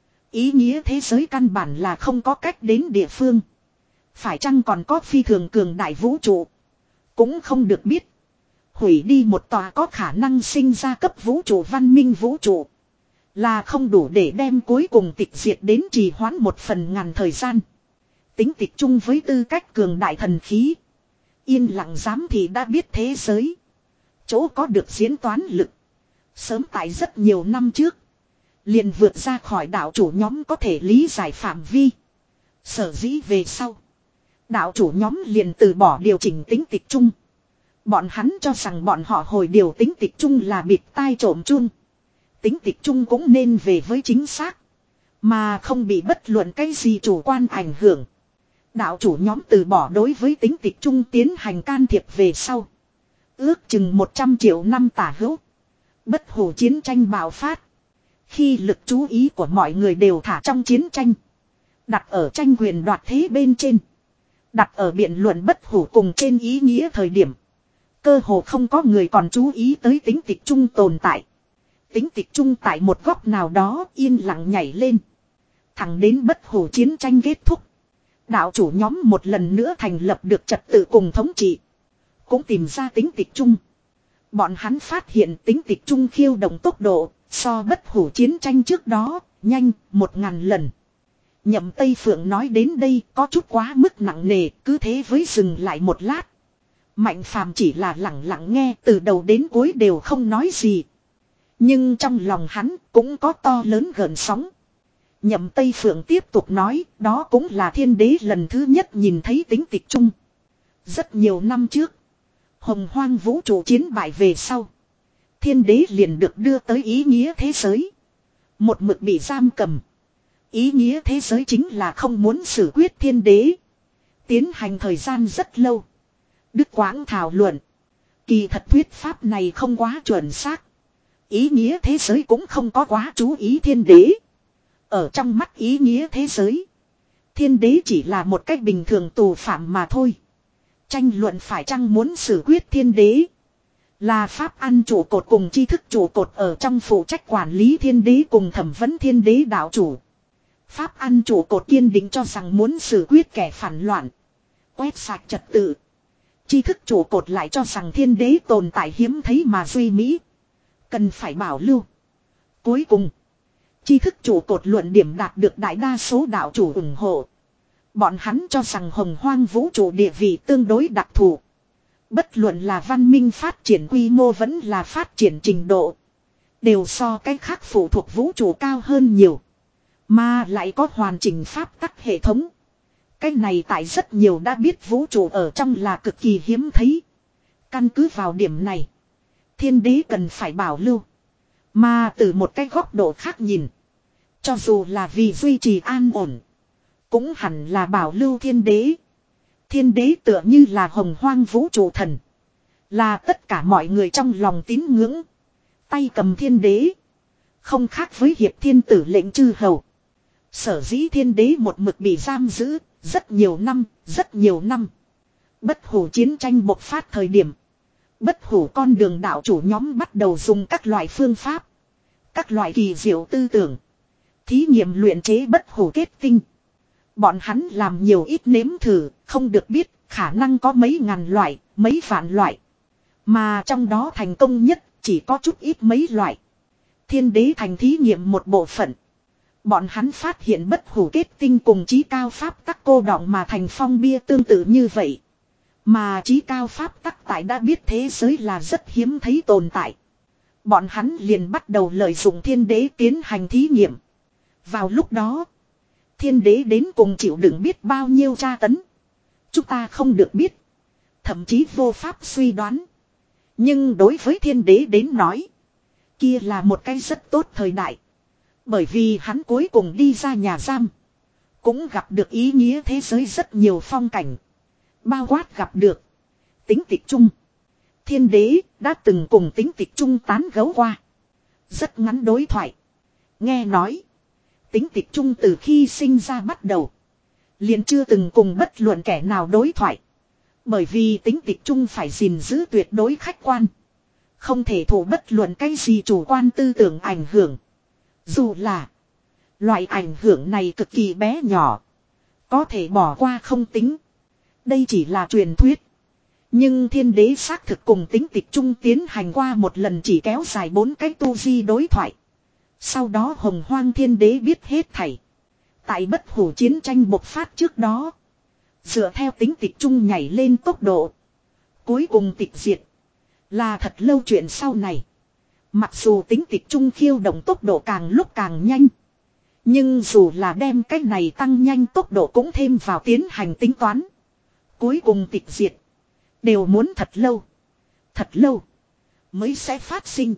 Ý nghĩa thế giới căn bản là không có cách đến địa phương. Phải chăng còn có phi thường cường đại vũ trụ. Cũng không được biết. Hủy đi một tòa có khả năng sinh ra cấp vũ trụ văn minh vũ trụ. Là không đủ để đem cuối cùng tịch diệt đến trì hoãn một phần ngàn thời gian. Tính tịch chung với tư cách cường đại thần khí. Yên lặng dám thì đã biết thế giới. Chỗ có được diễn toán lực. Sớm tại rất nhiều năm trước. Liền vượt ra khỏi đạo chủ nhóm có thể lý giải phạm vi. Sở dĩ về sau. Đạo chủ nhóm liền từ bỏ điều chỉnh tính tịch chung. Bọn hắn cho rằng bọn họ hồi điều tính tịch chung là bịt tai trộm chung. Tính tịch chung cũng nên về với chính xác. Mà không bị bất luận cái gì chủ quan ảnh hưởng. Đạo chủ nhóm từ bỏ đối với tính tịch chung tiến hành can thiệp về sau. Ước chừng một trăm triệu năm tả hữu. Bất hủ chiến tranh bạo phát. Khi lực chú ý của mọi người đều thả trong chiến tranh. Đặt ở tranh quyền đoạt thế bên trên. Đặt ở biện luận bất hủ cùng trên ý nghĩa thời điểm. Cơ hồ không có người còn chú ý tới tính tịch chung tồn tại. Tính tịch chung tại một góc nào đó yên lặng nhảy lên. Thẳng đến bất hủ chiến tranh kết thúc. Đạo chủ nhóm một lần nữa thành lập được trật tự cùng thống trị. Cũng tìm ra tính tịch chung. Bọn hắn phát hiện tính tịch chung khiêu động tốc độ so bất hủ chiến tranh trước đó nhanh một ngàn lần. Nhậm Tây Phượng nói đến đây có chút quá mức nặng nề, cứ thế với dừng lại một lát. Mạnh Phàm chỉ là lặng lặng nghe, từ đầu đến cuối đều không nói gì. Nhưng trong lòng hắn cũng có to lớn gợn sóng. Nhậm Tây Phượng tiếp tục nói, đó cũng là thiên đế lần thứ nhất nhìn thấy Tính Tịch Trung. Rất nhiều năm trước, hồng hoang vũ trụ chiến bại về sau, thiên đế liền được đưa tới ý nghĩa thế giới. Một mực bị giam cầm. Ý nghĩa thế giới chính là không muốn xử quyết thiên đế. Tiến hành thời gian rất lâu. Đức Quãng thảo luận. Kỳ thật thuyết pháp này không quá chuẩn xác. Ý nghĩa thế giới cũng không có quá chú ý thiên đế. Ở trong mắt ý nghĩa thế giới, thiên đế chỉ là một cách bình thường tù phạm mà thôi. Tranh luận phải chăng muốn xử quyết thiên đế, là pháp ăn trụ cột cùng tri thức trụ cột ở trong phụ trách quản lý thiên đế cùng thẩm vấn thiên đế đạo chủ. Pháp ăn trụ cột kiên định cho rằng muốn xử quyết kẻ phản loạn, quét sạch trật tự. Tri thức trụ cột lại cho rằng thiên đế tồn tại hiếm thấy mà duy mỹ, cần phải bảo lưu. Cuối cùng, tri thức trụ cột luận điểm đạt được đại đa số đạo chủ ủng hộ. Bọn hắn cho rằng hồng hoang vũ trụ địa vị tương đối đặc thù. Bất luận là văn minh phát triển quy mô vẫn là phát triển trình độ, đều so cái khác phụ thuộc vũ trụ cao hơn nhiều. Mà lại có hoàn chỉnh pháp tắc hệ thống. Cái này tại rất nhiều đã biết vũ trụ ở trong là cực kỳ hiếm thấy. Căn cứ vào điểm này, thiên đế cần phải bảo lưu. Mà từ một cái góc độ khác nhìn, cho dù là vì duy trì an ổn, cũng hẳn là bảo lưu thiên đế. Thiên đế tựa như là hồng hoang vũ trụ thần, là tất cả mọi người trong lòng tín ngưỡng. Tay cầm thiên đế, không khác với hiệp thiên tử lệnh chư hầu. Sở dĩ thiên đế một mực bị giam giữ rất nhiều năm, rất nhiều năm. Bất hủ chiến tranh bộc phát thời điểm, bất hủ con đường đạo chủ nhóm bắt đầu dùng các loại phương pháp, các loại kỳ diệu tư tưởng, thí nghiệm luyện chế bất hủ kết tinh. Bọn hắn làm nhiều ít nếm thử, không được biết, khả năng có mấy ngàn loại, mấy vạn loại. Mà trong đó thành công nhất, chỉ có chút ít mấy loại. Thiên đế thành thí nghiệm một bộ phận. Bọn hắn phát hiện bất hủ kết tinh cùng chí cao pháp tắc cô đọng mà thành phong bia tương tự như vậy. Mà chí cao pháp tắc tại đã biết thế giới là rất hiếm thấy tồn tại. Bọn hắn liền bắt đầu lợi dụng thiên đế tiến hành thí nghiệm. Vào lúc đó, thiên đế đến cùng chịu đựng biết bao nhiêu tra tấn, chúng ta không được biết, thậm chí vô pháp suy đoán. Nhưng đối với thiên đế đến nói, kia là một cái rất tốt thời đại. Bởi vì hắn cuối cùng đi ra nhà giam, cũng gặp được ý nghĩa thế giới rất nhiều phong cảnh, bao quát gặp được Tính Tịch Trung. Thiên đế đã từng cùng Tính Tịch Trung tán gẫu qua. Rất ngắn đối thoại. Nghe nói, Tính Tịch Trung từ khi sinh ra bắt đầu, liền chưa từng cùng bất luận kẻ nào đối thoại. Bởi vì Tính Tịch Trung phải gìn giữ tuyệt đối khách quan, không thể thụ bất luận cái gì chủ quan tư tưởng ảnh hưởng. Dù là loại ảnh hưởng này cực kỳ bé nhỏ, có thể bỏ qua không tính. Đây chỉ là truyền thuyết. Nhưng thiên đế xác thực cùng Tính Tịch Trung tiến hành qua một lần chỉ kéo dài bốn cái tu vi đối thoại. Sau đó hồng hoang thiên đế biết hết thảy. Tại bất hủ chiến tranh bộc phát trước đó, dựa theo Tính Tịch Trung nhảy lên tốc độ, cuối cùng tịch diệt, là thật lâu chuyện sau này. Mặc dù Tính Tịch Trung khiêu động tốc độ càng lúc càng nhanh, nhưng dù là đem cách này tăng nhanh tốc độ cũng thêm vào tiến hành tính toán, cuối cùng tịch diệt, đều muốn thật lâu, thật lâu mới sẽ phát sinh.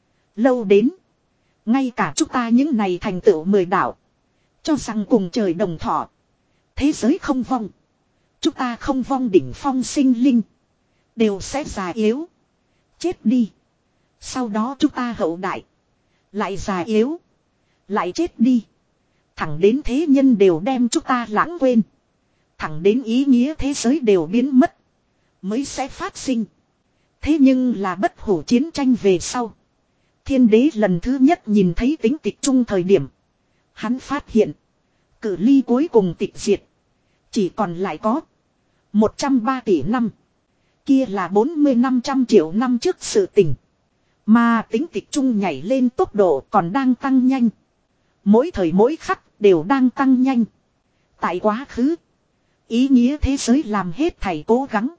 Lâu đến, ngay cả chúng ta những này thành tựu mười đạo, cho rằng cùng trời đồng thọ, thế giới không vong, chúng ta không vong đỉnh phong sinh linh, đều sẽ già yếu, chết đi. Sau đó chúng ta hậu đại, lại già yếu, lại chết đi. Thẳng đến thế nhân đều đem chúng ta lãng quên, thẳng đến ý nghĩa thế giới đều biến mất, mới sẽ phát sinh. Thế nhưng là bất hủ chiến tranh về sau, thiên đế lần thứ nhất nhìn thấy Tính Tịch Trung thời điểm, hắn phát hiện cự ly cuối cùng tịch diệt chỉ còn lại có một trăm ba tỷ năm. Kia là bốn mươi năm trăm triệu năm trước sự tình. Mà Tính Tịch Trung nhảy lên tốc độ còn đang tăng nhanh. Mỗi thời mỗi khắc đều đang tăng nhanh. Tại quá khứ, ý nghĩa thế giới làm hết thảy cố gắng,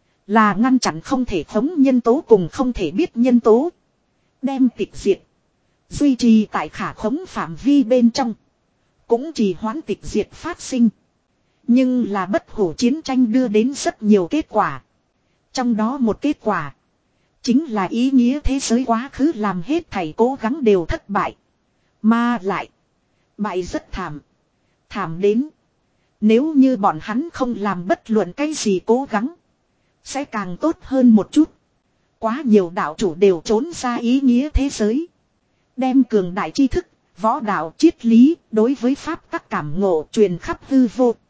là ngăn chặn không thể khống nhân tố cùng không thể biết nhân tố, đem tịch diệt, duy trì tại khả khống phạm vi bên trong. cũng chỉ hoãn tịch diệt phát sinh. Nhưng là bất hủ chiến tranh đưa đến rất nhiều kết quả. Trong đó một kết quả chính là ý nghĩa thế giới quá khứ làm hết thảy cố gắng đều thất bại. Mà lại bại rất thảm. Thảm đến nếu như bọn hắn không làm bất luận cái gì cố gắng sẽ càng tốt hơn một chút. Quá nhiều đạo chủ đều trốn ra ý nghĩa thế giới. Đem cường đại tri thức, võ đạo triết lý đối với pháp các cảm ngộ truyền khắp hư vô.